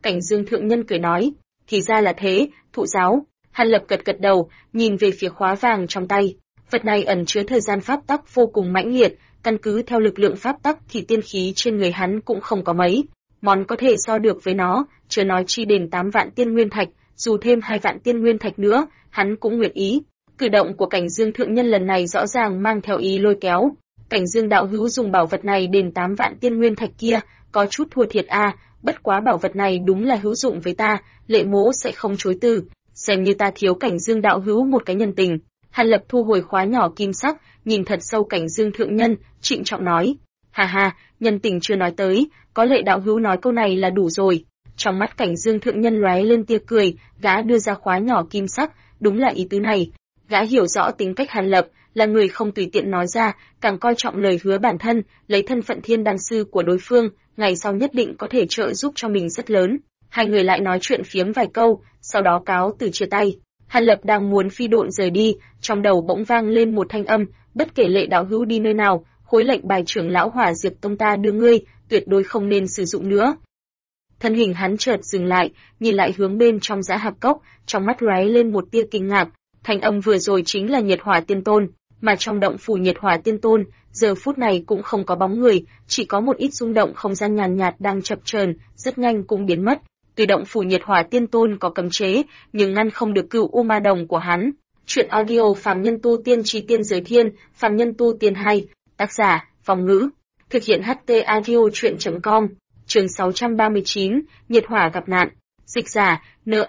Speaker 1: Cảnh Dương thượng nhân cười nói, thì ra là thế, thụ giáo. Hàn Lập gật gật đầu, nhìn về phía khóa vàng trong tay. Vật này ẩn chứa thời gian pháp tắc vô cùng mãnh liệt, căn cứ theo lực lượng pháp tắc thì tiên khí trên người hắn cũng không có mấy. Món có thể so được với nó, chưa nói chi đền 8 vạn tiên nguyên thạch, dù thêm 2 vạn tiên nguyên thạch nữa, hắn cũng nguyện ý. Cử động của Cảnh Dương thượng nhân lần này rõ ràng mang theo ý lôi kéo. Cảnh Dương đạo hữu dùng bảo vật này đền 8 vạn tiên nguyên thạch kia, có chút thua thiệt a, bất quá bảo vật này đúng là hữu dụng với ta, Lệ Mỗ sẽ không chối từ, xem như ta thiếu Cảnh Dương đạo hữu một cái nhân tình. Hàn Lập thu hồi khóa nhỏ kim sắc, nhìn thật sâu Cảnh Dương thượng nhân, trịnh trọng nói: "Ha ha, nhân tình chưa nói tới, có Lệ đạo hữu nói câu này là đủ rồi." Trong mắt Cảnh Dương thượng nhân lóe lên tia cười, gã đưa ra khóa nhỏ kim sắc, đúng là ý tứ này. Gã hiểu rõ tính cách Hàn Lập, là người không tùy tiện nói ra, càng coi trọng lời hứa bản thân, lấy thân phận thiên đan sư của đối phương, ngày sau nhất định có thể trợ giúp cho mình rất lớn. Hai người lại nói chuyện phiếm vài câu, sau đó cáo từ chia tay. Hàn Lập đang muốn phi độn rời đi, trong đầu bỗng vang lên một thanh âm, bất kể Lệ đạo hữu đi nơi nào, khối lệnh bài trưởng lão Hỏa Diệp Tông ta đưa ngươi, tuyệt đối không nên sử dụng nữa. Thân hình hắn chợt dừng lại, nhìn lại hướng bên trong Dã Hạp Cốc, trong mắt lóe lên một tia kinh ngạc. Thanh âm vừa rồi chính là Nhiệt Hỏa Tiên Tôn, mà trong động phủ Nhiệt Hỏa Tiên Tôn, giờ phút này cũng không có bóng người, chỉ có một ít rung động không gian nhàn nhạt đang chập chờn, rất nhanh cũng biến mất. Tuy động phủ Nhiệt Hỏa Tiên Tôn có cấm chế, nhưng ngăn không được Cửu U Ma Đồng của hắn. Truyện audio Phàm Nhân Tu Tiên Chí Tiên Giới Thiên, Phàm Nhân Tu Tiên 2, tác giả, Phong Ngữ, thực hiện HT audio truyện.com, chương 639, Nhiệt Hỏa gặp nạn, dịch giả,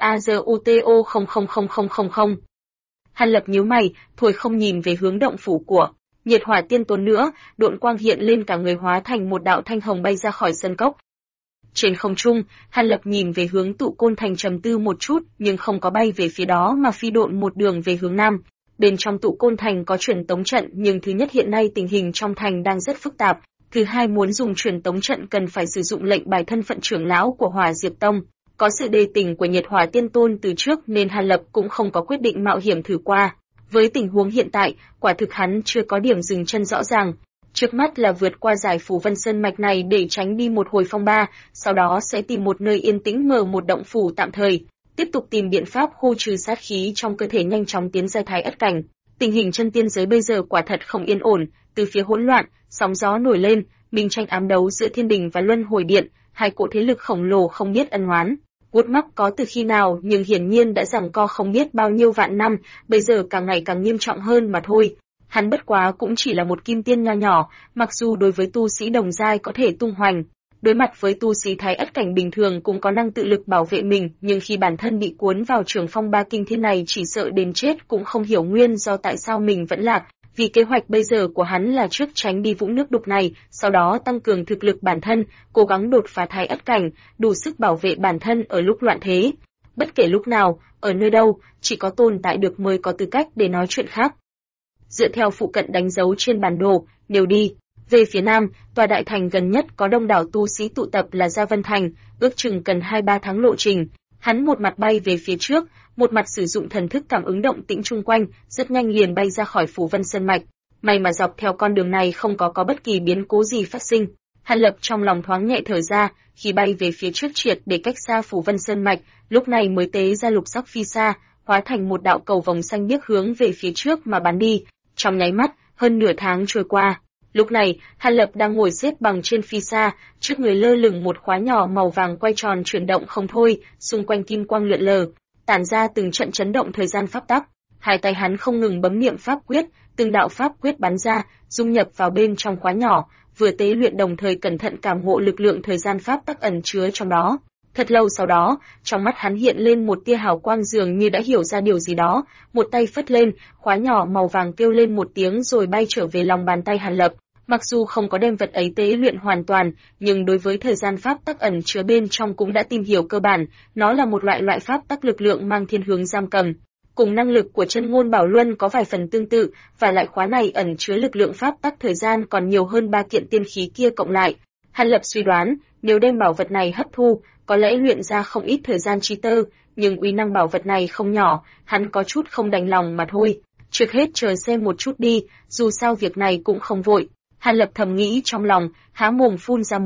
Speaker 1: NAZUTO 000000. Hàn Lập nhíu mày, thôi không nhìn về hướng động phủ của Nhiệt Hỏa Tiên Tôn nữa, độn quang hiện lên cả người hóa thành một đạo thanh hồng bay ra khỏi sân cốc. Trên không trung, Hàn Lập nhìn về hướng Tụ Côn Thành trầm tư một chút, nhưng không có bay về phía đó mà phi độn một đường về hướng nam. Bên trong Tụ Côn Thành có truyền tống trận, nhưng thứ nhất hiện nay tình hình trong thành đang rất phức tạp, thứ hai muốn dùng truyền tống trận cần phải sử dụng lệnh bài thân phận trưởng lão của Hỏa Diệp Tông. Có sự đề tình của Nhiệt Hỏa Tiên Tôn từ trước nên Hàn Lập cũng không có quyết định mạo hiểm thử qua. Với tình huống hiện tại, quả thực hắn chưa có điểm dừng chân rõ ràng. Trước mắt là vượt qua giải Phù Vân Sơn mạch này để tránh đi một hồi phong ba, sau đó sẽ tìm một nơi yên tĩnh mở một động phủ tạm thời, tiếp tục tìm biện pháp khô trừ sát khí trong cơ thể nhanh chóng tiến giai thái ất cảnh. Tình hình chân tiên giới bây giờ quả thật không yên ổn, từ phía hỗn loạn, sóng gió nổi lên, minh tranh ám đấu giữa Thiên Đình và Luân Hồi Điện, hai cỗ thế lực khổng lồ không biết ân oán. Vuốt mắc có từ khi nào nhưng hiển nhiên đã giằng co không biết bao nhiêu vạn năm, bây giờ càng ngày càng nghiêm trọng hơn mà thôi. Hắn bất quá cũng chỉ là một kim tiên nho nhỏ, mặc dù đối với tu sĩ đồng giai có thể tung hoành, đối mặt với tu sĩ thái ất cảnh bình thường cũng có năng tự lực bảo vệ mình, nhưng khi bản thân bị cuốn vào trường phong ba kinh thiên này chỉ sợ đến chết cũng không hiểu nguyên do tại sao mình vẫn lạc. Vì kế hoạch bây giờ của hắn là trước tránh đi vũng nước đục này, sau đó tăng cường thực lực bản thân, cố gắng đột phá thái ất cảnh, đủ sức bảo vệ bản thân ở lúc loạn thế. Bất kể lúc nào, ở nơi đâu, chỉ có tồn tại được mới có tư cách để nói chuyện khác. Dựa theo phụ cận đánh dấu trên bản đồ, nêu đi. Về phía nam, tòa đại thành gần nhất có đông đảo tu sĩ tụ tập là Gia Vân Thành, ước chừng cần 2-3 tháng lộ trình. Hắn một mặt bay về phía trước, một mặt sử dụng thần thức cảm ứng động tĩnh chung quanh, rất nhanh liền bay ra khỏi Phù Vân Sơn mạch. May mà dọc theo con đường này không có bất kỳ biến cố gì phát sinh. Hàn Lập trong lòng thoáng nhẹ thở ra, khi bay về phía trước triệt để cách xa Phù Vân Sơn mạch, lúc này mới tế ra lục sắc phi xa, hóa thành một đạo cầu vòng xanh biếc hướng về phía trước mà bắn đi. Trong nháy mắt, hơn nửa tháng trôi qua. Lúc này, Hàn Lập đang ngồi xếp bằng trên phi xa, trước người lơ lửng một khóa nhỏ màu vàng quay tròn chuyển động không thôi, xung quanh kim quang lượn lờ, tản ra từng trận chấn động thời gian pháp tắc. Hai tay hắn không ngừng bấm niệm pháp quyết, từng đạo pháp quyết bắn ra, dung nhập vào bên trong khóa nhỏ, vừa tế luyện đồng thời cẩn thận cảm ngộ lực lượng thời gian pháp tắc ẩn chứa trong đó. Thật lâu sau đó, trong mắt hắn hiện lên một tia hào quang dường như đã hiểu ra điều gì đó, một tay phất lên, khóa nhỏ màu vàng kêu lên một tiếng rồi bay trở về lòng bàn tay Hàn Lập. Mặc dù không có đem vật ấy tế luyện hoàn toàn, nhưng đối với thời gian pháp tắc ẩn chứa bên trong cũng đã tìm hiểu cơ bản, nó là một loại pháp tắc lực lượng mang thiên hướng giam cầm. Cùng năng lực của chân ngôn bảo luân có vài phần tương tự, và loại khóa này ẩn chứa lực lượng pháp tắc thời gian còn nhiều hơn 3 kiện tiên khí kia cộng lại. Hàn Lập suy đoán, nếu đem bảo vật này hấp thu, có lẽ luyện ra không ít thời gian chi tơ, nhưng uy năng bảo vật này không nhỏ, hắn có chút không đành lòng mà thôi. Trước hết chờ xem một chút đi, dù sao việc này cũng không vội. Hàn Lập thầm nghĩ trong lòng, há mồm phun ra một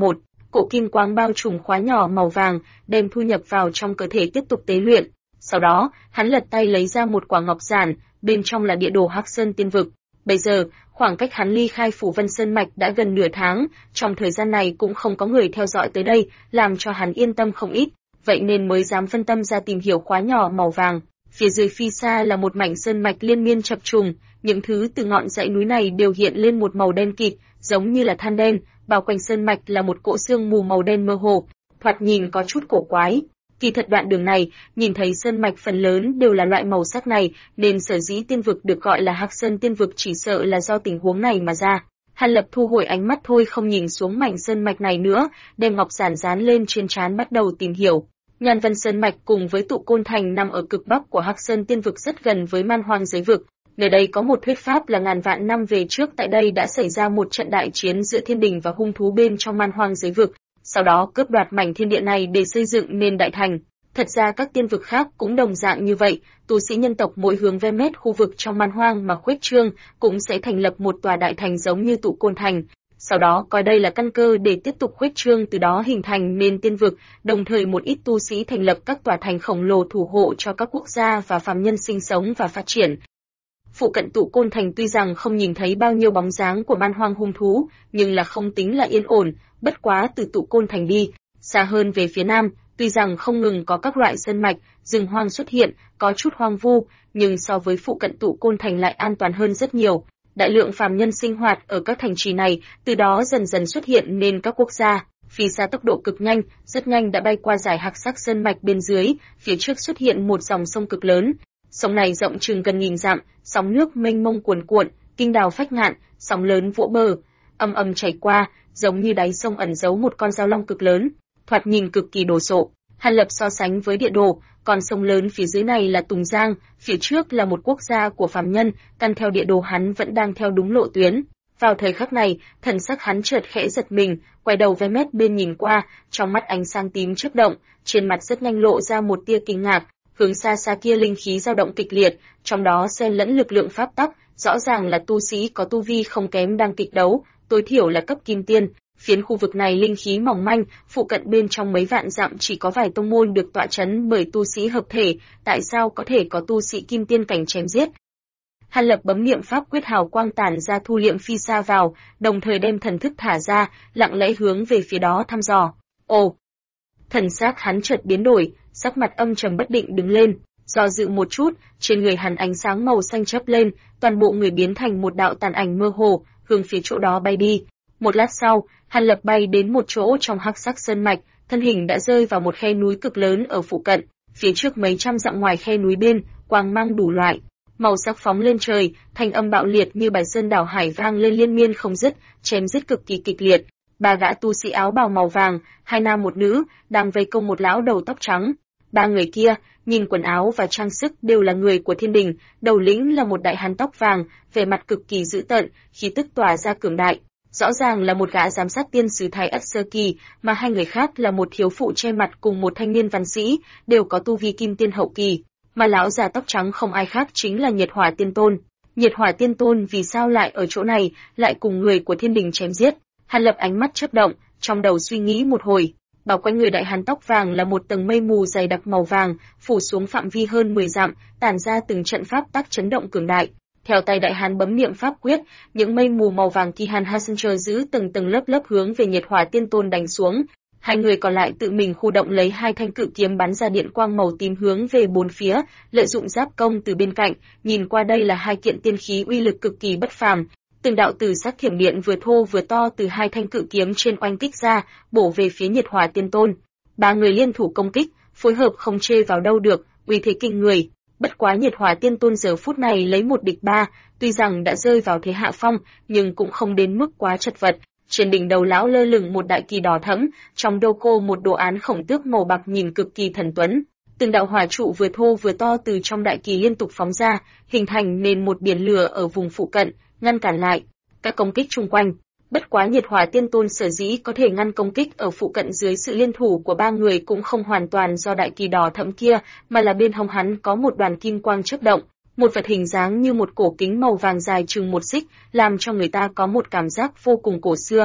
Speaker 1: cổ kim quang bao trùm khóa nhỏ màu vàng, đem thu nhập vào trong cơ thể tiếp tục tế luyện. Sau đó, hắn lật tay lấy ra một quả ngọc giản, bên trong là địa đồ Hắc Sơn Tiên Vực. Bây giờ, khoảng cách hắn ly khai Phủ Vân Sơn Mạch đã gần nửa tháng, trong thời gian này cũng không có người theo dõi tới đây, làm cho hắn yên tâm không ít, vậy nên mới dám phân tâm ra tìm hiểu khóa nhỏ màu vàng. Phía dưới phi xa là một mảnh sơn mạch liên miên chập trùng, những thứ từ ngọn dãy núi này đều hiện lên một màu đen kịt, giống như là than đen, bao quanh sơn mạch là một cỗ sương mù màu đen mơ hồ, thoạt nhìn có chút cổ quái. Kỳ thật đoạn đường này, nhìn thấy sơn mạch phần lớn đều là loại màu sắc này, nên sở dĩ tiên vực được gọi là Hắc Sơn Tiên Vực chỉ sợ là do tình huống này mà ra. Hàn Lập thu hồi ánh mắt thôi không nhìn xuống mảnh sơn mạch này nữa, đem ngọc giản dán lên trên trán bắt đầu tìm hiểu. Nhan Vân Sơn Mạch cùng với Tụ Côn Thành nằm ở cực bắc của Hắc Sơn Tiên Vực rất gần với Man Hoang giới vực. Nơi đây có một thuyết pháp là ngàn vạn năm về trước tại đây đã xảy ra một trận đại chiến giữa thiên đình và hung thú bên trong Man Hoang giới vực, sau đó cướp đoạt mảnh thiên địa này để xây dựng nên đại thành. Thật ra các tiên vực khác cũng đồng dạng như vậy, tu sĩ nhân tộc mỗi hướng về mét khu vực trong Man Hoang mà khuếch trương, cũng sẽ thành lập một tòa đại thành giống như Tụ Côn Thành. Sau đó coi đây là căn cơ để tiếp tục khuếch trương, từ đó hình thành nên tiên vực, đồng thời một ít tu sĩ thành lập các tòa thành khổng lồ thủ hộ cho các quốc gia và phàm nhân sinh sống và phát triển. Phụ cận Tụ Côn Thành tuy rằng không nhìn thấy bao nhiêu bóng dáng của Man Hoang hung thú, nhưng là không tính là yên ổn, bất quá từ Tụ Côn Thành đi, xa hơn về phía nam, tuy rằng không ngừng có các loại sơn mạch, rừng hoang xuất hiện, có chút hoang vu, nhưng so với phụ cận Tụ Côn Thành lại an toàn hơn rất nhiều. Đại lượng phàm nhân sinh hoạt ở các thành trì này, từ đó dần dần xuất hiện nên các quốc gia. Phi xa tốc độ cực nhanh, rất nhanh đã bay qua dải Hắc Sắc sơn mạch bên dưới, phía trước xuất hiện một dòng sông cực lớn. Sông này rộng chừng gần 1000 dặm, sóng nước mênh mông cuồn cuộn, kinh đào phách ngạn, sóng lớn vỗ bờ, âm âm chảy qua, giống như đáy sông ẩn giấu một con dao long cực lớn, thoạt nhìn cực kỳ đồ sộ. Hàn Lập so sánh với địa đồ, con sông lớn phía dưới này là Tùng Giang, phía trước là một quốc gia của phàm nhân, căn theo địa đồ hắn vẫn đang theo đúng lộ tuyến. Vào thời khắc này, thần sắc hắn chợt khẽ giật mình, quay đầu về mét bên nhìn qua, trong mắt ánh sáng tím chớp động, trên mặt rất nhanh lộ ra một tia kinh ngạc, hướng xa xa kia linh khí dao động kịch liệt, trong đó xen lẫn lực lượng pháp tắc, rõ ràng là tu sĩ có tu vi không kém đang kịch đấu, tối thiểu là cấp kim tiên. Phiến khu vực này linh khí mỏng manh, phụ cận bên trong mấy vạn dặm chỉ có vài tông môn được tọa chấn bởi tu sĩ hợp thể, tại sao có thể có tu sĩ kim tiên cảnh chém giết? Hàn Lập bấm niệm pháp quyết hào quang tản ra thu liệm phi xa vào, đồng thời đem thần thức thả ra, lặng lẽ hướng về phía đó thăm dò. Ồ! Thần sắc hắn chợt biến đổi, sắc mặt âm trầm bất định đứng lên, do dự một chút, trên người hắn ánh sáng màu xanh chớp lên, toàn bộ người biến thành một đạo tàn ảnh mơ hồ, hướng phía chỗ đó bay đi. Một lát sau, Hàn Lập bay đến một chỗ trong Hắc Sắc sơn mạch, thân hình đã rơi vào một khe núi cực lớn ở phụ cận, phía trước mấy trăm dặm ngoài khe núi bên, quang mang đủ loại, màu sắc phóng lên trời, thanh âm bạo liệt như bài sơn đảo hải vang lên liên miên không dứt, chém giết cực kỳ kịch liệt. Ba gã tu sĩ áo bào màu vàng, hai nam một nữ, đang vây công một lão đầu tóc trắng. Ba người kia, nhìn quần áo và trang sức đều là người của thiên đình, đầu lĩnh là một đại hán tóc vàng, vẻ mặt cực kỳ dữ tợn, khí tức tỏa ra cường đại. Rõ ràng là một gã giám sát tiên sứ Thái Ất Sơ Kỳ, mà hai người khác là một thiếu phụ che mặt cùng một thanh niên văn sĩ, đều có tu vi kim tiên hậu kỳ. Mà lão già tóc trắng không ai khác chính là Nhiệt Hỏa Tiên Tôn. Nhiệt Hỏa Tiên Tôn vì sao lại ở chỗ này, lại cùng người của thiên đình chém giết? Hàn Lập ánh mắt chớp động, trong đầu suy nghĩ một hồi. Bao quanh người đại hán tóc vàng là một tầng mây mù dày đặc màu vàng, phủ xuống phạm vi hơn 10 dặm, tản ra từng trận pháp tắc chấn động cường đại. Theo tay đại hán bấm niệm pháp quyết, những mây mù màu vàng kỳ hàn Hasencher giữ từng tầng lớp lớp hướng về Nhiệt Hỏa Tiên Tôn đánh xuống. Hai người còn lại tự mình khu động lấy hai thanh cự kiếm bắn ra điện quang màu tím hướng về bốn phía, lợi dụng giáp công từ bên cạnh, nhìn qua đây là hai kiện tiên khí uy lực cực kỳ bất phàm. Từng đạo tử sắc thiểm điện vừa thô vừa to từ hai thanh cự kiếm trên oanh kích ra, bổ về phía Nhiệt Hỏa Tiên Tôn. Ba người liên thủ công kích, phối hợp không chê vào đâu được, uy thế kinh người. Bất quá Nhiệt Hỏa Tiên Tôn giờ phút này lấy một địch ba, tuy rằng đã rơi vào thế hạ phong, nhưng cũng không đến mức quá chật vật. Trên đỉnh đầu lão lơ lửng một đại kỳ đỏ thẫm, trong đô cô một đồ án khổng tước màu bạc nhìn cực kỳ thần tuấn. Từng đạo hỏa trụ vừa thô vừa to từ trong đại kỳ liên tục phóng ra, hình thành nên một biển lửa ở vùng phụ cận, ngăn cản lại các công kích chung quanh. Bất quá Nhiệt Hỏa Tiên Tôn sở dĩ có thể ngăn công kích ở phụ cận dưới sự liên thủ của ba người cũng không hoàn toàn do đại kỳ đỏ thẫm kia, mà là bên hông hắn có một đoàn kim quang chớp động, một vật hình dáng như một cổ kính màu vàng dài chừng 1 xích, làm cho người ta có một cảm giác vô cùng cổ xưa.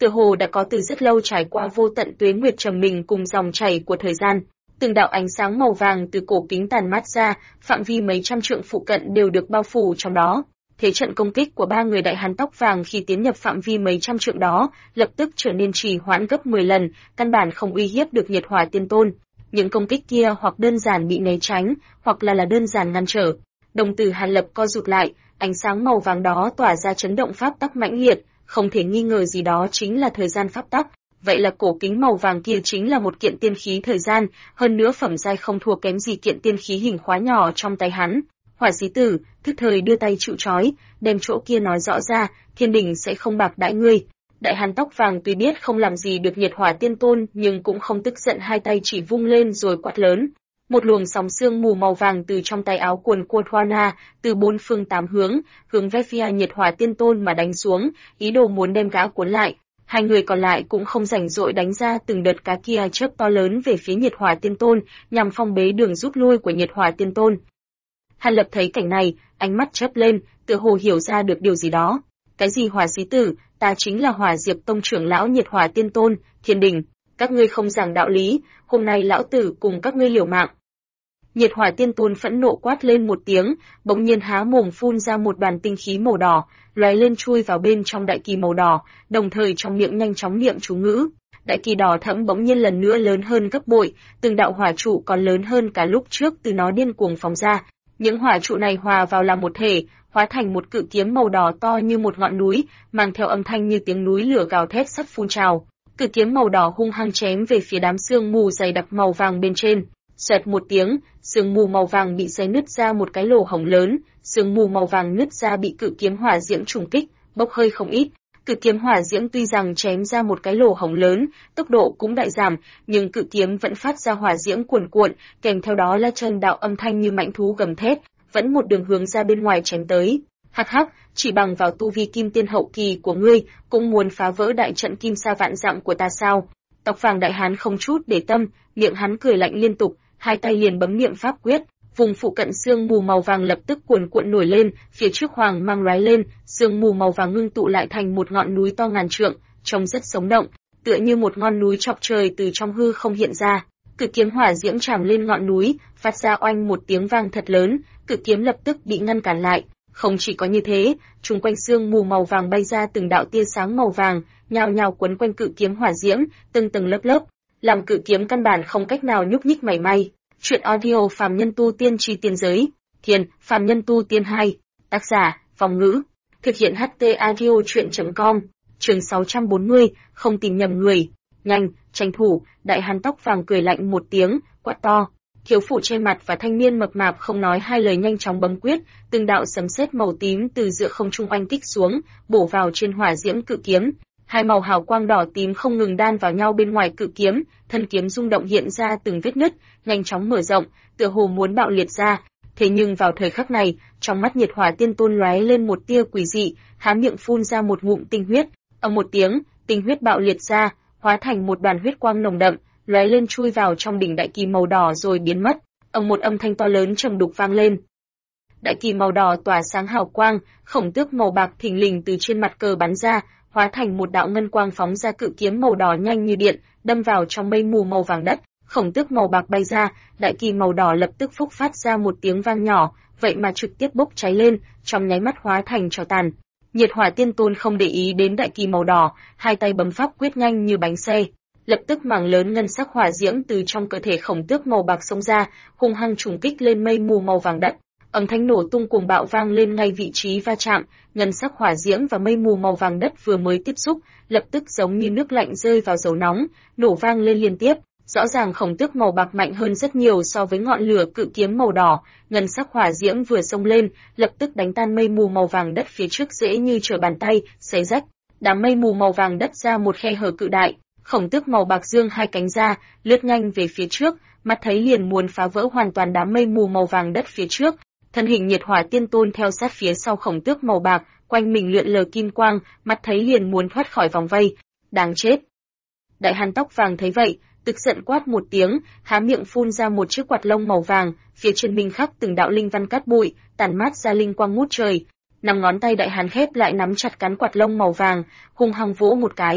Speaker 1: tựa hồ đã có từ rất lâu trải qua vô tận tuế nguyệt trầm mình cùng dòng chảy của thời gian. Từng đạo ánh sáng màu vàng từ cổ kính tàn mát ra, phạm vi mấy trăm trượng phụ cận đều được bao phủ trong đó. Thế trận công kích của ba người đại hán tóc vàng khi tiến nhập phạm vi mấy trăm trượng đó, lập tức trở nên trì hoãn gấp 10 lần, căn bản không uy hiếp được Nhiệt Hỏa Tiên Tôn. Những công kích kia hoặc đơn giản bị né tránh, hoặc là đơn giản ngăn trở. Đồng tử Hàn Lập co rụt lại, ánh sáng màu vàng đó tỏa ra chấn động pháp tắc mãnh liệt, không thể nghi ngờ gì đó chính là thời gian pháp tắc. Vậy là cổ kính màu vàng kia chính là một kiện tiên khí thời gian, hơn nữa phẩm giai không thua kém gì kiện tiên khí hình khóa nhỏ trong tay hắn. Hỏa Xí Tử thức thời đưa tay chịu trói, đem chỗ kia nói rõ ra, thiên đình sẽ không bạc đãi ngươi. Đại hán tóc vàng tuy biết không làm gì được Nhiệt Hỏa Tiên Tôn, nhưng cũng không tức giận, hai tay chỉ vung lên rồi quát lớn. Một luồng sóng sương mù màu vàng từ trong tay áo quần của Thoana, từ bốn phương tám hướng về phía Nhiệt Hỏa Tiên Tôn mà đánh xuống, ý đồ muốn đem gã cuốn lại. Hai người còn lại cũng không rảnh rỗi đánh ra từng đợt cá kia chớp to lớn về phía Nhiệt Hỏa Tiên Tôn, nhằm phong bế đường rút lui của Nhiệt Hỏa Tiên Tôn. Hàn Lập thấy cảnh này, ánh mắt chớp lên, tựa hồ hiểu ra được điều gì đó. Cái gì Hỏa Xí Tử, ta chính là Hỏa Diệp Tông trưởng lão Nhiệt Hỏa Tiên Tôn, Thiên Đình, các ngươi không giảng đạo lý, hôm nay lão tử cùng các ngươi liều mạng. Nhiệt Hỏa Tiên Tôn phẫn nộ quát lên một tiếng, bỗng nhiên há mồm phun ra một đoàn tinh khí màu đỏ, lóe lên chui vào bên trong đại kỳ màu đỏ, đồng thời trong miệng nhanh chóng niệm chú ngữ. Đại kỳ đỏ thẫm bỗng nhiên lần nữa lớn hơn gấp bội, từng đạo hỏa trụ còn lớn hơn cả lúc trước từ nó điên cuồng phóng ra. Những hỏa trụ này hòa vào làm một thể, hóa thành một cự kiếm màu đỏ to như một ngọn núi, mang theo âm thanh như tiếng núi lửa gào thét sắp phun trào. Cự kiếm màu đỏ hung hăng chém về phía đám sương mù dày đặc màu vàng bên trên. Xoẹt một tiếng, sương mù màu vàng bị xé nứt ra một cái lỗ hổng lớn, sương mù màu vàng nứt ra bị cự kiếm hỏa diễm trùng kích, bốc hơi không ít. Cự kiếm hỏa diễm tuy rằng chém ra một cái lỗ hổng lớn, tốc độ cũng đại giảm, nhưng cự kiếm vẫn phát ra hỏa diễm cuồn cuộn, kèm theo đó là chân đạo âm thanh như mãnh thú gầm thét, vẫn một đường hướng ra bên ngoài chém tới. Hắc hắc, chỉ bằng vào tu vi kim tiên hậu kỳ của ngươi, cũng muốn phá vỡ đại trận kim sa vạn dặm của ta sao? Tóc vàng đại hán không chút để tâm, miệng hắn cười lạnh liên tục, hai tay liền bấm niệm pháp quyết, vùng phụ cận sương mù màu vàng lập tức cuồn cuộn nổi lên, phía trước hoàng mang lóe lên, sương mù màu vàng ngưng tụ lại thành một ngọn núi to ngàn trượng, trông rất sống động, tựa như một ngọn núi chọc trời từ trong hư không hiện ra. Cự kiếm hỏa diễm chạm lên ngọn núi, phát ra oanh một tiếng vang thật lớn, cự kiếm lập tức bị ngăn cản lại. Không chỉ có như thế, chung quanh sương mù màu vàng bay ra từng đạo tia sáng màu vàng, nhào nhào quấn quanh cự kiếm hỏa diễm, từng tầng lớp lớp, làm cự kiếm căn bản không cách nào nhúc nhích mảy may. Chuyện audio phàm nhân tu tiên chi tiên giới, Thiền, phàm nhân tu tiên 2, tác giả, Phong Ngữ, thực hiện HT audio chuyện.com, chương 640, không tìm nhầm người, nhanh, tranh thủ, đại hán tóc vàng cười lạnh một tiếng, quát to. Thiếu phụ che mặt và thanh niên mập mạp không nói hai lời nhanh chóng bấm quyết, từng đạo sấm sét màu tím từ giữa không trung oanh kích xuống, bổ vào trên hỏa diễm cự kiếm. Hai màu hào quang đỏ tím không ngừng đan vào nhau bên ngoài cự kiếm, thân kiếm rung động hiện ra từng vết nứt, nhanh chóng mở rộng, tựa hồ muốn bạo liệt ra. Thế nhưng vào thời khắc này, trong mắt Nhiệt Hỏa Tiên Tôn lóe lên một tia quỷ dị, há miệng phun ra một ngụm tinh huyết, ầm một tiếng, tinh huyết bạo liệt ra, hóa thành một đoàn huyết quang nồng đậm, lóe lên chui vào trong đỉnh đại kỳ màu đỏ rồi biến mất. Một âm thanh to lớn trầm đục vang lên. Đại kỳ màu đỏ tỏa sáng hào quang, khổng tước màu bạc thình lình từ trên mặt cờ bắn ra, hóa thành một đạo ngân quang phóng ra cự kiếm màu đỏ nhanh như điện, đâm vào trong mây mù màu vàng đất. Khổng tước màu bạc bay ra, đại kỳ màu đỏ lập tức phúc phát ra một tiếng vang nhỏ, vậy mà trực tiếp bốc cháy lên, trong nháy mắt hóa thành tro tàn. Nhiệt Hỏa Tiên Tôn không để ý đến đại kỳ màu đỏ, hai tay bấm pháp quyết nhanh như bánh xe. Lập tức mảng lớn ngân sắc hỏa diễm từ trong cơ thể khổng tước màu bạc xông ra, hung hăng trùng kích lên mây mù màu vàng đất. Âm thanh nổ tung cuồng bạo vang lên ngay vị trí va chạm, ngân sắc hỏa diễm và mây mù màu vàng đất vừa mới tiếp xúc, lập tức giống như nước lạnh rơi vào dầu nóng, nổ vang lên liên tiếp. Rõ ràng khổng tước màu bạc mạnh hơn rất nhiều so với ngọn lửa cự kiếm màu đỏ, ngân sắc hỏa diễm vừa xông lên, lập tức đánh tan mây mù màu vàng đất phía trước dễ như trở bàn tay, xé rách. Đám mây mù màu vàng đất ra một khe hở cự đại. Khổng tước màu bạc dương hai cánh ra, lướt nhanh về phía trước, mắt thấy liền muốn phá vỡ hoàn toàn đám mây mù màu vàng đất phía trước. Thân hình Nhiệt Hỏa Tiên Tôn theo sát phía sau khổng tước màu bạc, quanh mình lượn lờ kim quang, mắt thấy liền muốn thoát khỏi vòng vây. Đáng chết! Đại hán tóc vàng thấy vậy, tức giận quát một tiếng, há miệng phun ra một chiếc quạt lông màu vàng, phía trên minh khắc từng đạo linh văn cát bụi, tản mát ra linh quang ngút trời. Năm ngón tay đại hán khép lại nắm chặt cán quạt lông màu vàng, hung hăng vỗ một cái.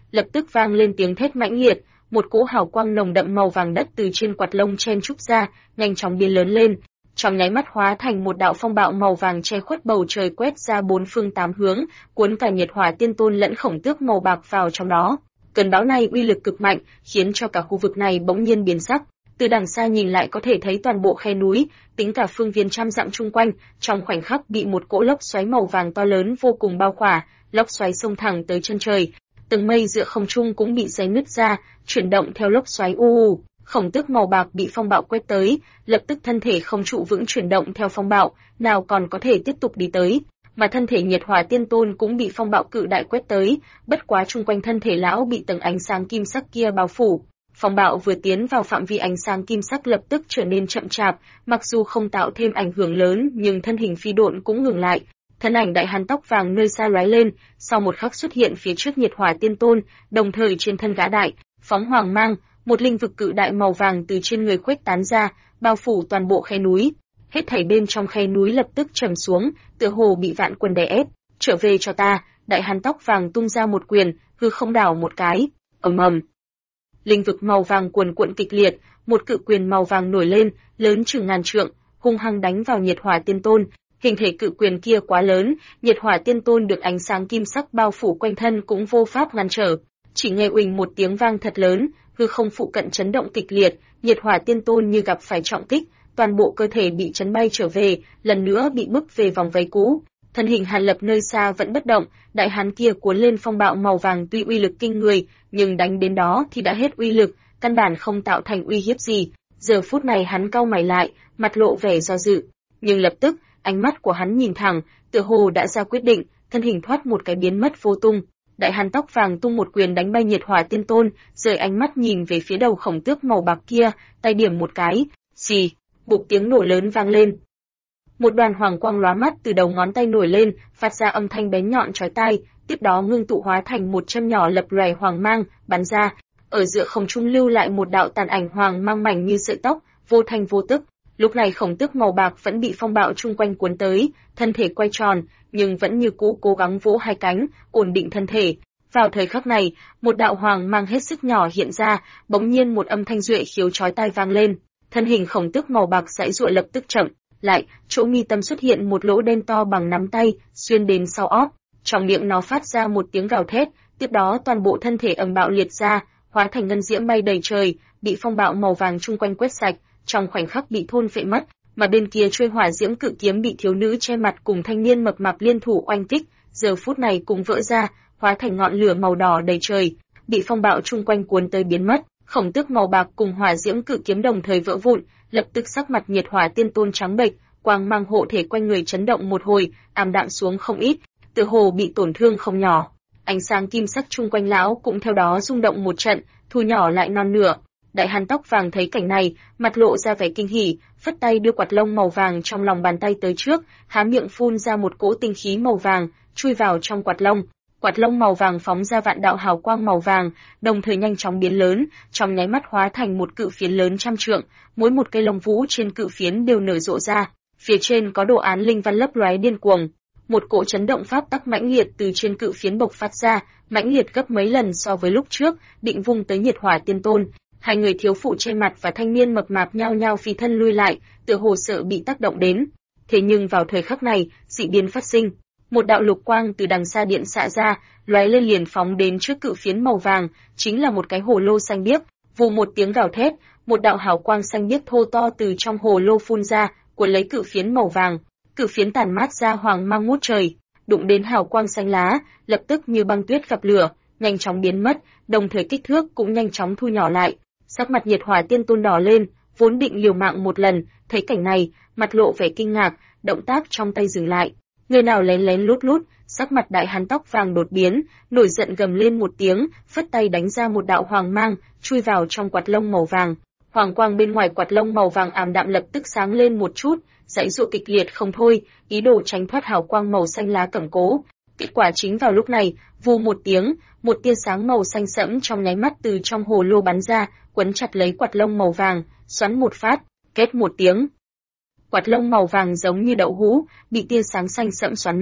Speaker 1: lập tức vang lên tiếng thét mãnh liệt, một cỗ hào quang nồng đậm màu vàng đất từ trên quạt lông chen trúc ra, nhanh chóng biến lớn lên, trong nháy mắt hóa thành một đạo phong bạo màu vàng che khuất bầu trời quét ra bốn phương tám hướng, cuốn cả Nhiệt Hỏa Tiên Tôn lẫn Khổng Tước màu bạc vào trong đó. Cơn bão này uy lực cực mạnh, khiến cho cả khu vực này bỗng nhiên biến sắc. Từ đằng xa nhìn lại có thể thấy toàn bộ khe núi, tính cả phương viên trăm dặm chung quanh, trong khoảnh khắc bị một cỗ lốc xoáy màu vàng to lớn vô cùng bao khỏa, lốc xoáy xông thẳng tới chân trời. Từng mây giữa không trung cũng bị xé nứt ra, chuyển động theo lốc xoáy u u. Khổng Tước màu bạc bị phong bạo quét tới, lập tức thân thể không trụ vững chuyển động theo phong bạo, nào còn có thể tiếp tục đi tới. Mà thân thể Nhiệt Hỏa Tiên Tôn cũng bị phong bạo cự đại quét tới, bất quá chung quanh thân thể lão bị tầng ánh sáng kim sắc kia bao phủ. Phong bạo vừa tiến vào phạm vi ánh sáng kim sắc lập tức trở nên chậm chạp, mặc dù không tạo thêm ảnh hưởng lớn nhưng thân hình phi độn cũng ngừng lại. Thân ảnh đại hán tóc vàng nơi xa lóe lên, sau một khắc xuất hiện phía trước Nhiệt Hỏa Tiên Tôn, đồng thời trên thân gã đại, phóng hoàng mang, một linh vực cự đại màu vàng từ trên người khuếch tán ra, bao phủ toàn bộ khe núi. Hết thảy bên trong khe núi lập tức trầm xuống, tựa hồ bị vạn quân đè ép. Trở về cho ta! Đại hán tóc vàng tung ra một quyền, hư không đảo một cái, ầm ầm. Linh vực màu vàng cuồn cuộn kịch liệt, một cự quyền màu vàng nổi lên, lớn chừng ngàn trượng, hung hăng đánh vào Nhiệt Hỏa Tiên Tôn. Hình thể cự quyền kia quá lớn, Nhiệt Hỏa Tiên Tôn được ánh sáng kim sắc bao phủ quanh thân cũng vô pháp ngăn trở. Chỉ nghe uỳnh một tiếng vang thật lớn, hư không phụ cận chấn động kịch liệt, Nhiệt Hỏa Tiên Tôn như gặp phải trọng kích, toàn bộ cơ thể bị chấn bay trở về, lần nữa bị bức về vòng vây cũ. Thân hình Hàn Lập nơi xa vẫn bất động, đại hán kia cuốn lên phong bạo màu vàng tuy uy lực kinh người, nhưng đánh đến đó thì đã hết uy lực, căn bản không tạo thành uy hiếp gì. Giờ phút này hắn cau mày lại, mặt lộ vẻ do dự, nhưng lập tức, ánh mắt của hắn nhìn thẳng, tựa hồ đã ra quyết định, thân hình thoát một cái biến mất vô tung. Đại hán tóc vàng tung một quyền đánh bay Nhiệt Hỏa Tiên Tôn, rời ánh mắt nhìn về phía đầu Khổng Tước màu bạc kia, tay điểm một cái, xì, bụp tiếng nổ lớn vang lên. Một đoàn hoàng quang lóa mắt từ đầu ngón tay nổi lên, phát ra âm thanh bén nhọn chói tai, tiếp đó ngưng tụ hóa thành một châm nhỏ lập lòe hoàng mang, bắn ra. Ở giữa không trung lưu lại một đạo tàn ảnh hoàng mang mảnh như sợi tóc, vô thanh vô tức. Lúc này Khổng Tước màu bạc vẫn bị phong bạo chung quanh cuốn tới, thân thể quay tròn, nhưng vẫn như cũ cố gắng vỗ hai cánh, ổn định thân thể. Vào thời khắc này, một đạo hoàng mang hết sức nhỏ hiện ra, bỗng nhiên một âm thanh duệ khiếu chói tai vang lên. Thân hình Khổng Tước màu bạc giãy giụa lập tức chậm lại, chỗ mi tâm xuất hiện một lỗ đen to bằng nắm tay, xuyên đến sau ót. Trong miệng nó phát ra một tiếng gào thét, tiếp đó toàn bộ thân thể ầm bạo liệt ra, hóa thành ngân diễm bay đầy trời, bị phong bạo màu vàng chung quanh quét sạch, trong khoảnh khắc bị thôn phệ mất. Mà bên kia chuôi hỏa diễm cự kiếm bị thiếu nữ che mặt cùng thanh niên mập mạp liên thủ oanh kích, giờ phút này cũng vỡ ra, hóa thành ngọn lửa màu đỏ đầy trời, bị phong bạo chung quanh cuốn tới biến mất. Khổng Tước màu bạc cùng hỏa diễm cự kiếm đồng thời vỡ vụn, lập tức sắc mặt Nhiệt Hỏa Tiên Tôn trắng bệch, quang mang hộ thể quanh người chấn động một hồi, ảm đạm xuống không ít, tựa hồ bị tổn thương không nhỏ. Ánh sáng kim sắc chung quanh lão cũng theo đó rung động một trận, thu nhỏ lại non nửa. Đại hán tóc vàng thấy cảnh này, mặt lộ ra vẻ kinh hỉ, phất tay đưa quạt lông màu vàng trong lòng bàn tay tới trước, há miệng phun ra một cỗ tinh khí màu vàng, chui vào trong quạt lông. Quạt lông màu vàng phóng ra vạn đạo hào quang màu vàng, đồng thời nhanh chóng biến lớn, trong nháy mắt hóa thành một cự phiến lớn trăm trượng, mỗi một cây lông vũ trên cự phiến đều nở rộ ra, phía trên có đồ án linh văn lấp lóe điên cuồng. Một cỗ chấn động pháp tắc mãnh liệt từ trên cự phiến bộc phát ra, mãnh liệt gấp mấy lần so với lúc trước, định vung tới Nhiệt Hỏa Tiên Tôn. Hai người thiếu phụ che mặt và thanh niên mập mạp nhao nhao phi thân lui lại, tựa hồ sợ bị tác động đến. Thế nhưng vào thời khắc này, dị biến phát sinh. Một đạo lục quang từ đằng xa điện xạ ra, lóe lên liền phóng đến trước cự phiến màu vàng, chính là một cái hồ lô xanh biếc. Vù một tiếng gào thét, một đạo hào quang xanh biếc thô to từ trong hồ lô phun ra, cuốn lấy cự phiến màu vàng. Cự phiến tản mát ra hoàng mang ngút trời, đụng đến hào quang xanh lá, lập tức như băng tuyết gặp lửa, nhanh chóng biến mất, đồng thời kích thước cũng nhanh chóng thu nhỏ lại. Sắc mặt Nhiệt Hỏa Tiên Tôn đỏ lên, vốn định liều mạng một lần, thấy cảnh này, mặt lộ vẻ kinh ngạc, động tác trong tay dừng lại. Người nào lén lén lút lút, sắc mặt đại hán tóc vàng đột biến, nổi giận gầm lên một tiếng, phất tay đánh ra một đạo hoàng mang, chui vào trong quạt lông màu vàng. Hoàng quang bên ngoài quạt lông màu vàng ảm đạm lập tức sáng lên một chút, giãy giụa kịch liệt không thôi, ý đồ tránh thoát hào quang màu xanh lá cẩm cố. Kết quả chính vào lúc này, vù một tiếng, một tia sáng màu xanh sẫm trong nháy mắt từ trong hồ lô bắn ra, quấn chặt lấy quạt lông màu vàng, xoắn một phát, két một tiếng. Quạt lông màu vàng giống như đậu hũ, bị tia sáng xanh sẫm xoắn nát.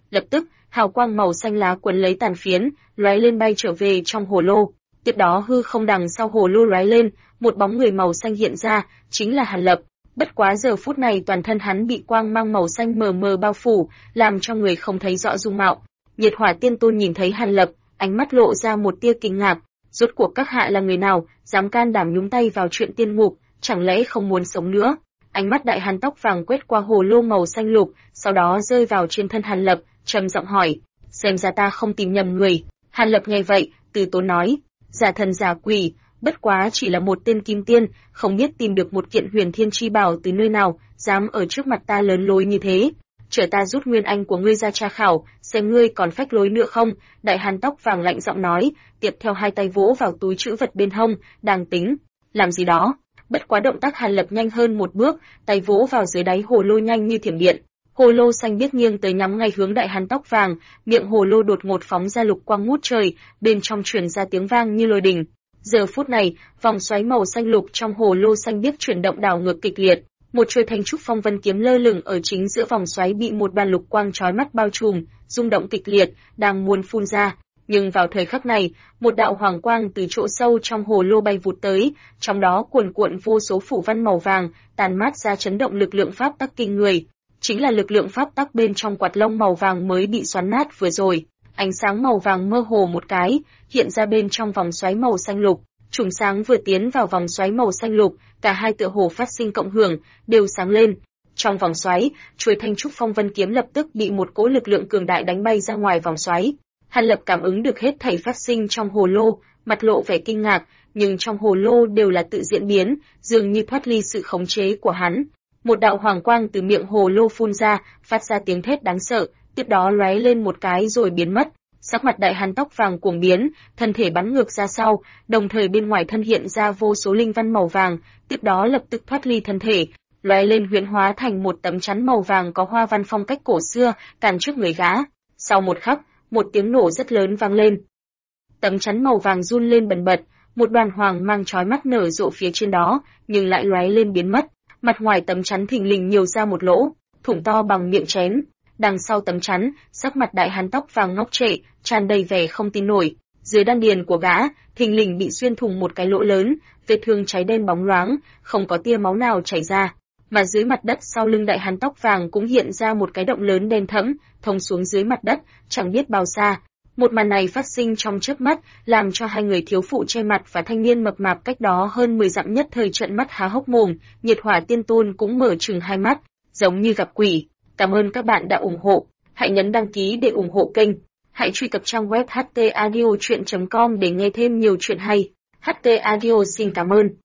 Speaker 1: Lập tức, hào quang màu xanh lá cuốn lấy tàn phiến, lóe lên bay trở về trong hồ lô. Tiếp đó hư không đằng sau hồ lô lóe lên, một bóng người màu xanh hiện ra, chính là Hàn Lập. Bất quá giờ phút này toàn thân hắn bị quang mang màu xanh mờ mờ bao phủ, làm cho người không thấy rõ dung mạo. Nhiệt Hỏa Tiên Tôn nhìn thấy Hàn Lập, ánh mắt lộ ra một tia kinh ngạc. Rốt cuộc các hạ là người nào, dám can đảm nhúng tay vào chuyện tiên ngục, chẳng lẽ không muốn sống nữa? Ánh mắt Đại Hàn tóc vàng quét qua hồ lô màu xanh lục, sau đó rơi vào trên thân Hàn Lập, trầm giọng hỏi: xem ra ta không tìm nhầm người. Hàn Lập nghe vậy, từ tốn nói: giả thần giả quỷ, bất quá chỉ là một tên kim tiên, không biết tìm được một kiện huyền thiên chi bảo từ nơi nào, dám ở trước mặt ta lớn lối như thế. Chờ ta rút nguyên anh của ngươi ra tra khảo, xem ngươi còn phách lối nữa không. Đại Hàn tóc vàng lạnh giọng nói, tiếp theo hai tay vỗ vào túi trữ vật bên hông, đang tính làm gì đó. Bất quá động tác Hàn Lập nhanh hơn một bước, tay vỗ vào dưới đáy hồ lô nhanh như thiểm điện. Hồ lô xanh biếc nghiêng tới nhắm ngay hướng Đại Hàn tóc vàng, miệng hồ lô đột ngột phóng ra lục quang ngút trời, bên trong truyền ra tiếng vang như lôi đình. Giờ phút này, vòng xoáy màu xanh lục trong hồ lô xanh biếc chuyển động đảo ngược kịch liệt. Một chuôi thanh trúc phong vân kiếm lơ lửng ở chính giữa vòng xoáy bị một đoàn lục quang chói mắt bao trùm, rung động kịch liệt, đang muốn phun ra. Nhưng vào thời khắc này, một đạo hoàng quang từ chỗ sâu trong hồ lô bay vụt tới, trong đó cuồn cuộn vô số phủ văn màu vàng, tàn mát ra chấn động lực lượng pháp tắc kinh người. Chính là lực lượng pháp tắc bên trong quạt lông màu vàng mới bị xoắn nát vừa rồi. Ánh sáng màu vàng mơ hồ một cái, hiện ra bên trong vòng xoáy màu xanh lục. Chùm sáng vừa tiến vào vòng xoáy màu xanh lục, cả hai tựa hồ phát sinh cộng hưởng, đều sáng lên. Trong vòng xoáy, chuôi thanh trúc phong vân kiếm lập tức bị một cỗ lực lượng cường đại đánh bay ra ngoài vòng xoáy. Hàn Lập cảm ứng được hết thảy phát sinh trong hồ lô, mặt lộ vẻ kinh ngạc, nhưng trong hồ lô đều là tự diễn biến, dường như thoát ly sự khống chế của hắn. Một đạo hoàng quang từ miệng hồ lô phun ra, phát ra tiếng thét đáng sợ, tiếp đó lóe lên một cái rồi biến mất. Sắc mặt Đại Hàn tóc vàng cuồng biến, thân thể bắn ngược ra sau, đồng thời bên ngoài thân hiện ra vô số linh văn màu vàng, tiếp đó lập tức thoát ly thân thể, lóe lên huyễn hóa thành một tấm chắn màu vàng có hoa văn phong cách cổ xưa, cản trước người gã. Sau một khắc, một tiếng nổ rất lớn vang lên. Tấm chắn màu vàng run lên bần bật, một đoàn hoàng mang chói mắt nở rộ phía trên đó, nhưng lại lóe lên biến mất. Mặt ngoài tấm chắn thình lình nhiều ra một lỗ, thủng to bằng miệng chén. Đằng sau tấm chắn, sắc mặt Đại Hàn tóc vàng ngốc trệ, tràn đầy vẻ không tin nổi. Dưới đan điền của gã, thình lình bị xuyên thủng một cái lỗ lớn, vết thương cháy đen bóng loáng, không có tia máu nào chảy ra. Mà dưới mặt đất sau lưng Đại Hàn tóc vàng cũng hiện ra một cái động lớn đen thẫm, thông xuống dưới mặt đất, chẳng biết bao xa. Một màn này phát sinh trong chớp mắt, làm cho hai người thiếu phụ che mặt và thanh niên mập mạp cách đó hơn 10 dặm nhất thời trợn mắt há hốc mồm. Nhiệt Hỏa Tiên Tôn cũng mở trừng hai mắt, giống như gặp quỷ. Cảm ơn các bạn đã ủng hộ. Hãy nhấn đăng ký để ủng hộ kênh. Hãy truy cập trang web htaudio.com để nghe thêm nhiều chuyện hay. HT Audio xin cảm ơn.